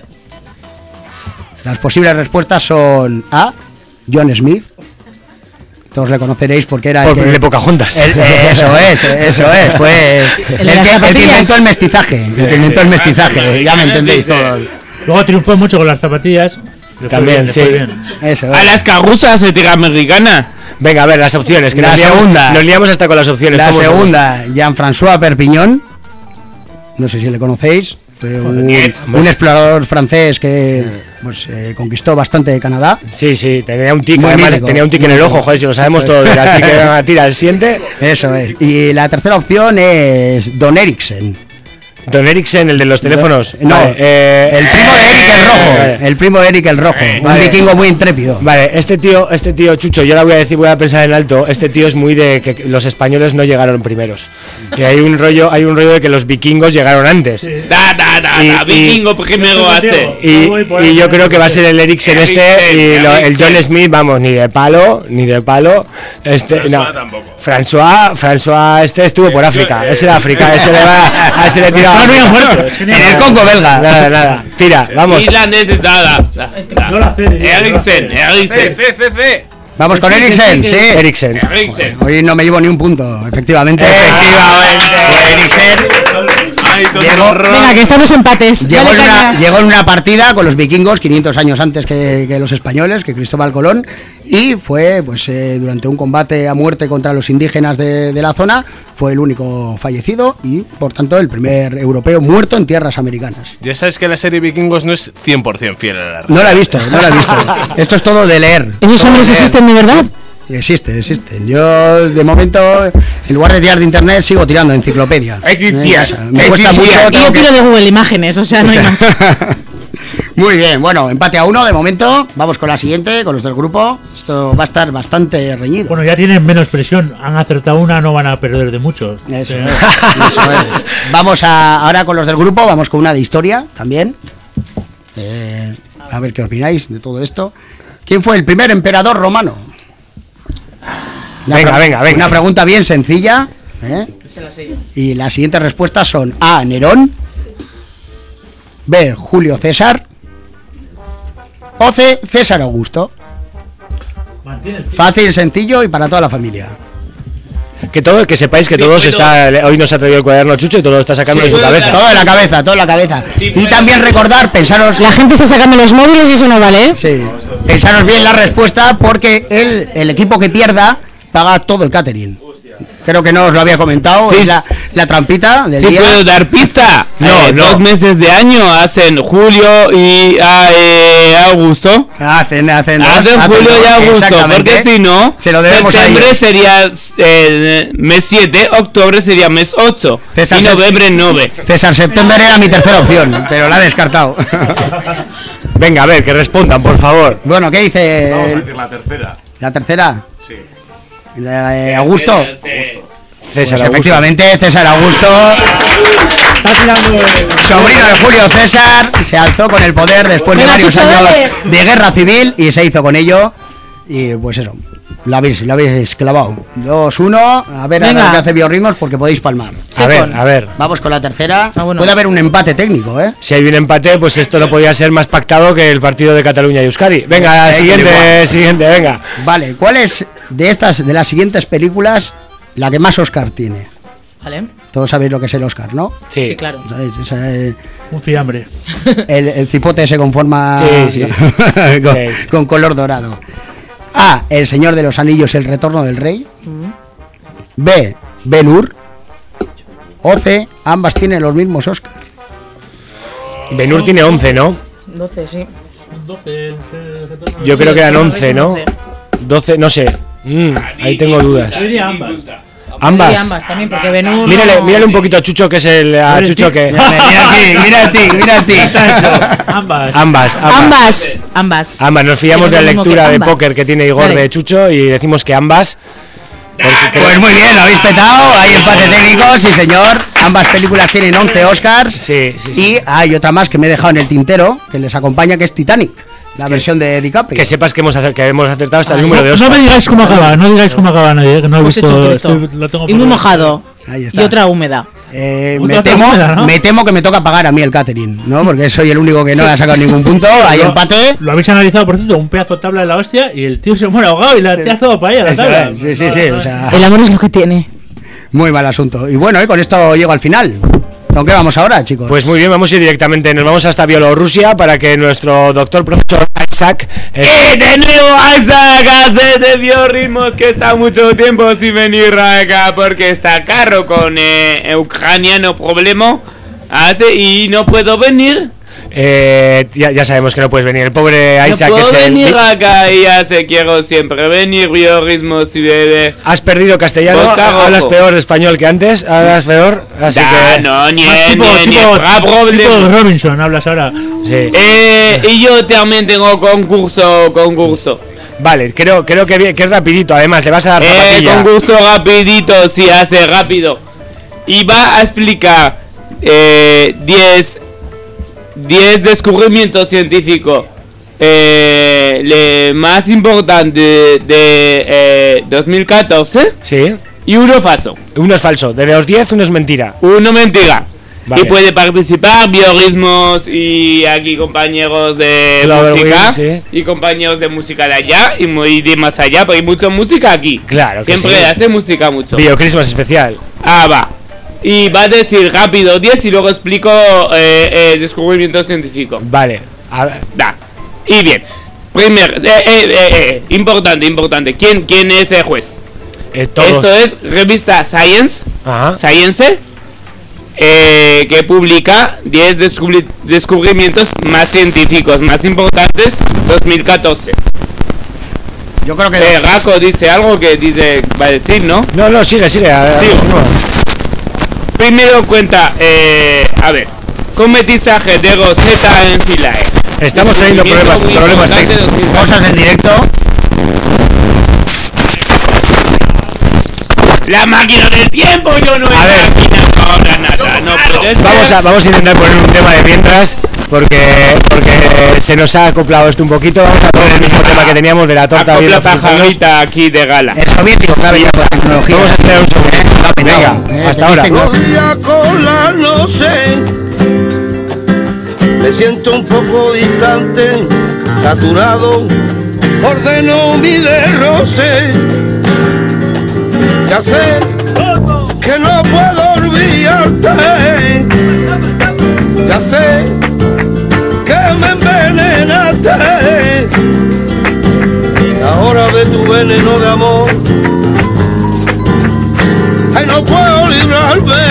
Las posibles respuestas son A. John Smith. Todos le conoceréis porque era el de Pocahontas. Eso es. Fue el que inventó el mestizaje. Ya me entendéis todos. Luego triunfó mucho con las zapatillas. También, sí. Eso A las carruzas de tierra americana. Venga, a ver, las opciones. Que nos liamos hasta con las opciones. La segunda, Jean-François Perpignan. No sé si le conocéis. Fue un explorador francés que conquistó bastante de Canadá. Sí, tenía un tic, además tenía un tic en el ojo, joder, si lo sabemos todos. Así que tira el siguiente. Eso es. Y la tercera opción es Don Eriksen. Don Eriksen, el de los teléfonos. No, el primo de Eric el Rojo. Vale. El primo de Eric el Rojo. Un vikingo muy intrépido. Vale, este tío Chucho, yo la voy a pensar en alto. Este tío es muy de que los españoles no llegaron primeros. Y hay un rollo de que los vikingos llegaron antes. Sí. Vikingo primero hace. Y yo creo que va a ser el Eriksen el John Smith, vamos, ni de palo. François tampoco. François estuvo por África. Ese era África, ese le tiraba. En el Congo belga. Nada. Tira, vamos. Islandeses, nada. Eriksen. Vamos con Eriksen, sí. Eriksen. Hoy no me llevo ni un punto, efectivamente. Eriksen. Venga, que estamos empates. Llegó en una partida con los vikingos 500 años antes que los españoles, que Cristóbal Colón, y fue durante un combate a muerte contra los indígenas de la zona, fue el único fallecido y por tanto el primer europeo muerto en tierras americanas. Ya sabes que la serie Vikingos no es 100% fiel a la realidad. No la he visto. Esto es todo de leer. ¿Esos hombres existen de verdad? Existen. Yo, de momento, en lugar de tirar de internet, sigo tirando de enciclopedia. Me cuesta mucho. Yo tiro de Google Imágenes, o sea, no hay más. Muy bien, bueno, empate a 1 de momento. Vamos con la siguiente, con los del grupo. Esto va a estar bastante reñido. Bueno, ya tienen menos presión. Han acertado una, no van a perder de mucho. Eso es. Vamos ahora con los del grupo. Vamos con una de historia también. A ver qué opináis de todo esto. ¿Quién fue el primer emperador romano? Venga. Una pregunta bien sencilla. Y las siguientes respuestas son A. Nerón, B. Julio César o C. César Augusto. Fácil, sencillo y para toda la familia. Que sepáis que todos hoy nos ha traído el cuaderno Chucho y todo lo está sacando de su cabeza. Todo en la cabeza. Y también recordar, pensaros. La gente está sacando los móviles y eso no vale, ¿eh? Sí. Pensaros bien la respuesta porque el equipo que pierda paga todo el catering. Creo que no os lo había comentado. Sí. Es la trampita del día. ¿Puedo dar pista? No. 2 meses de año hacen Julio y Augusto. Hacen Julio y Augusto, porque si no, se lo debemos septiembre a sería mes 7, octubre sería mes 8 y noviembre 9. César September era mi tercera opción, pero la he descartado. Venga, a ver, que respondan, por favor. Bueno, ¿qué dice? Vamos a decir la tercera. ¿La tercera? Sí. ¿Augusto? César Augusto. Efectivamente, César Augusto, sobrino de Julio César, se alzó con el poder después de varios años de guerra civil y se hizo con ello. Y pues eso, la habéis clavado. 2-1, a ver ahora qué hace Biorritmos porque podéis palmar. A ver. Vamos con la tercera. Bueno. Puede haber un empate técnico, ¿eh? Si hay un empate, pues esto no podía ser más pactado que el partido de Cataluña y Euskadi. Venga, siguiente, venga. Vale, ¿cuál es de las siguientes películas la que más Oscar tiene? Vale. Todos sabéis lo que es el Oscar, ¿no? Sí, claro. ¿Sabéis? Un fiambre. El cipote se conforma Sí. con color dorado. A. El Señor de los Anillos, El Retorno del Rey. B. Ben-Hur. O C. Ambas tienen los mismos Oscar. Ben-Hur tiene 11, ¿no? 12, sí. 12. Yo creo que eran 11, ¿no? 12, no sé. Ahí tengo dudas. Yo diría ambas. Ambas. Y ambas también, porque Ben-Hur. Mírale un poquito a Chucho, que es el Chucho que. Mira el tic. Ambas. Nos fiamos de la lectura de póker que tiene Igor de Chucho y decimos que ambas. Pues muy bien, lo habéis petado. Hay empate técnico, sí señor. Ambas películas tienen 11 Oscars. Sí. Y hay otra más que me he dejado en el tintero, que les acompaña, que es Titanic. La versión de DiCaprio. Que sepas que hemos acertado hasta el número de No Oscar. me digáis cómo acaba, no digáis cómo acaba nadie, que no he Pues visto. hecho Cristo. Lo tengo Y muy por- mojado. Ahí Y está. otra húmeda. Me Otra temo, moneda, ¿no? me temo que me toca pagar a mí el catering, ¿no? Porque soy el único que no le ha sacado ningún punto. Hay empate. Lo habéis analizado, por cierto, un pedazo de tabla de la hostia y el tío se muere ahogado y le hacía todo para ella la Eso tabla. es, sí. O sea, El amor es lo que tiene. muy mal asunto. Y bueno, con esto llego al final. ¿Con qué vamos ahora, chicos? Pues muy bien, vamos a ir directamente, nos vamos hasta Bielorrusia para que nuestro doctor profesor Isaac... De nuevo Isaac hace de biorritmos, que está mucho tiempo sin venir acá porque está caro con ucraniano problema hace y no puedo venir. ya sabemos que no puedes venir, el pobre Isaac no es puedo el... venir acá y hace quiero siempre venir biorritmos y bebé. Has perdido castellano, Boca rojo. hablas peor español que antes, hablas peor, así que... No, ni Más tipo Robinson hablas ahora. Sí. y yo también tengo concurso. Vale, creo que es rapidito, además, te vas a dar zapatilla. Concurso rapidito, si hace rápido. Y va a explicar 10 descubrimientos científicos más importantes de 2014 Sí, y uno falso. uno es falso, de los 10 uno es mentira. Uno mentira. Vale. Y puede participar biorritmos y aquí compañeros de Claro, música sí. y compañeros de música de allá y muy de más allá, porque hay mucha música aquí. Claro que Siempre sí. hace música mucho. Biocrismas especial. Va. Y va a decir rápido 10 y luego explico descubrimiento científico. Vale, Da. Y bien. Primero, importante. ¿Quién es el juez? todos. Esto es revista Science. Ajá. Science. Que publica 10 descubrimientos más científicos, más importantes 2014. Yo creo que... Raco dice algo que va a decir, ¿no? No, sigue, a ver, Sigo. no. Primero cuenta, a ver, con metizaje de Rosetta en Philae. Estamos teniendo problemas técnicos. Cosas del directo. La máquina del tiempo, yo no he A ver. máquina ahora nada, no puede ser. Vamos a intentar poner un tema de mientras porque se nos ha acoplado esto un poquito. Vamos a poner el mismo tema que teníamos de la torta Acopla abierta. pajarita aquí de gala. El soviético, claro, ya con la tecnología. Vamos a esperar un segundo. Venga, hasta ahora. Día con la noche me siento un poco distante, saturado, ordeno mi derroche. Ya sé que no puedo olvidarte, ya sé que me envenenaste. La hora de tu veneno de amor, ay, no puedo librarme.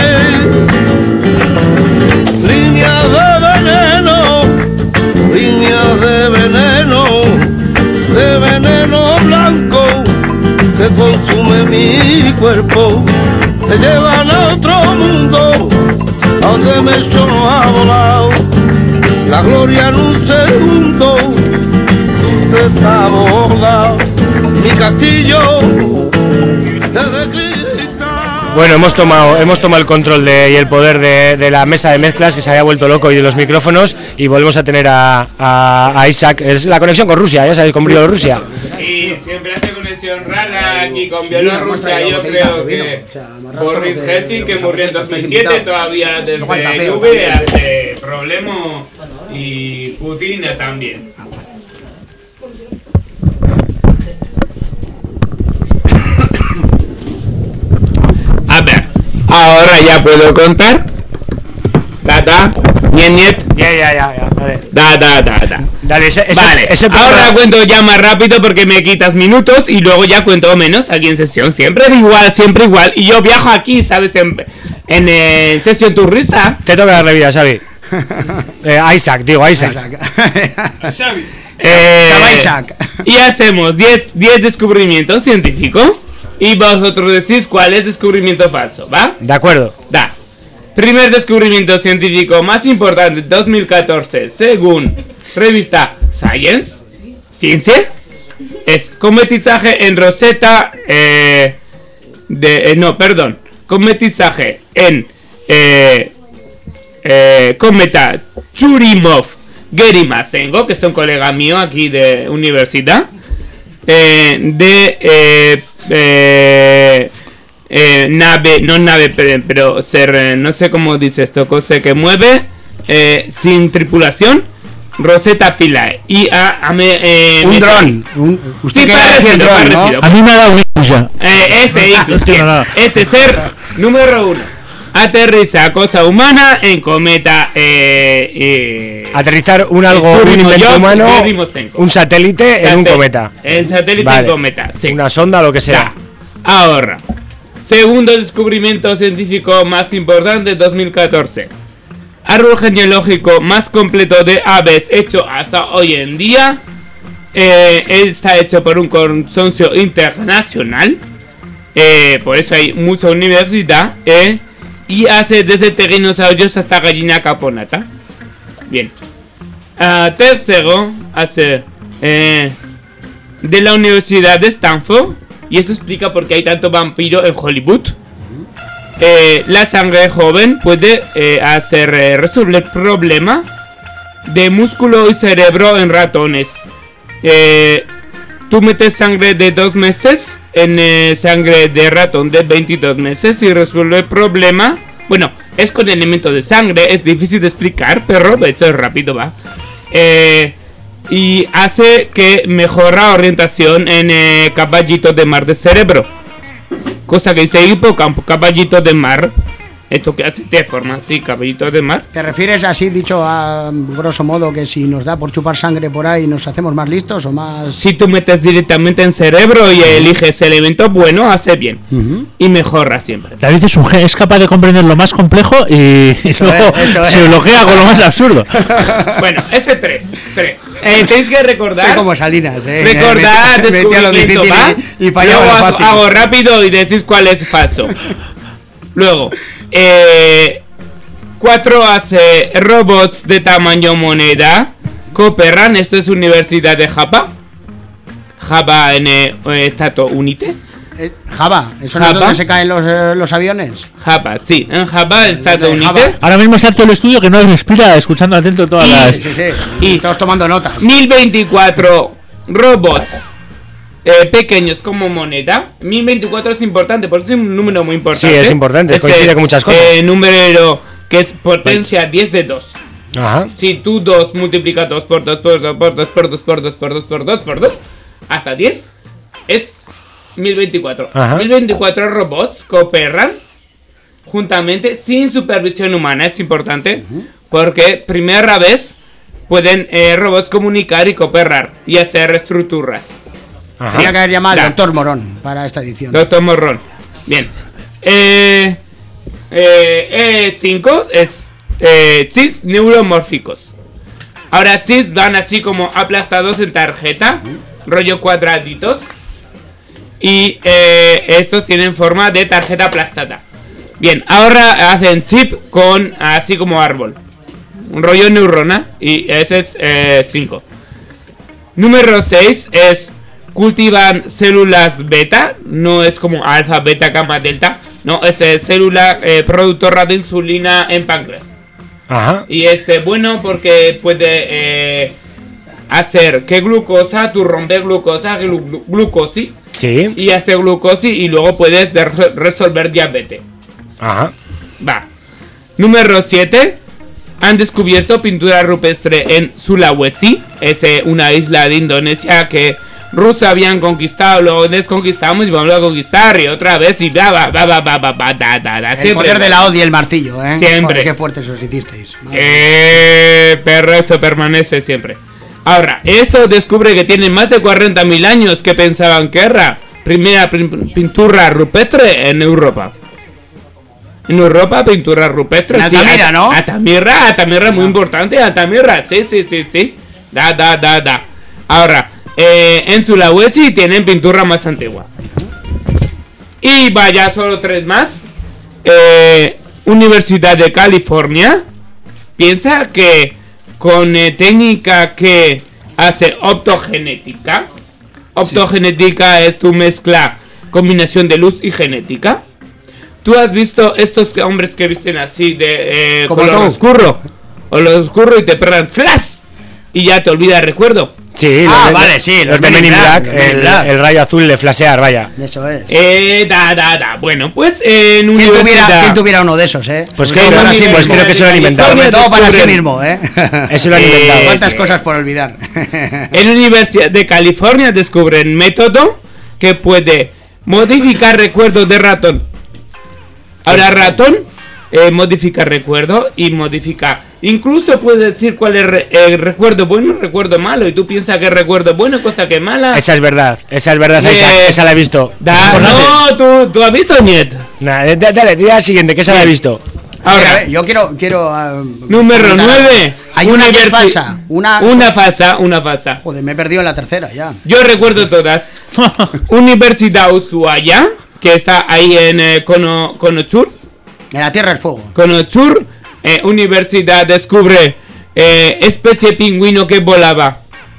Líneas de veneno blanco que consume mi cuerpo, me llevan a otro mundo, a donde me solo ha volado la gloria en un segundo. Dulce sabor, mi castillo de cristal. Bueno, hemos tomado el control y el poder de la mesa de mezclas que se había vuelto loco y de los micrófonos y volvemos a tener a Isaac. Es la conexión con Rusia, ya sabéis, con Bielorrusia. Y siempre hace conexión rara aquí con Bielorrusia. Yo creo que Boris Helsinki, que murió en 2007, todavía desde Nube hace problema y Putin también. A ver, ahora ya puedo contar. Niet. Ya, dale. Da. Dale, Vale, ahora cuento ya más rápido porque me quitas minutos y luego ya cuento menos aquí en sesión. Siempre igual. Y yo viajo aquí, ¿sabes? En sesión turista. Te toca darle vida, Xavi. Isaac. Isaac. Y hacemos 10 descubrimientos científicos y vosotros decís cuál es descubrimiento falso, ¿va? De acuerdo. Da. Primer descubrimiento científico más importante 2014 según revista Science, Ciencia, es con metizaje en Rosetta con metizaje en cometa Churyumov Gary Mazengo, que es un colega mío aquí de universidad, pero ser, no sé cómo dice esto, cosa que mueve sin tripulación, Rosetta Philae. Y un dron. Usted sí, quiere decir dron, ¿no? A mí me ha dado ya. Este ser número 1 aterriza cosa humana en cometa. Aterrizar un invento humano, un satélite en un cometa. El satélite en cometa, sí. Una sonda, lo que sea. Ahora, segundo descubrimiento científico más importante de 2014. Árbol genealógico más completo de aves hecho hasta hoy en día. Está hecho por un consorcio internacional. Por eso hay mucha universidad. Y hace desde tiranosaurios hasta gallina caponata. Bien. Tercero, hace de la Universidad de Stanford. Y esto explica por qué hay tanto vampiro en Hollywood. La sangre joven puede resolver problema de músculo y cerebro en ratones. Tú metes sangre de 2 meses en sangre de ratón de 22 meses y resuelve el problema. Bueno, es con elementos de sangre, es difícil de explicar, pero esto es rápido, va. Y hace que mejora orientación en caballitos de mar de cerebro. Cosa que dice hipocampo, caballito de mar. Esto que hace te forma así, caballito de mar. ¿Te refieres así, dicho a grosso modo, que si nos da por chupar sangre por ahí nos hacemos más listos o más...? Si tú metes directamente en cerebro y eliges elemento bueno, hace bien. Y mejora siempre. David es capaz de comprender lo más complejo y luego se bloquea con lo más absurdo. Bueno, este 3. Tenéis que recordar. Soy como Salinas, Recordad descubrimiento, ¿va? Y luego hago rápido y decís cuál es falso. Luego, 4 hace robots de tamaño moneda. Cooperan, esto es Universidad de Java. Java en Estados Unidos. Java, ¿eso no es donde se caen los aviones? Java, sí, en Java, Estados Unidos. Ahora mismo está todo el estudio que no respira, escuchando atento todas las... Sí. Y todos tomando notas. 1024 robots pequeños como moneda. 1024 es importante, porque es un número muy importante. Sí, es importante, coincide con muchas cosas. Número que es potencia 10 de 2. Ajá. Si tú 2 multiplicas 2 por 2 por 2 por 2 por 2 por 2 por 2 por 2 por 2 hasta 10 es 1024. Ajá. 1024 robots cooperan juntamente sin supervisión humana. Es importante porque primera vez pueden robots comunicar y cooperar y hacer estructuras. Tenía que haber llamado al Doctor Morón para esta edición. Doctor Morón. Bien. 5 es chips neuromórficos. Ahora chips van así como aplastados en tarjeta, rollo cuadraditos. Y estos tienen forma de tarjeta aplastada. Bien, ahora hacen chip con así como árbol. Un rollo neurona. Y ese es 5. Número 6 es cultivan células beta. No es como alfa, beta, gamma, delta. No, es célula productora de insulina en páncreas. Ajá. Y es bueno porque puede hacer que glucosa, tú rompes glucosa, glucosis. Sí. Y hace glucosis y luego puedes resolver diabetes. Ajá. Va. Número 7. Han descubierto pintura rupestre en Sulawesi. Es una isla de Indonesia que rusos habían conquistado, luego desconquistamos y vamos a conquistar y otra vez y da. El poder de la hoz y el martillo, ¿eh? Siempre. Joder, qué fuertes os hicisteis. Pero eso permanece siempre. Ahora, esto descubre que tiene más de 40.000 años que pensaban que era primera pintura rupestre en Europa. En Europa, pintura rupestre. En Altamira, ¿no? Altamira muy importante. Altamira, sí. Da. Ahora, en Sulawesi tienen pintura más antigua. Y vaya, solo 3 más. Universidad de California piensa que con técnica que hace optogenética. Optogenética es tu mezcla, combinación de luz y genética. ¿Tú has visto estos hombres que visten así de color oscuro? O lo oscuro y te pegan flash y ya te olvida el recuerdo. Sí, vale, sí, los de Men in Black, el rayo azul de flashear, vaya. Eso es. Bueno, pues en universidad... ¿Quién tuviera uno de esos, Pues creo que se lo han inventado. Sobre todo para sí mismo, Eso lo han inventado. ¿Cuántas cosas por olvidar? En la Universidad de California descubren método que puede modificar recuerdos de ratón. Ahora ratón modifica recuerdo y modifica... Incluso puede decir cuál es el recuerdo bueno y recuerdo malo. Y tú piensas que recuerdo bueno, cosa que mala. Esa es verdad, esa la he visto. No, tú has visto, Niet. Dale, día siguiente, que esa la he visto. Ahora, yo quiero número 9. Hay una que es falsa. Una falsa. Joder, me he perdido en la tercera ya. Yo recuerdo todas. Universidad Ushuaia, que está ahí en Conochur. En la Tierra del Fuego. Conochur. Universidad descubre especie de pingüino que volaba.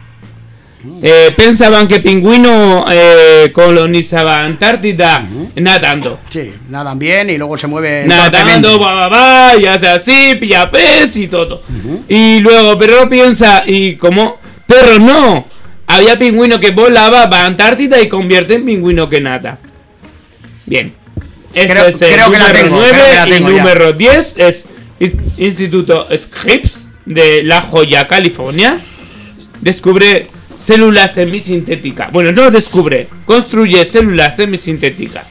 Pensaban que pingüino colonizaba Antártida nadando. Sí, nadan bien y luego se mueve nadando, y hace así, pilla pez y todo. Y luego, pero piensa, y como, pero no, había pingüino que volaba, va a Antártida y convierte en pingüino que nada. Bien. Este es el número 9 y número 10 es Instituto Scripps de La Joya, California. Descubre células semisintéticas. Bueno, no descubre, construye células semisintéticas.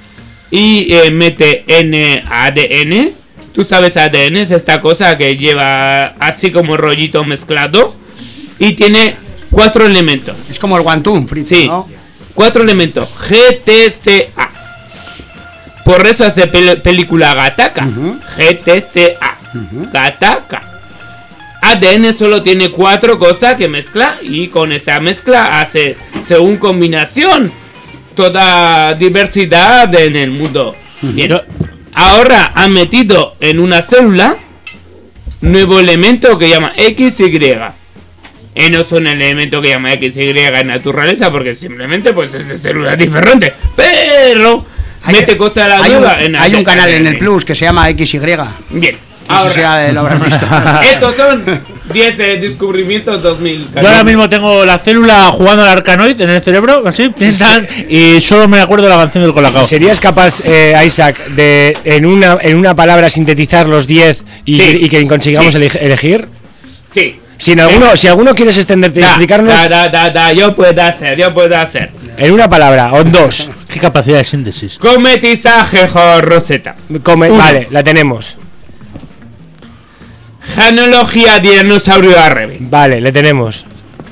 Y mete ADN. Tú sabes, ADN es esta cosa que lleva así como rollito mezclado. Y tiene 4 elementos. Es como el Guantún, Fritz, sí, ¿no? 4 elementos. GTCA. Por eso hace película Gattaca. GTCA. Gattaca. ADN solo tiene 4 cosas que mezcla. Y con esa mezcla hace, según combinación, toda diversidad en el mundo. Bien. Ahora han metido en una célula nuevo elemento que llama XY. No son elementos que llama XY en naturaleza, porque simplemente pues es de células diferentes. Pero mete cosas a la nueva. Hay un canal en el Plus que se llama XY. Bien. Ahora, lo habrás visto. Estos son 10 descubrimientos 2014. Yo ahora mismo tengo la célula jugando al Arcanoid en el cerebro, así, y solo me acuerdo de la canción del Colacao. ¿Serías capaz, Isaac, de en una palabra sintetizar los 10 y que consigamos elegir? Sí. Si alguno quieres extenderte y explicarnos... Yo puedo hacer. En una palabra, o en 2. ¿Qué capacidad de síntesis? Cometizaje, Rosetta. Vale, la tenemos. Genealogía dinosaurio árabe. Vale, le tenemos.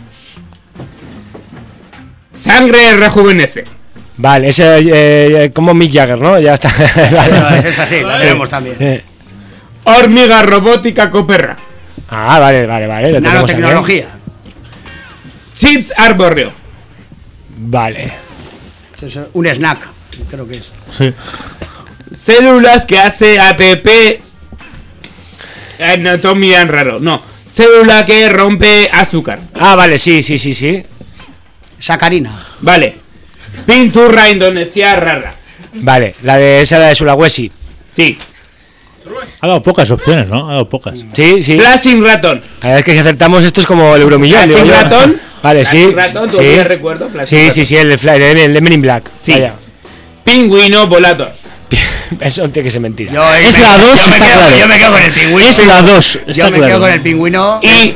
Sangre rejuvenece. Vale, ese como Mick Jagger, ¿no? Ya está. Vale. Es así, la tenemos también. Hormiga robótica Coperra. Ah, vale. Nanotecnología. Chips arbóreo. Vale. Es un snack, creo que es. Sí. Células que hace ATP. Anatomía raro, no. Célula que rompe azúcar. Ah, vale, sí. Sacarina. Vale. Pintura indonesia rara. Vale, la de Sulawesi. Sí. Ha dado pocas opciones, ¿no? Ha dado pocas. Sí. Flashing ratón. A ver, es que si acertamos esto es como el Euromillón. Flashing ratón. Vale, Flashing ratón, todavía recuerdo. Sí, el de Men in Black. Sí. Vaya. Pingüino volador. Eso tiene que ser mentira. Es la 2, está claro. Yo me quedo con el pingüino. Es la 2, yo me quedo con el pingüino. Y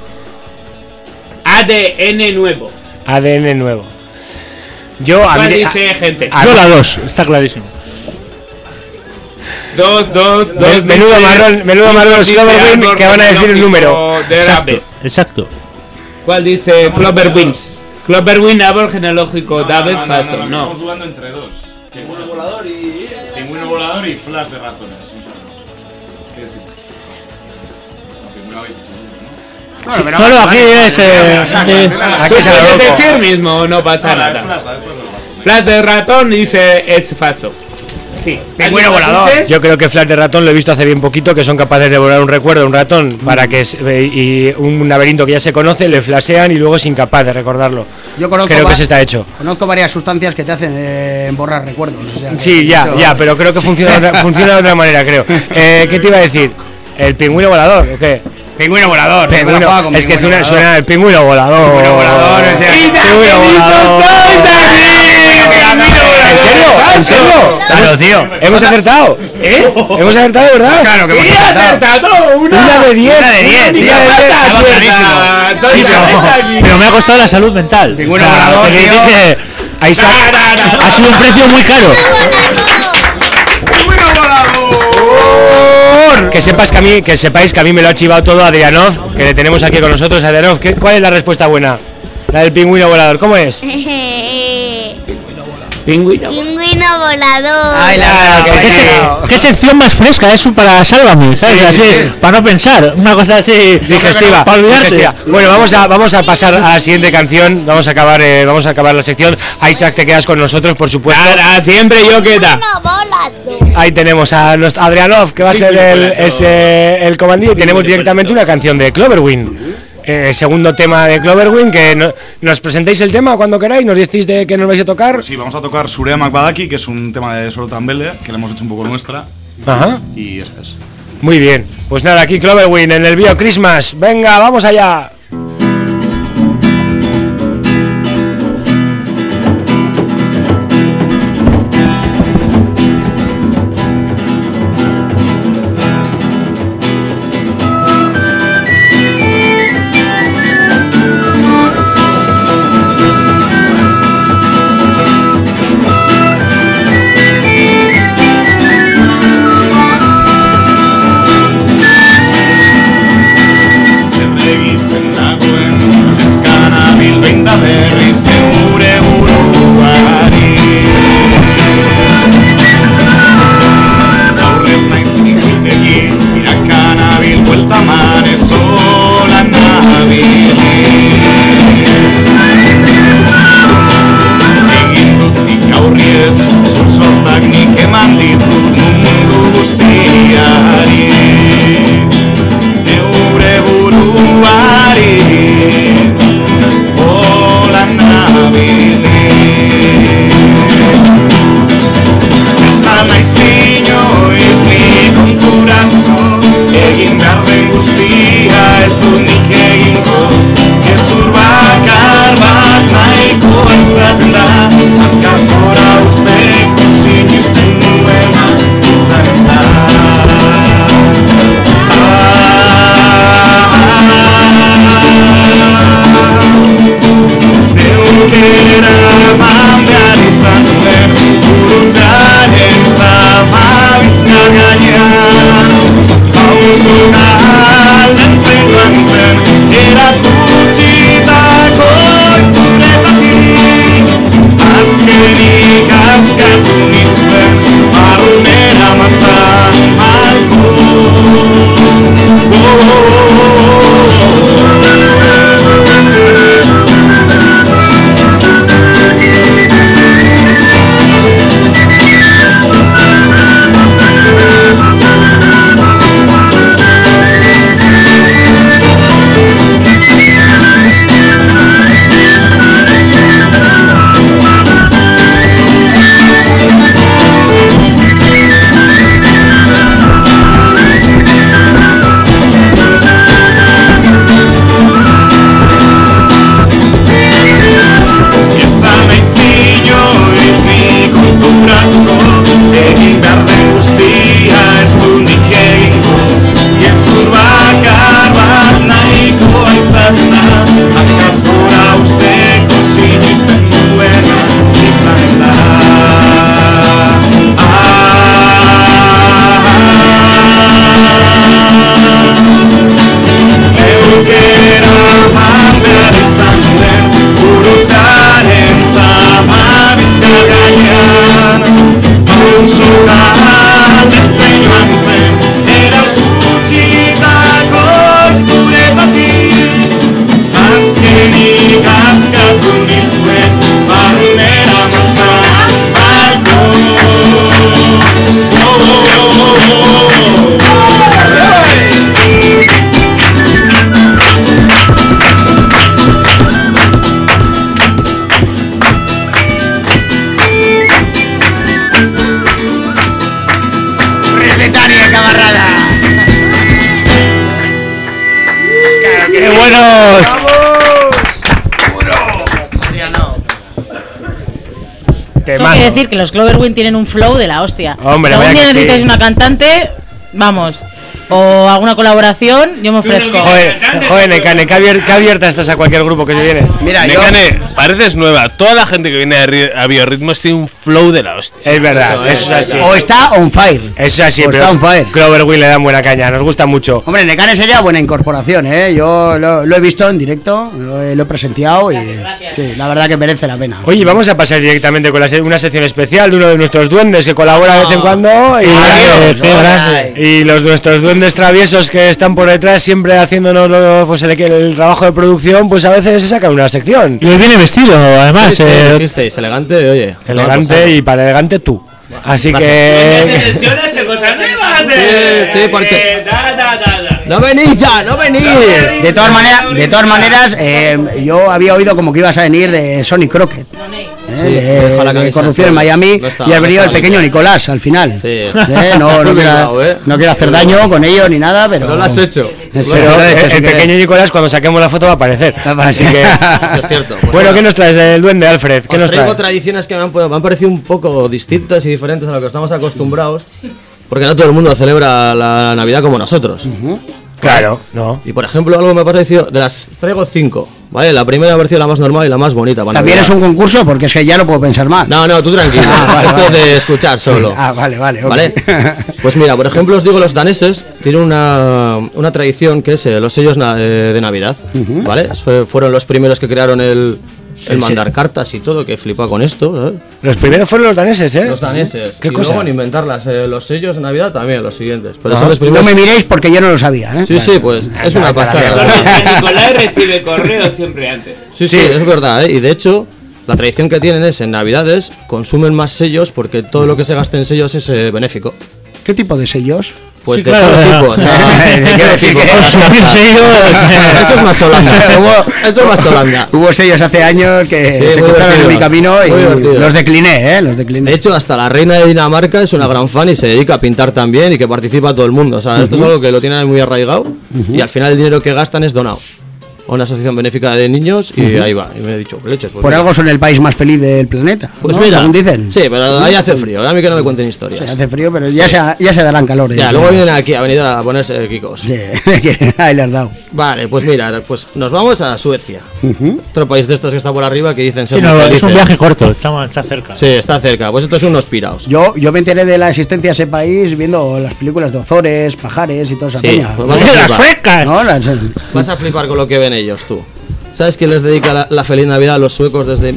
ADN nuevo. ADN nuevo. ¿Cuál dice, gente? Yo la 2, está clarísimo. 2. Menudo marrón los Cloverwing que van a decir el número. Exacto. ¿Cuál dice Cloverwings? Cloverwing, árbol genealógico, Daves, falso. No. Estamos dudando entre 2. Pingüino volador y flash de ratones. No sabemos. ¿Qué decimos? Pingüino habéis dicho, ¿no? No, aquí es. Aquí puedes decir mismo, no pasa nada. Flash de ratón dice es falso. Sí. Pingüino volador. Yo creo que Flash de ratón lo he visto hace bien poquito, que son capaces de volar un recuerdo de un ratón para que y un laberinto que ya se conoce le flashean y luego es incapaz de recordarlo. Yo creo que se está hecho. Conozco varias sustancias que te hacen borrar recuerdos. O sea, sí, ya, pero creo que funciona de otra manera, creo. ¿Qué te iba a decir? ¿El pingüino volador o qué? Pingüino volador. Es que suena el pingüino volador. Pingüino volador. Pingüino volador. ¿En serio? Claro, tío. ¿Hemos acertado? ¿Hemos acertado, verdad? Claro que hemos acertado. Una de 10. Estaba clarísimo. Pero me ha costado la salud mental. Pingüino volador, tío. Isaac, ha sido un precio muy caro. Que sepáis que a mí me lo ha chivado todo Adrianov, que le tenemos aquí con nosotros. Adrianov, ¿cuál es la respuesta buena? La del pingüino volador, ¿cómo es? Pingüino. Pingüino volador. Ay, ¿Qué sección más fresca? Es para Sálvame, ¿sabes? Así, para no pensar. Una cosa así digestiva. Para olvidarte. Bueno, vamos a pasar a la siguiente canción. Vamos a acabar la sección. Isaac, te quedas con nosotros, por supuesto. Siempre yo queda. Ahí tenemos a nuestro Adrianov, que va a ser el comandante. Y tenemos directamente una canción de Cloverwind. Segundo tema de Cloverwind, que nos presentéis el tema cuando queráis, nos decís de qué nos vais a tocar. Sí, vamos a tocar Surea Makbadaki, que es un tema de Sorotan Belle, que le hemos hecho un poco nuestra. Ajá. Y esa es. Muy bien, pues nada, aquí Cloverwind en el Bio Christmas. Venga, vamos allá. decir que los Cloverwind tienen un flow de la hostia. Hombre, si algún vaya día que necesitáis sí. una cantante, vamos. O alguna colaboración, yo me ofrezco. Joder, Nekane, ¿qué abierta estás a cualquier grupo que se viene? Mira, yo... Nekane, pareces nueva. Toda la gente que viene a Biorritmos tiene un flow de la hostia. Es verdad, eso es así. O está on fire. Eso es así, O pero está on fire. Cloverwind le dan buena caña, nos gusta mucho. Hombre, Nekane sería buena incorporación, ¿eh? Yo lo he visto en directo, lo he presenciado y sí, la verdad que merece la pena. Oye, vamos a pasar directamente con una sección especial de uno de nuestros duendes que colabora de vez en cuando. Y los nuestros duendes traviesos que están por detrás siempre haciéndonos pues el trabajo de producción, pues a veces se saca una sección. Y hoy viene vestido, además. ¿Visteis? Elegante, oye. Elegante y para elegante tú. Así que... Sí, porque... ¡No venís ya! ¡No venís! De todas maneras, yo había oído como que ibas a venir de Sonny Crockett. De corrupción en Miami y has venido el pequeño Nicolás al final. No quiero hacer daño con ellos ni nada, pero... No lo has hecho. Pero el pequeño Nicolás cuando saquemos la foto va a aparecer. Así que... Eso es cierto. Pues bueno, ¿qué nos traes del duende, Alfred? ¿Qué nos traigo traes? tradiciones que me han parecido un poco distintas y diferentes a lo que estamos acostumbrados. Porque no todo el mundo celebra la Navidad como nosotros. Claro, no. Y por ejemplo, algo me ha parecido, de las traigo 5, ¿vale? La primera ha parecido la más normal y la más bonita. ¿También es un concurso? Porque es que ya no puedo pensar más. No, tú tranquilo. Esto es de escuchar solo. Vale. ¿Vale? Pues mira, por ejemplo, os digo, los daneses tienen una tradición que es los sellos de Navidad, ¿vale? Fueron los primeros que crearon el mandar cartas y todo, que flipa con esto, ¿sabes? Los primeros fueron los daneses, ¿eh? Los daneses. ¿Qué y cosa? luego en inventarlas, los sellos de Navidad también, los siguientes. Pero son los primeros. No me miréis porque yo no lo sabía, ¿eh? Sí, pues es una pasada. Nicolás recibe correo siempre antes. Sí, es verdad, ¿eh? Y de hecho, la tradición que tienen es en Navidades consumen más sellos porque todo lo que se gaste en sellos es benéfico. ¿Qué tipo de sellos? Pues Sí, de claro, todo tipo, o sea, de todo tipo. Consumir sellos. Eso es más Holanda. Eso es más Holanda. Hubo sellos hace años que Sí, se muy cruzaron en divertido. mi camino y Muy divertido. los decliné, los decliné. De hecho, hasta la reina de Dinamarca es una gran fan y se dedica a pintar también y que participa todo el mundo. O sea, esto es algo que lo tienen muy arraigado y al final el dinero que gastan es donado a una asociación benéfica de niños y ahí va. Y me he dicho, leches, pues Por mira. algo son el país más feliz del planeta. Pues ¿no? mira, Según dicen. sí, pero ahí hace frío. A mí que no me cuenten historias. Sí, hace frío, pero ya se darán calor. Ya, luego vienen aquí a venir a ponerse kikos. Sí, ahí le has dado. Vale, pues mira, pues nos vamos a Suecia. Otro país de estos que está por arriba que dicen ser Sí, muy no, es felices. un viaje corto, está cerca. Sí, está cerca. Pues estos son unos piraos. Yo me enteré de la existencia de ese país viendo las películas de Ozores, Pajares y toda esa Sí, peña. pues vas a ¡Las flipar. suecas! ¿No? Vas a flipar con lo que ven ellos, tú. ¿Sabes quién les dedica la feliz Navidad a los suecos desde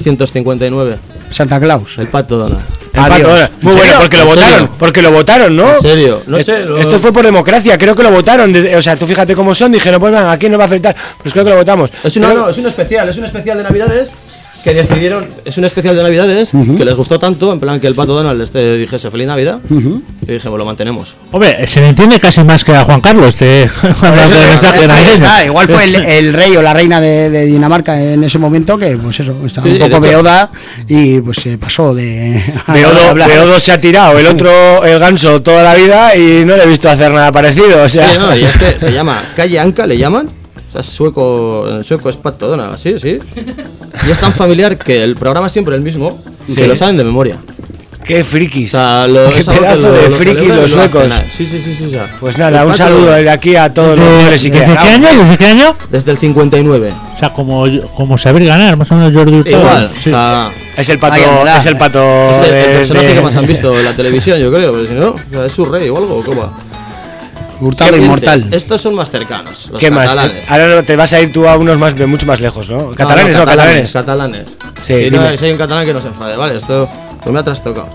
1959? Santa Claus. El Pato Donald. El Pato Donald. Muy ¿En bueno, serio? porque lo ¿En votaron, serio? porque lo votaron, ¿no? ¿En serio? No sé. Esto fue por democracia, creo que lo votaron. O sea, tú fíjate cómo son, dijeron, pues venga, aquí nos va a afectar. Pues creo que lo votamos. Es un especial de Navidades que decidieron, es un especial de Navidades que les gustó tanto, en plan que el Pato Donald les dijese Feliz Navidad y dijimos, lo mantenemos. Hombre, se le entiende casi más que a Juan Carlos, hablando de mensaje navideño. Igual fue el rey o la reina de Dinamarca en ese momento que, pues eso, estaba Sí, un poco de hecho- beoda y pues se pasó de... Beodo se ha tirado, el otro, el ganso, toda la vida y no le he visto hacer nada parecido. O sea, Sí, no, y este se llama Calle Anka, le llaman. O sea, es sueco, en sueco es Pato Donald, sí. Y es tan familiar que el programa es siempre el mismo y Sí. se lo saben de memoria. qué frikis. O sea, qué es algo que pedazo de lo frikis celebran y los lo hacen, suecos. Sí. O sea, Pues nada, el un Pato saludo Donald, de aquí a todos los señores y que ¿Desde qué año? ¿Desde qué año? Desde el 59. O sea, como saber ganar, más o menos Jordi Hurtado. Igual, Sí. o sea, Es el pato, Ahí andará. es el pato es el de- personaje de- que más han visto en la televisión, yo creo, porque si no, o sea, es su rey o algo, ¿cómo va? Hurtado Siguiente. inmortal. Estos son más cercanos, los ¿Qué más? catalanes. Ahora te vas a ir tú a unos más de mucho más lejos, ¿no? Catalanes, no, catalanes. Catalanes. Sí, Si, no, dime. si hay un catalán que no se enfade, ¿vale? Esto pues me ha trastocado.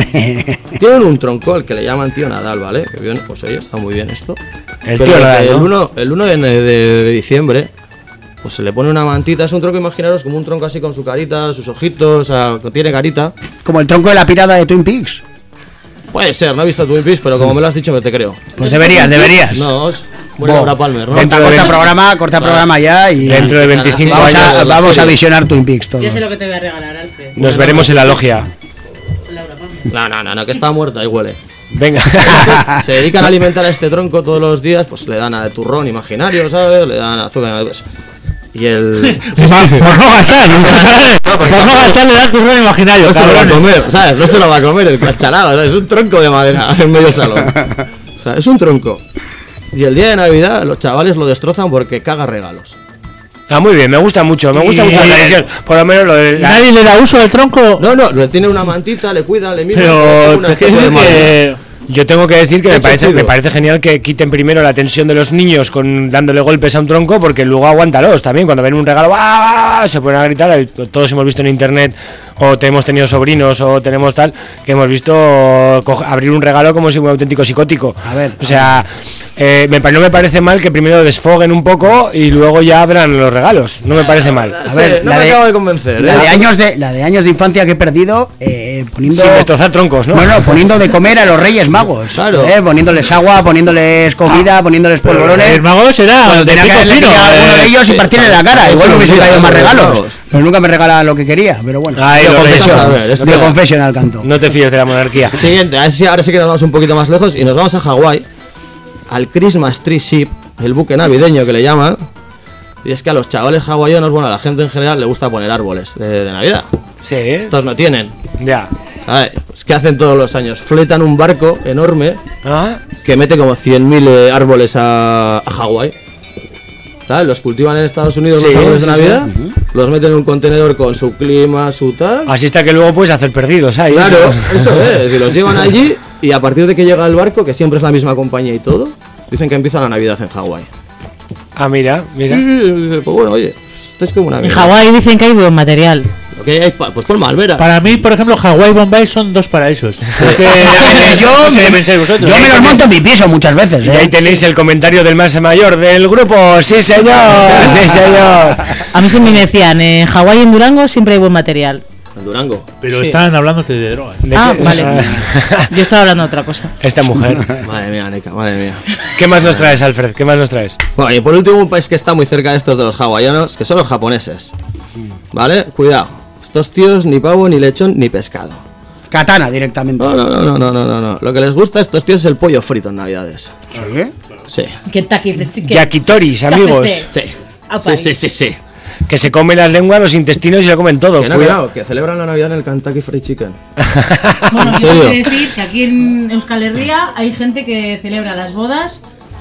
Tienen un troncol que le llaman tío Nadal, ¿vale? Que bien, pues oye, está muy bien esto. El Pero tío Nadal, ¿no? el 1 de diciembre, pues se le pone una mantita. Es un tronco, imaginaros, como un tronco así con su carita, sus ojitos, o sea, que tiene carita. Como el tronco de la pirada de Twin Peaks. Puede ser, no he visto Twin Peaks, pero como me lo has dicho, me te creo. Pues deberías. No, es buena Bo. Laura Palmer, ¿no? Dentro Corta de- programa ya y Dentro de 25 vamos años a, vamos a sí. visionar Twin Peaks todo. Yo sé lo que te voy a regalar, Alfred. nos veremos en la logia. Laura Palmer. No, que está muerta, ahí huele. Venga. Se dedican a alimentar a este tronco todos los días, pues le dan a turrón imaginario, ¿sabes? Le dan azúcar. Pues, Y el... Por no gastar. Por no gastar le da turrón imaginario. No se lo va a comer, ¿sabes? No se lo va a comer el cachalado, ¿sabes? Es un tronco de madera en medio salón. O sea, es un tronco. Y el día de Navidad los chavales lo destrozan porque caga regalos. Ah, muy bien, me gusta mucho la tradición. Por lo menos lo de ¿Nadie le da uso al tronco? No, le tiene una mantita, le cuidan, le miran. Pero una es que estatua de madera. Yo tengo que decir que me sentido. parece genial que quiten primero la tensión de los niños con dándole golpes a un tronco, porque luego aguántalos también. Cuando ven un regalo, ¡ah! Se ponen a gritar. Todos hemos visto en internet, o hemos tenido sobrinos, o tenemos tal, que hemos visto abrir un regalo como si fuera un auténtico psicótico. A ver, o sea, no me parece mal que primero desfoguen un poco y luego ya abran los regalos. No me parece mal. A ver, no me acabo de convencer. La de años de infancia que he perdido, poniendo... Sin destrozar troncos, ¿no? No, poniendo de comer a los Reyes Magos. Claro. Poniéndoles agua, poniéndoles comida, poniéndoles polvorones. El mago será Cuando tenía que haberle tirado a alguno de ellos y partirle la cara. Igual me hubiese caído más regalos. Pero nunca me regalaban lo que quería, pero bueno. Ay, De confessional canto. No te fíes de la monarquía. Siguiente, ahora sí que nos vamos un poquito más lejos y nos vamos a Hawái, al Christmas Tree Ship, el buque navideño que le llaman. Y es que a los chavales hawaianos, bueno, a la gente en general le gusta poner árboles de Navidad. Sí. Estos no tienen. Ya. ¿Sabes? Pues, ¿qué hacen todos los años? Fletan un barco enorme ¿Ah? que mete como 100.000 árboles a Hawái. ¿Sabes? Los cultivan en Estados Unidos los árboles de Navidad, los meten en un contenedor con su clima, su tal. Así está que luego puedes hacer perdidos ahí. Claro, eso es. Y los llevan allí y a partir de que llega el barco, que siempre es la misma compañía y todo, dicen que empieza la Navidad en Hawái. Ah, mira. Sí, pues bueno, oye, esto es como una En mierda. Hawái dicen que hay buen material. Lo que hay, pues por Malvera. Para mí, por ejemplo, Hawái y Bombay son dos paraísos. Porque, Yo me los monto en mi piso muchas veces. Y ahí tenéis el comentario del más mayor del grupo. Sí, señor. Sí, señor. A mí siempre me decían, en Hawái y en Durango siempre hay buen material. En Durango. Pero Sí. estaban hablando de drogas. Vale. Yo estaba hablando de otra cosa. Esta mujer. Madre mía, Neca, madre mía. ¿Qué más nos traes, Alfred? ¿Qué más nos traes? Bueno, y por último, un país que está muy cerca de estos de los hawaianos, que son los japoneses. ¿Vale? Cuidado. Estos tíos ni pavo, ni lechón, ni pescado. Katana directamente. No. Lo que les gusta a estos tíos es el pollo frito en Navidades. ¿Sí? Sí. Kentucky Fried Chicken. Yakitoris, amigos. Sí. Que se comen las lenguas, los intestinos y lo comen todo. Que no, Cuidado. que celebran la Navidad en el Kentucky Fried Chicken. Bueno, ¿En yo tengo que serio? decir que aquí en Euskal Herria hay gente que celebra las bodas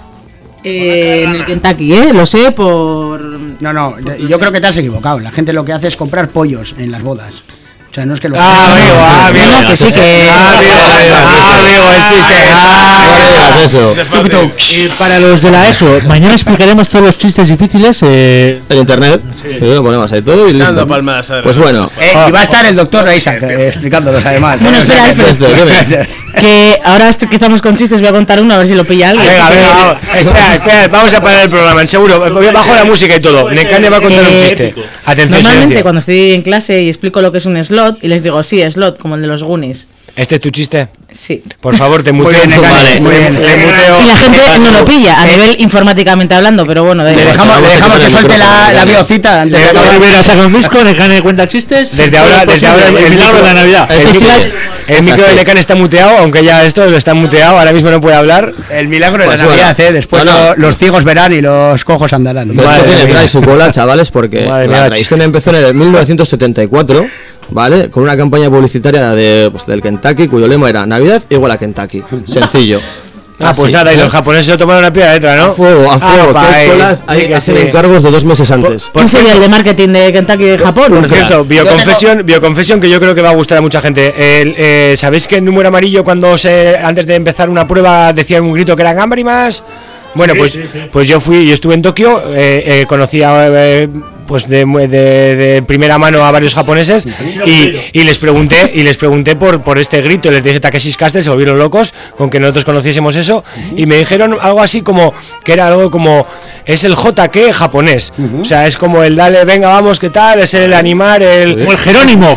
En el Kentucky, lo sé por... No, yo creo que te has equivocado. La gente lo que hace es comprar pollos en las bodas. O sea, no es que lo... amigo, que sí, que... Amigo, el chiste. Eso. Y para los de la ESO, mañana explicaremos todos los chistes difíciles. En internet. Sí, lo ponemos ahí todo y Dando listo. palmadas a Pues bueno. y va a estar el doctor Isaac explicándolos además. Bueno, O sea, espera, Alfred, que ahora que estamos con chistes voy a contar uno a ver si lo pilla alguien. Venga, espera, vamos a parar el programa, seguro. Bajo la música y todo. Necane va a contar un chiste. Atención, Normalmente silencio. cuando estoy en clase y explico lo que es un slot y les digo, sí, slot, como el de los Goonies. ¿Este es tu chiste? Sí. Por favor, te muteo. Muy bien, Necane, muy bien. Te muteo. Y la gente no lo pilla, a nivel informáticamente hablando, pero bueno, Le dejamos que suelte la biocita antes de La acabar. primera saca un disco, Necane cuenta chistes. Desde ahora el milagro de la Navidad. El micro de Necane está muteado, aunque ya esto lo está muteado, ahora mismo no puede hablar. El milagro de Pues la Navidad, bueno. Después No. los ciegos verán y los cojos andarán. Esto Madre tiene mía. trae su cola, chavales, porque Madre mía, la tradición empezó en el 1974, ¿vale? Con una campaña publicitaria del Kentucky, cuyo lema era Navidad igual a Kentucky. Sencillo. Ah, pues Así, nada, y ¿no? los japoneses lo tomaron a pie de letra, ¿no? A fuego, que hay colas, hay que hacer encargos de 2 meses antes. ¿Quién sería el de marketing de Kentucky de Japón? Por cierto, bioconfesión que yo creo que va a gustar a mucha gente. ¿Sabéis que el número amarillo antes de empezar una prueba decía un grito que era Gambari más? Bueno, pues yo estuve en Tokio, conocí a pues de primera mano a varios japoneses y les pregunté por este grito, les dije Takeshi's Castle, se volvieron locos con que nosotros conociésemos eso y me dijeron algo así como que era algo como es el JK japonés, o sea, es como el dale, venga, vamos, ¿qué tal? Es el animar, Como el Jerónimo.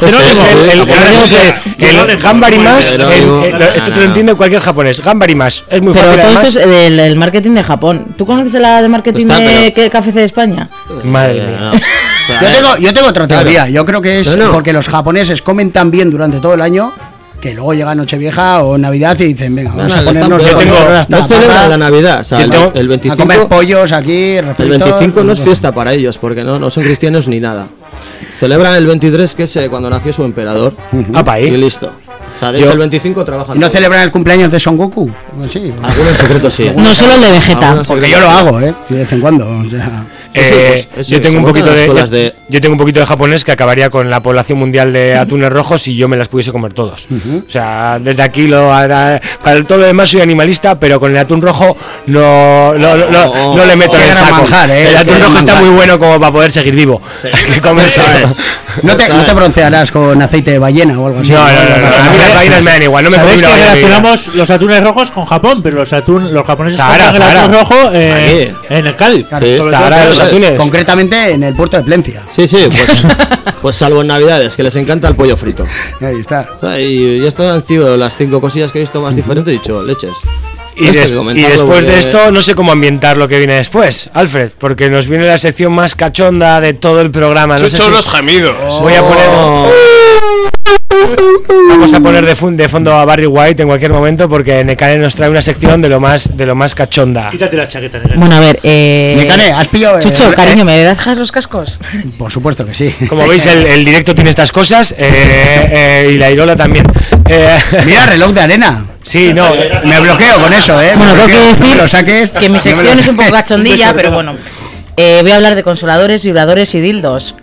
el Gambari más, Jerónimo. esto te lo entiende cualquier japonés, Gambari más, es muy Pero fácil todo además. esto es el marketing de Japón. ¿Tú conoces la de marketing Pues está, de KFC de España? Madre mía. Yo tengo otra teoría. Yo creo que es No. porque los japoneses comen tan bien durante todo el año que luego llega Nochevieja o Navidad y dicen, venga, vamos No, a ponernos están de peor. hasta No celebran papa, la Navidad. O sea, el 25, a comer pollos aquí, el refritos. 25 no es fiesta para ellos, porque no son cristianos ni nada. Celebran el 23, que es cuando nació su emperador. Y listo. O sea, de hecho, el 25 trabajan. ¿Y no todos. celebran el cumpleaños de Son Goku? Sí. Algunos en secreto sí. No solo el de Vegeta. Algunos en Porque secreto yo lo sí. hago, de vez en cuando. O sea, yo tengo un poquito yo tengo un poquito de japonés que acabaría con la población mundial de atunes rojos si yo me las pudiese comer todos. O sea, desde aquí para todo lo demás soy animalista, pero con el atún rojo no le meto en el saco. manjar, el atún rojo está muy bueno como para poder seguir vivo. Que comérselo. no te broncearás con aceite de ballena o algo así. No, a mí las gallinas me dan igual, no me ¿Sabéis puedo que ir a relacionamos los atunes rojos con Japón? Pero los japoneses compran el atún rojo en el Cádiz. Concretamente en el puerto de Plencia. Sí, pues salvo en Navidades, que les encanta el pollo frito. Ahí está. Y estas han sido las 5 cosillas que he visto más diferentes, he dicho, leches. Y después de esto no sé cómo ambientar lo que viene después, Alfred, porque nos viene la sección más cachonda de todo el programa. No sé si los gemidos. Voy a poner... Vamos a poner de fondo a Barry White en cualquier momento porque Nekane nos trae una sección de lo más cachonda. Quítate la chaqueta, Nekane. Bueno, a ver, Nekane, ¿has pillado? Chucho, cariño, ¿me dejas los cascos? Por supuesto que sí. Como veis, el directo tiene estas cosas y la Irola también. Mira, reloj de arena. Sí, no, me bloqueo con eso, Bueno, tengo que decir lo saques, que mi sección es un poco cachondilla, pero bueno. Voy a hablar de consoladores, vibradores y dildos.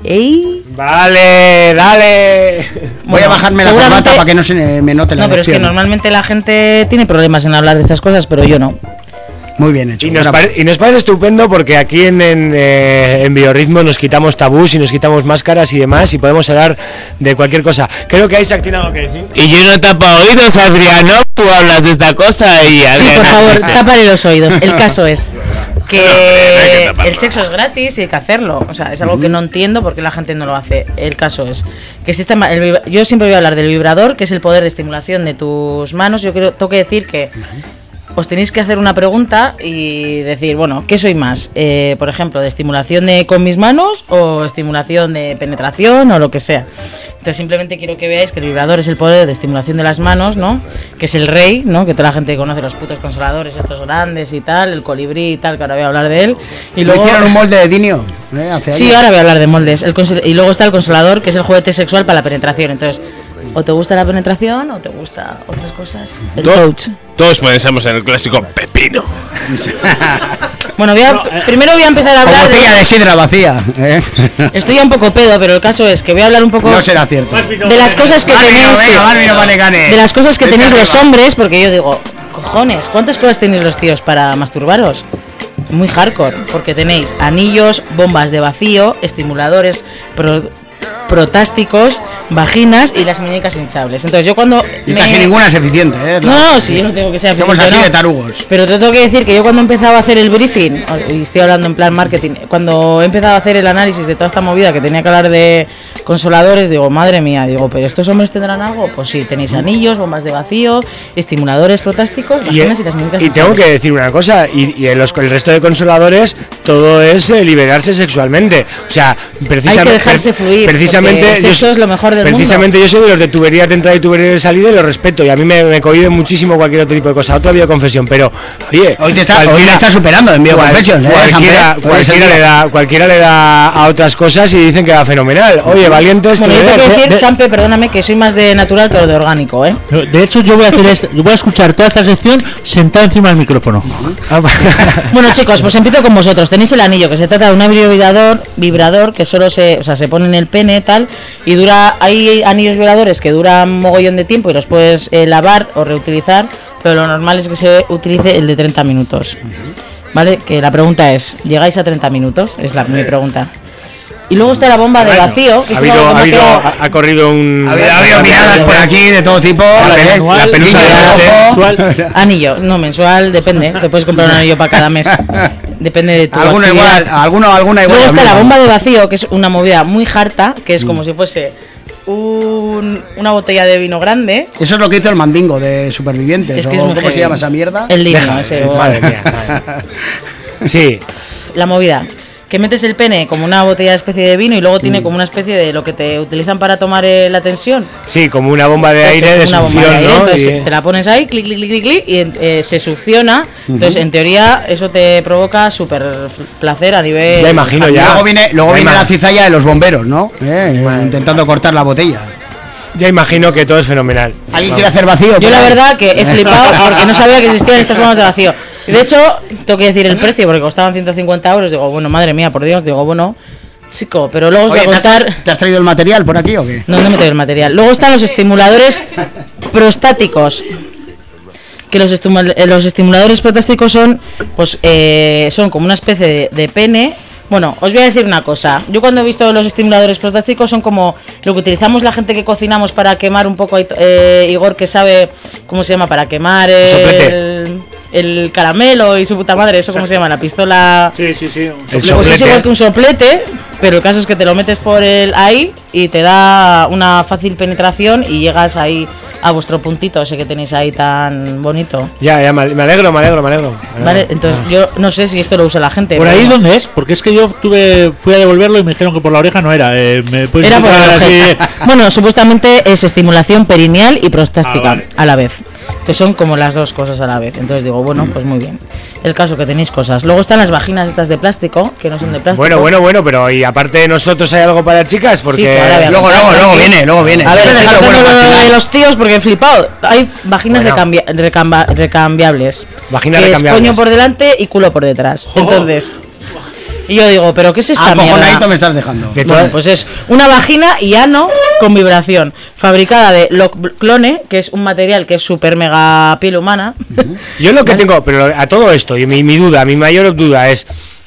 Vale, dale. Voy a bajarme la corbata para que no se me note la No, pero es que erección. normalmente la gente tiene problemas en hablar de estas cosas, pero yo no. Muy bien hecho. Y nos parece estupendo porque aquí en Biorritmo nos quitamos tabús y nos quitamos máscaras y demás y podemos hablar de cualquier cosa. Creo que Isaac tiene algo que decir. Y yo no tapa oídos, Adriano, tú hablas de esta cosa y... Sí, por favor, tápale los oídos. El caso es que el sexo es gratis y hay que hacerlo. O sea, es algo que no entiendo porque la gente no lo hace. El caso es que existe yo siempre voy a hablar del vibrador, que es el poder de estimulación de tus manos. Yo tengo que decir que os tenéis que hacer una pregunta y decir, bueno, ¿qué soy más? Por ejemplo, ¿de estimulación con mis manos o estimulación de penetración o lo que sea? Entonces simplemente quiero que veáis que el vibrador es el poder de estimulación de las manos, ¿no? Que es el rey, ¿no? Que toda la gente conoce, los putos consoladores estos grandes y tal, el colibrí y tal, que ahora voy a hablar de él. Y luego hicieron un molde de Dinio hace sí, años. ahora voy a hablar de moldes. Y luego está el consolador, que es el juguete sexual para la penetración. Entonces, o te gusta la penetración o te gusta otras cosas. El coach. Todos pensamos en el clásico pepino. Bueno, primero voy a empezar a hablar botella de sidra vacía. Estoy ya un poco pedo, pero el caso es que voy a hablar un poco No será cierto. de las cosas que tenéis, de las cosas que tenéis los hombres, porque yo digo, cojones, ¿cuántas cosas tenéis los tíos para masturbaros? Muy hardcore, porque tenéis anillos, bombas de vacío, estimuladores, protásticos, vaginas y las muñecas hinchables. Entonces yo cuando casi ninguna es eficiente, No, sí, yo no tengo que ser eficiente. Somos así no. de tarugos. Pero te tengo que decir que yo cuando empezaba a hacer el briefing, y estoy hablando en plan marketing, cuando he empezado a hacer el análisis de toda esta movida que tenía que hablar de consoladores, digo, madre mía, digo, ¿pero estos hombres tendrán algo? Pues sí, tenéis anillos, bombas de vacío, estimuladores protásticos, vaginas y las muñecas Y tengo hinchables. que decir una cosa, y el resto de consoladores, todo es liberarse sexualmente. O sea, Hay que dejarse fluir, precisamente porque el sexo es lo mejor del precisamente yo soy de los de tuberías de entrada y tuberías de salida y lo respeto, y a mí me cohibe muchísimo cualquier otro tipo de cosa, otra videoconfesión, pero oye, Hoy te está superando en Bioconfession, cualquiera le da a otras cosas y dicen que va fenomenal. Oye, valientes. Bueno, yo tengo que decir, Sampe, perdóname, que soy más de natural que de orgánico, ¿eh? De hecho, yo voy a hacer yo voy a escuchar toda esta sección sentado encima del micrófono. Bueno, chicos, pues empiezo con vosotros. Tenéis el anillo, que se trata de un vibrador que solo se pone en el pene tal, y hay anillos vibradores que duran mogollón de tiempo y los puedes lavar o reutilizar, pero lo normal es que se utilice el de 30 minutos. ¿Vale? Que la pregunta es, ¿llegáis a 30 minutos? Es mi pregunta. Y luego está la bomba de vacío. Que ha corrido un... Ha habido miradas por aquí de todo tipo. La pelusa de anillo, no mensual, depende. Te puedes comprar un anillo para cada mes. Depende de tu alguna actividad. igual, alguna igual. Luego está la bomba de vacío, que es una movida muy harta, que es como si fuese una botella de vino grande. Eso es lo que hizo el Mandingo de Supervivientes. Es que ¿o es ¿Cómo se llama esa mierda? El Dino, ese. Madre mía. Sí. La movida. que metes el pene como una botella de especie de vino y luego tiene como una especie de lo que te utilizan para tomar la tensión. Sí, como una bomba de aire de succión, ¿no? Entonces te la pones ahí, clic, clic, clic, clic, y se succiona. Entonces, en teoría, eso te provoca súper placer a nivel... Ya imagino, ya. Luego viene la cizalla de los bomberos, ¿no? Intentando cortar la botella. Ya imagino que todo es fenomenal. ¿Alguien quiere hacer vacío? Yo la verdad que he flipado porque no sabía que existían estas formas de vacío. De hecho, tengo que decir el precio porque costaban 150 euros. Digo, bueno, madre mía, por Dios. Digo, bueno, chico, pero luego os voy a contar... ¿Te has traído el material por aquí o qué? No me traigo el material. Luego están los estimuladores prostáticos. Que los estimuladores prostáticos son, pues, son como una especie de pene. Bueno, os voy a decir una cosa. Yo cuando he visto los estimuladores prostáticos son como lo que utilizamos la gente que cocinamos para quemar un poco, Igor, que sabe cómo se llama, para quemar el caramelo y su puta madre. ¿Eso cómo se llama? La pistola... Sí. Pues es igual que un soplete, pero el caso es que te lo metes por ahí y te da una fácil penetración y llegas ahí a vuestro puntito ese que tenéis ahí tan bonito. Ya, me alegro. Vale, entonces yo no sé si esto lo usa la gente. ¿Por ahí dónde es? Porque es que yo fui a devolverlo y me dijeron que por la oreja no era. ¿Me puedes era por la oreja. Bueno, supuestamente es estimulación perineal y prostática a la vez. Entonces son como las dos cosas a la vez. Entonces digo, bueno, pues muy bien. El caso que tenéis cosas. Luego están las vaginas estas de plástico, que no son de plástico. Bueno, pero y aparte de nosotros hay algo para chicas, porque sí, luego viene. A ver, lo de los tíos porque he flipado. Hay vaginas recambiables. Vaginas que recambiables. Es coño por delante y culo por detrás. Entonces, y yo digo, ¿pero qué es esta mierda? Me estás dejando. Bueno, pues es una vagina y ano con vibración, fabricada de Loclone, que es un material que es súper mega piel humana. Yo lo que tengo, pero a todo esto, y mi mayor duda es...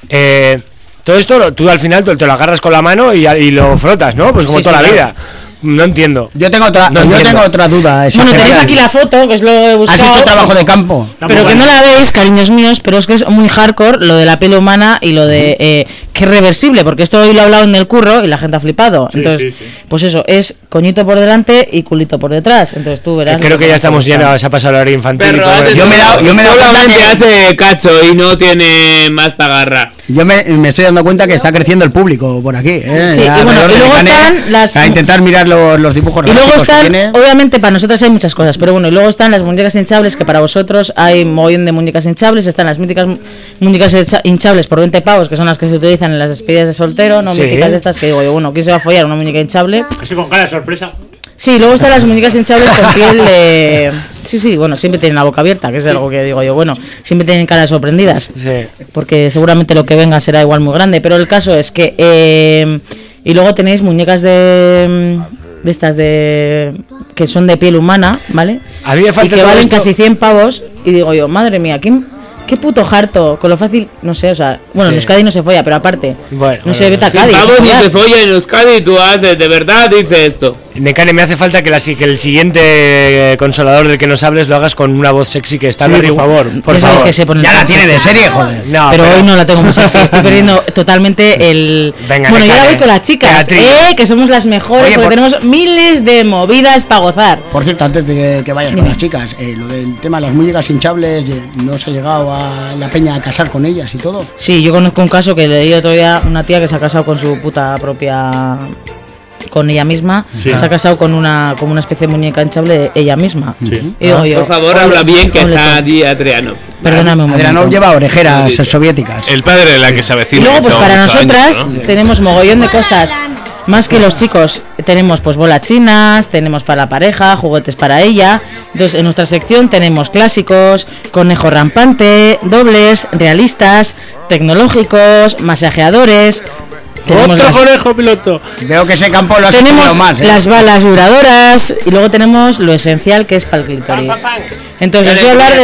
todo esto tú al final te lo agarras con la mano y lo frotas, ¿no? Pues como toda la vida. No entiendo. Yo tengo otra duda. Bueno, tenéis aquí la foto, que es lo he buscado. ¿Has hecho trabajo de campo? Pero que no la veis, cariños míos, pero es que es muy hardcore lo de la piel humana y lo de que es reversible, porque esto hoy lo he hablado en el curro y la gente ha flipado. Entonces, pues eso, es coñito por delante y culito por detrás. Entonces tú verás. Creo que ya estamos llenos, se ha pasado la hora infantil. Pero yo me he dado cuenta que hace cacho y no tiene más para agarrar. Yo me estoy dando cuenta que está creciendo el público por aquí. Sí, y luego están las... A intentar mirar los dibujos. Y luego están, obviamente para nosotros hay muchas cosas, pero bueno, y luego están las muñecas hinchables, que para vosotros hay mogollón de muñecas hinchables. Están las míticas muñecas hinchables por 20 pavos, que son las que se utilizan en las despedidas de soltero, no míticas de estas que digo yo, bueno, ¿quién se va a follar una muñeca hinchable? Así con cara de sorpresa. Sí, luego están las muñecas hinchables con piel de... Sí, bueno, siempre tienen la boca abierta, que es algo que digo yo, bueno, siempre tienen caras sorprendidas. Sí. Porque seguramente lo que venga será igual muy grande, pero el caso es que... y luego tenéis muñecas de estas que son de piel humana, ¿vale? A mí me falta y que valen esto... casi 100 pavos, y digo yo, madre mía, qué puto harto, con lo fácil, no sé, o sea, bueno, en Euskadi no se folla, pero aparte, no sé, vete a Cádiz. Vamos, ni se folla en Euskadi, tú haces, de verdad, dice esto. Necane, me hace falta que el siguiente consolador del que nos hables lo hagas con una voz sexy que está por favor. Por favor. Que se pone ya la tiene de serie, joder. No, pero hoy no la tengo muy sexy, estoy perdiendo totalmente el... Venga, bueno, Necane, yo la voy con las chicas, que somos las mejores. Oye, porque tenemos miles de movidas para gozar. Por cierto, antes de que vayas con las chicas, lo del tema de las muñecas hinchables, ¿no se ha llegado a la peña a casar con ellas y todo? Sí, yo conozco un caso que leí otro día, una tía que se ha casado con su puta propia... con ella misma, se ha casado con una especie de muñeca hinchable de ella misma. Sí. Por favor, habla bien, que está allí Adrianov. Perdóname un momento. Adrianov lleva orejeras soviéticas. El padre de la que se avecina. Y luego, pues para nosotras tenemos mogollón de cosas. Más que los chicos, tenemos pues bolas chinas, tenemos para la pareja, juguetes para ella. Entonces, en nuestra sección tenemos clásicos, conejo rampante, dobles, realistas, tecnológicos, masajeadores. Tenemos otro conejo piloto. Veo que ese campo lo has tenemos más, las balas duradoras y luego tenemos lo esencial que es para el clítoris. Entonces os voy a hablar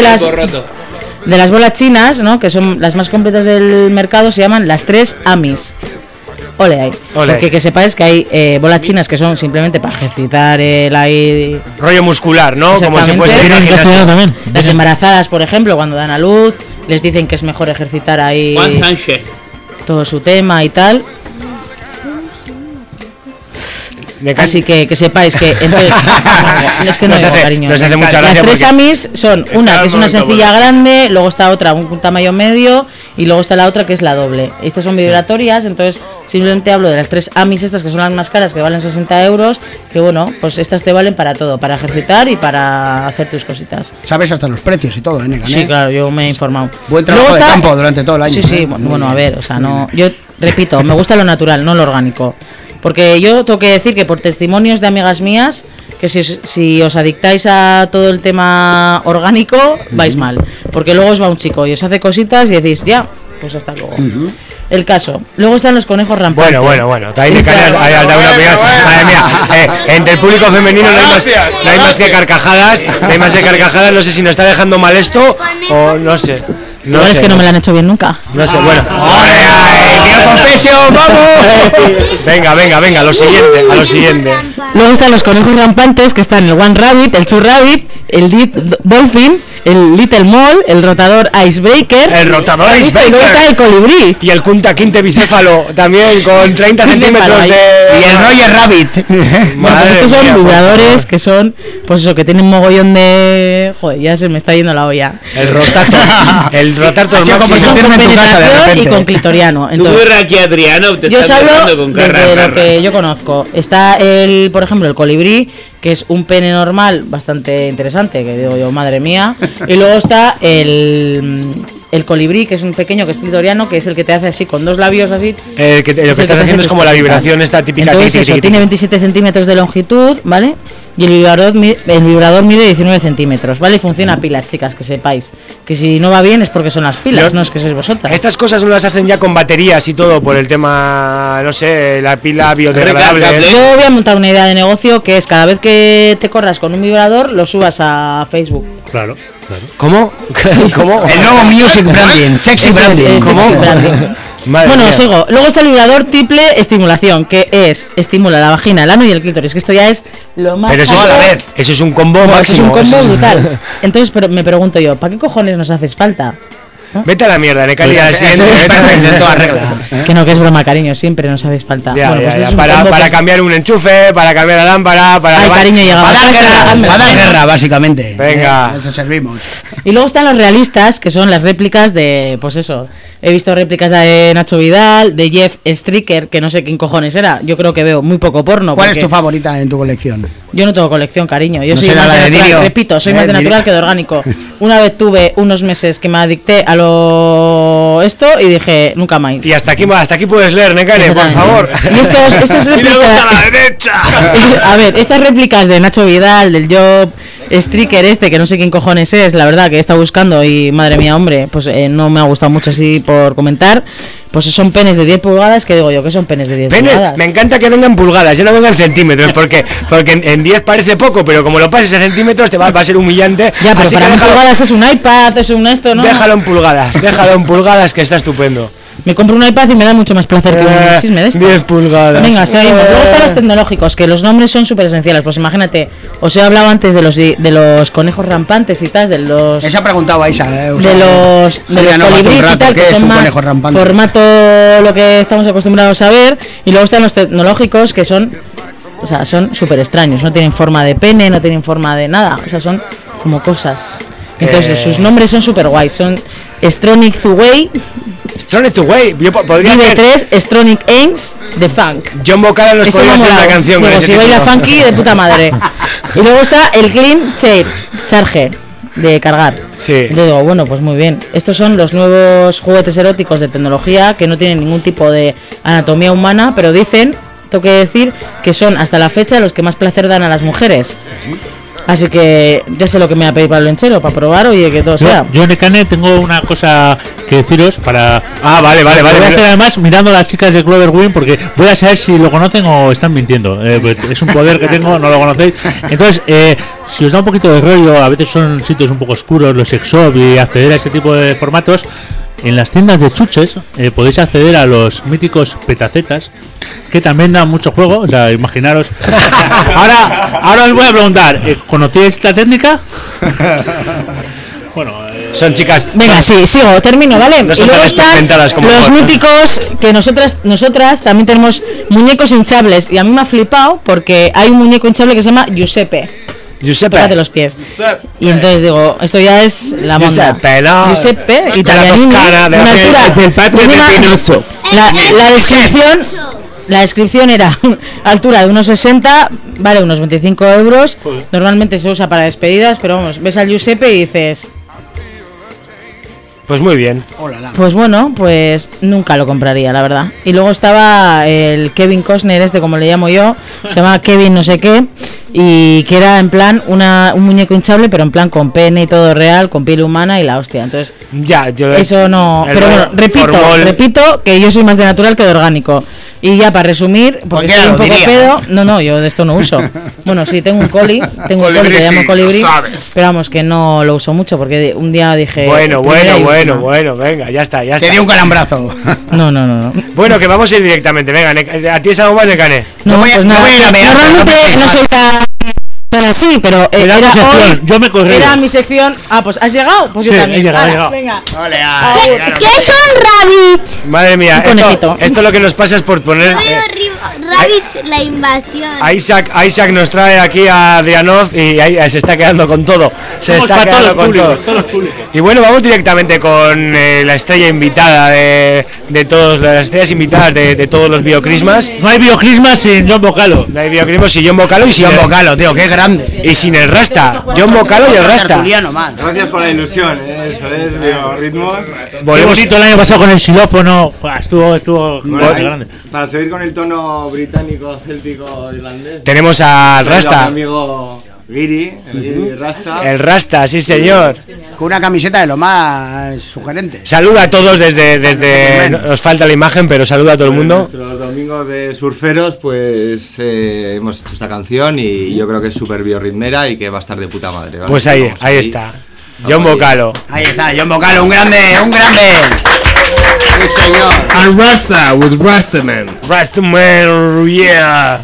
de las bolas chinas, ¿no? Que son las más completas del mercado, se llaman las 3 Amis. Ole ahí. Porque que sepáis que hay bolas chinas que son simplemente para ejercitar el ahí rollo muscular, ¿no? Como si fuese también. Las embarazadas, por ejemplo, cuando dan a luz, les dicen que es mejor ejercitar ahí todo su tema y tal. Así que sepáis que entonces es que no es cariño. Nos hace mucha las 3 Amis son una que es una sencilla grande, luego está otra un tamaño medio y luego está la otra que es la doble. Estas son vibratorias, entonces simplemente hablo de las 3 Amis estas que son las más caras, que valen 60 euros, que bueno, pues estas te valen para todo, para ejercitar y para hacer tus cositas. Sabes hasta los precios y todo, Negan, Sí, claro, yo me he informado. Buen trabajo de campo durante todo el año. Sí, bueno, a ver, o sea, no, yo repito, me gusta lo natural, no lo orgánico. Porque yo tengo que decir que por testimonios de amigas mías, que si os adictáis a todo el tema orgánico, vais mal. Porque luego os va un chico y os hace cositas y decís, ya, pues hasta luego. El caso. Luego están los conejos rampantes. Bueno. Ahí me cae una opinión. Madre mía, entre el público femenino no hay más que carcajadas. No sé si nos está dejando mal esto o no sé. No es que no me la han hecho bien nunca. No sé, bueno. ¡Quiero confesión! ¡Vamos! Venga, a lo siguiente. Luego están los conejos rampantes, que están el One Rabbit, el Two Rabbit, el Deep Dolphin, el Little Mole, el rotador Icebreaker. Y luego está el colibrí. Y el Kunta Kinte bicéfalo también con 30 centímetros de... Y el Roger Rabbit. Bueno, pues estos son vibradores que son, pues eso, que tienen mogollón de... Joder, ya se me está yendo la olla. El rotator máximo. Son con penetración y con clitoriano. Entonces, tú aquí, Adriano, te yo os estás hablo hablando con desde lo que yo conozco. Está por ejemplo, el colibrí, que es un pene normal bastante interesante, que digo yo, madre mía. Y luego está el colibrí, que es un pequeño, que es clitoriano, que es el que te hace así con 2 labios así. Lo que estás haciendo es como la vibración esta típica. Entonces eso, tiene 27 centímetros de longitud, ¿vale? Y el vibrador mide 19 centímetros, ¿vale? Y funciona a pilas, chicas, que sepáis. Que si no va bien es porque son las pilas, no es que sois vosotras. Estas cosas no las hacen ya con baterías y todo por el tema, no sé, la pila biodegradable. Yo voy a montar una idea de negocio, que es cada vez que te corras con un vibrador, lo subas a Facebook. Claro. ¿Cómo? El nuevo music branding, sexy branding. ¿Cómo? Bueno, sigo. Luego está el vibrador triple estimulación, que estimula la vagina, el ano y el clítoris, que esto ya es lo más... Pero eso es a la vez, eso es un combo máximo. Es un combo brutal. Entonces, pero me pregunto yo, ¿para qué cojones nos haces falta? ¿No? Vete a la mierda, Necali, que no, que es broma, cariño, siempre nos haces falta. Para cambiar un enchufe, para cambiar la lámpara, para... Ay, cariño, llegamos para dar guerra, básicamente. Venga. Eso servimos. Y luego están los realistas, que son las réplicas de, pues eso, he visto réplicas de Nacho Vidal, de Jeff Stricker, que no sé quién cojones era, yo creo que veo muy poco porno. ¿Cuál es tu favorita en tu colección? Yo no tengo colección, cariño, yo soy más de natural, repito, soy más de natural que de orgánico. Una vez tuve unos meses que me adicté a esto y dije, nunca más. Y hasta aquí puedes leer, Necane, por favor. Y estas réplicas... a la derecha! A ver, estas réplicas de Nacho Vidal, del Job Stricker que no sé quién cojones es, la verdad que he estado buscando y madre mía, hombre, pues no me ha gustado mucho así por comentar. Pues son penes de 10 pulgadas, que digo yo, que son penes de 10 pulgadas. Me encanta que vengan pulgadas, ya no vengan centímetros, porque en 10 parece poco, pero como lo pases a centímetros te va a ser humillante. Ya, pero para pulgadas es un iPad, es un esto, ¿no? Déjalo en pulgadas, que está estupendo. Me compro un iPad y me da mucho más placer que un chisme de esto. 10 pulgadas. Venga, seguimos. Luego están los tecnológicos, que los nombres son súper esenciales. Pues imagínate, os he hablado antes de los conejos rampantes y tal, de los... Esa ha preguntado Aisha, de los colibríes y tal, que son más formato lo que estamos acostumbrados a ver. Y luego están los tecnológicos, que son... O sea, son súper extraños. No tienen forma de pene, no tienen forma de nada. O sea, son como cosas. Entonces, sus nombres son súper guays. Son Stronic Thuway. Stronic Thuway. Yo podría Vive 3, Stronic Ames, The Funk. John Bocala nos podría hacer una canción. Digo, si baila funky, de puta madre. Y luego está el Clean Charger, de cargar. Sí. Y digo, bueno, pues muy bien. Estos son los nuevos juguetes eróticos de tecnología que no tienen ningún tipo de anatomía humana, pero dicen, tengo que decir, que son hasta la fecha los que más placer dan a las mujeres. Así que ya sé lo que me va a pedir para el lenchero, para probar, oye, que todo sea. Yo, Necane, tengo una cosa que deciros para... vale. Voy a hacer además mirando a las chicas de Clover Wing, porque voy a saber si lo conocen o están mintiendo. Pues es un poder que tengo, no lo conocéis. Entonces, si os da un poquito de rollo, a veces son sitios un poco oscuros, los sex shop, y acceder a este tipo de formatos, en las tiendas de chuches podéis acceder a los míticos petacetas, que también dan mucho juego. O sea, imaginaros. Ahora os voy a preguntar, ¿conocíais esta técnica? Bueno, son chicas. Venga, sí, sigo, termino, ¿vale? No y luego están los míticos, que nosotras también tenemos muñecos hinchables. Y a mí me ha flipado porque hay un muñeco hinchable que se llama Giuseppe. Giuseppe. tócate los pies. Y entonces digo, esto ya es la monda. Giuseppe, ¿no? Giuseppe, De la italianini, Toscana, de la una altura Es el padre de Pinocho. La descripción era altura de unos 60, vale unos 25 euros. Normalmente se usa para despedidas, pero vamos, ves al Giuseppe y dices, Pues muy bien. pues bueno, pues nunca lo compraría, la verdad. Y luego estaba el Kevin Costner, como le llamo yo, se llama Kevin no sé qué, y que era en plan un muñeco hinchable, pero en plan con pene y todo real, con piel humana y la hostia. Entonces, Ya, yo eso no. el Pero bueno, repito que yo soy más de natural que de orgánico. Y ya para resumir, porque Cualquiera soy un lo poco diría. pedo. No, yo de esto no uso. Bueno, sí, tengo un coli que llamo colibrí, pero vamos, que no lo uso mucho porque un día dije. Bueno, primera y última. bueno, venga, ya está. Te dio un calambrazo. No. Bueno, que vamos a ir directamente, venga, ¿a ti es algo más de Cane? No, voy a- pues no nada. voy a ir a mear. Normalmente no soy tan así, pero Era tu sección, hoy, yo me corrí. era mi sección. Ah, pues ¿has llegado? Pues yo Sí, también. he llegado, Hala, he llegado. Venga. Ole, ¿Qué son rabbits? Madre mía, Un conejito. esto lo que nos pasa es por poner... Rabbits, la invasión. Isaac nos trae aquí a Adrianoz y ahí se está quedando con todo. Se Somos está para quedando con todo. todos los públicos. Y bueno, vamos directamente con la estrella invitada de todos, las estrellas invitadas de todos los biocrismas. No hay biocrisma sin John Vocalo. No hay biocrismas sin John Vocalo y sin John el- Vocalo, tío, qué grande. y sin el Rasta. John Vocalo y el Rasta. Tertuliano, man. Gracias por la ilusión, eso es, biorritmos. Qué Volvemos. bonito el año pasado con el xilófono. Buah, estuvo bastante grande. Para seguir con el tono británico, céltico, irlandés. Tenemos al traigo a Rasta. mi amigo Giri, el Giri Rasta. El Rasta, sí señor. Con una camiseta de lo más sugerente. Saluda a todos desde nos falta la imagen, pero saluda a todo el mundo. Nuestros domingos de surferos, pues hemos hecho esta canción y yo creo que es súper biorritmera y que va a estar de puta madre. ¿vale? Pues ahí Vamos está. John Vocalo. Ahí está, John Vocalo, un grande, un grande. Sí, señor. And Rasta with Rastaman. Rastaman, yeah.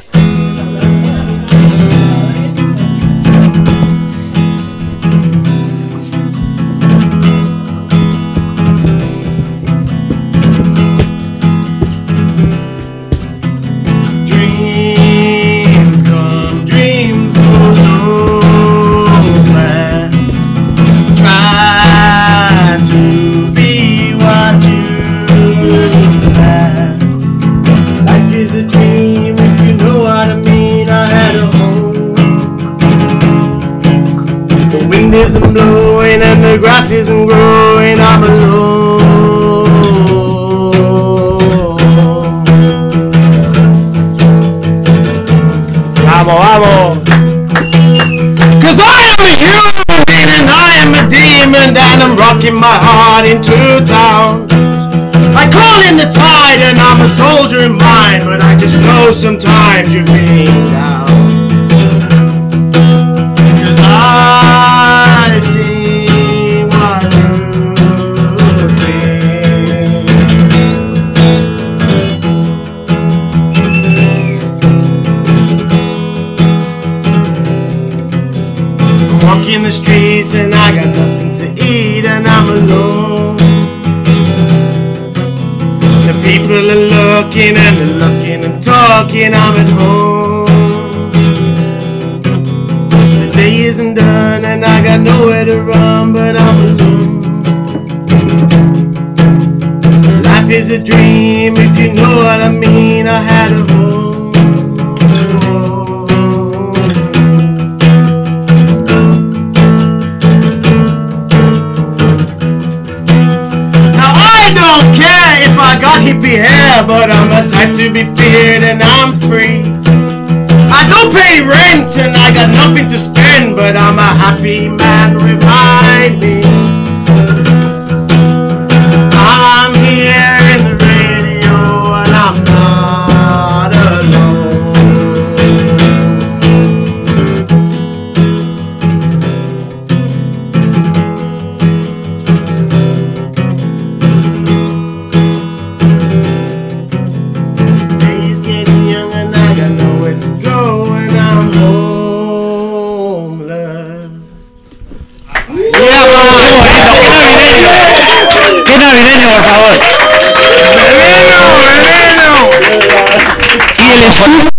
Dreams come, dreams go so fast. Try to be what you last. Life is a dream, if you know what I mean. I had a home. The wind isn't blowing and the grass isn't growing. I'm alone. Vamos, vamos. Cause I am a human and I am a demon and I'm rocking my heart into town. I call in the tide and I'm a soldier in mine, but I just know sometimes you're being down. Cause I've seen what you think. I'm walking the streets and I got nothing to eat and I'm alone. The people are looking and they're looking and talking, I'm at home. The day isn't done and I got nowhere to run, but I'm alone. Life is a dream, if you know what I mean. I had a home. Now I don't care if I got hippie hair, but I'm the type to be feared and I'm free. I don't pay rent and I got nothing to spend, but I'm a happy man, remind me. I'm here in the radio and I'm not alone. Days getting young and I got nowhere to go and I'm homeless. ¡Qué navideño, por favor! Y el escudo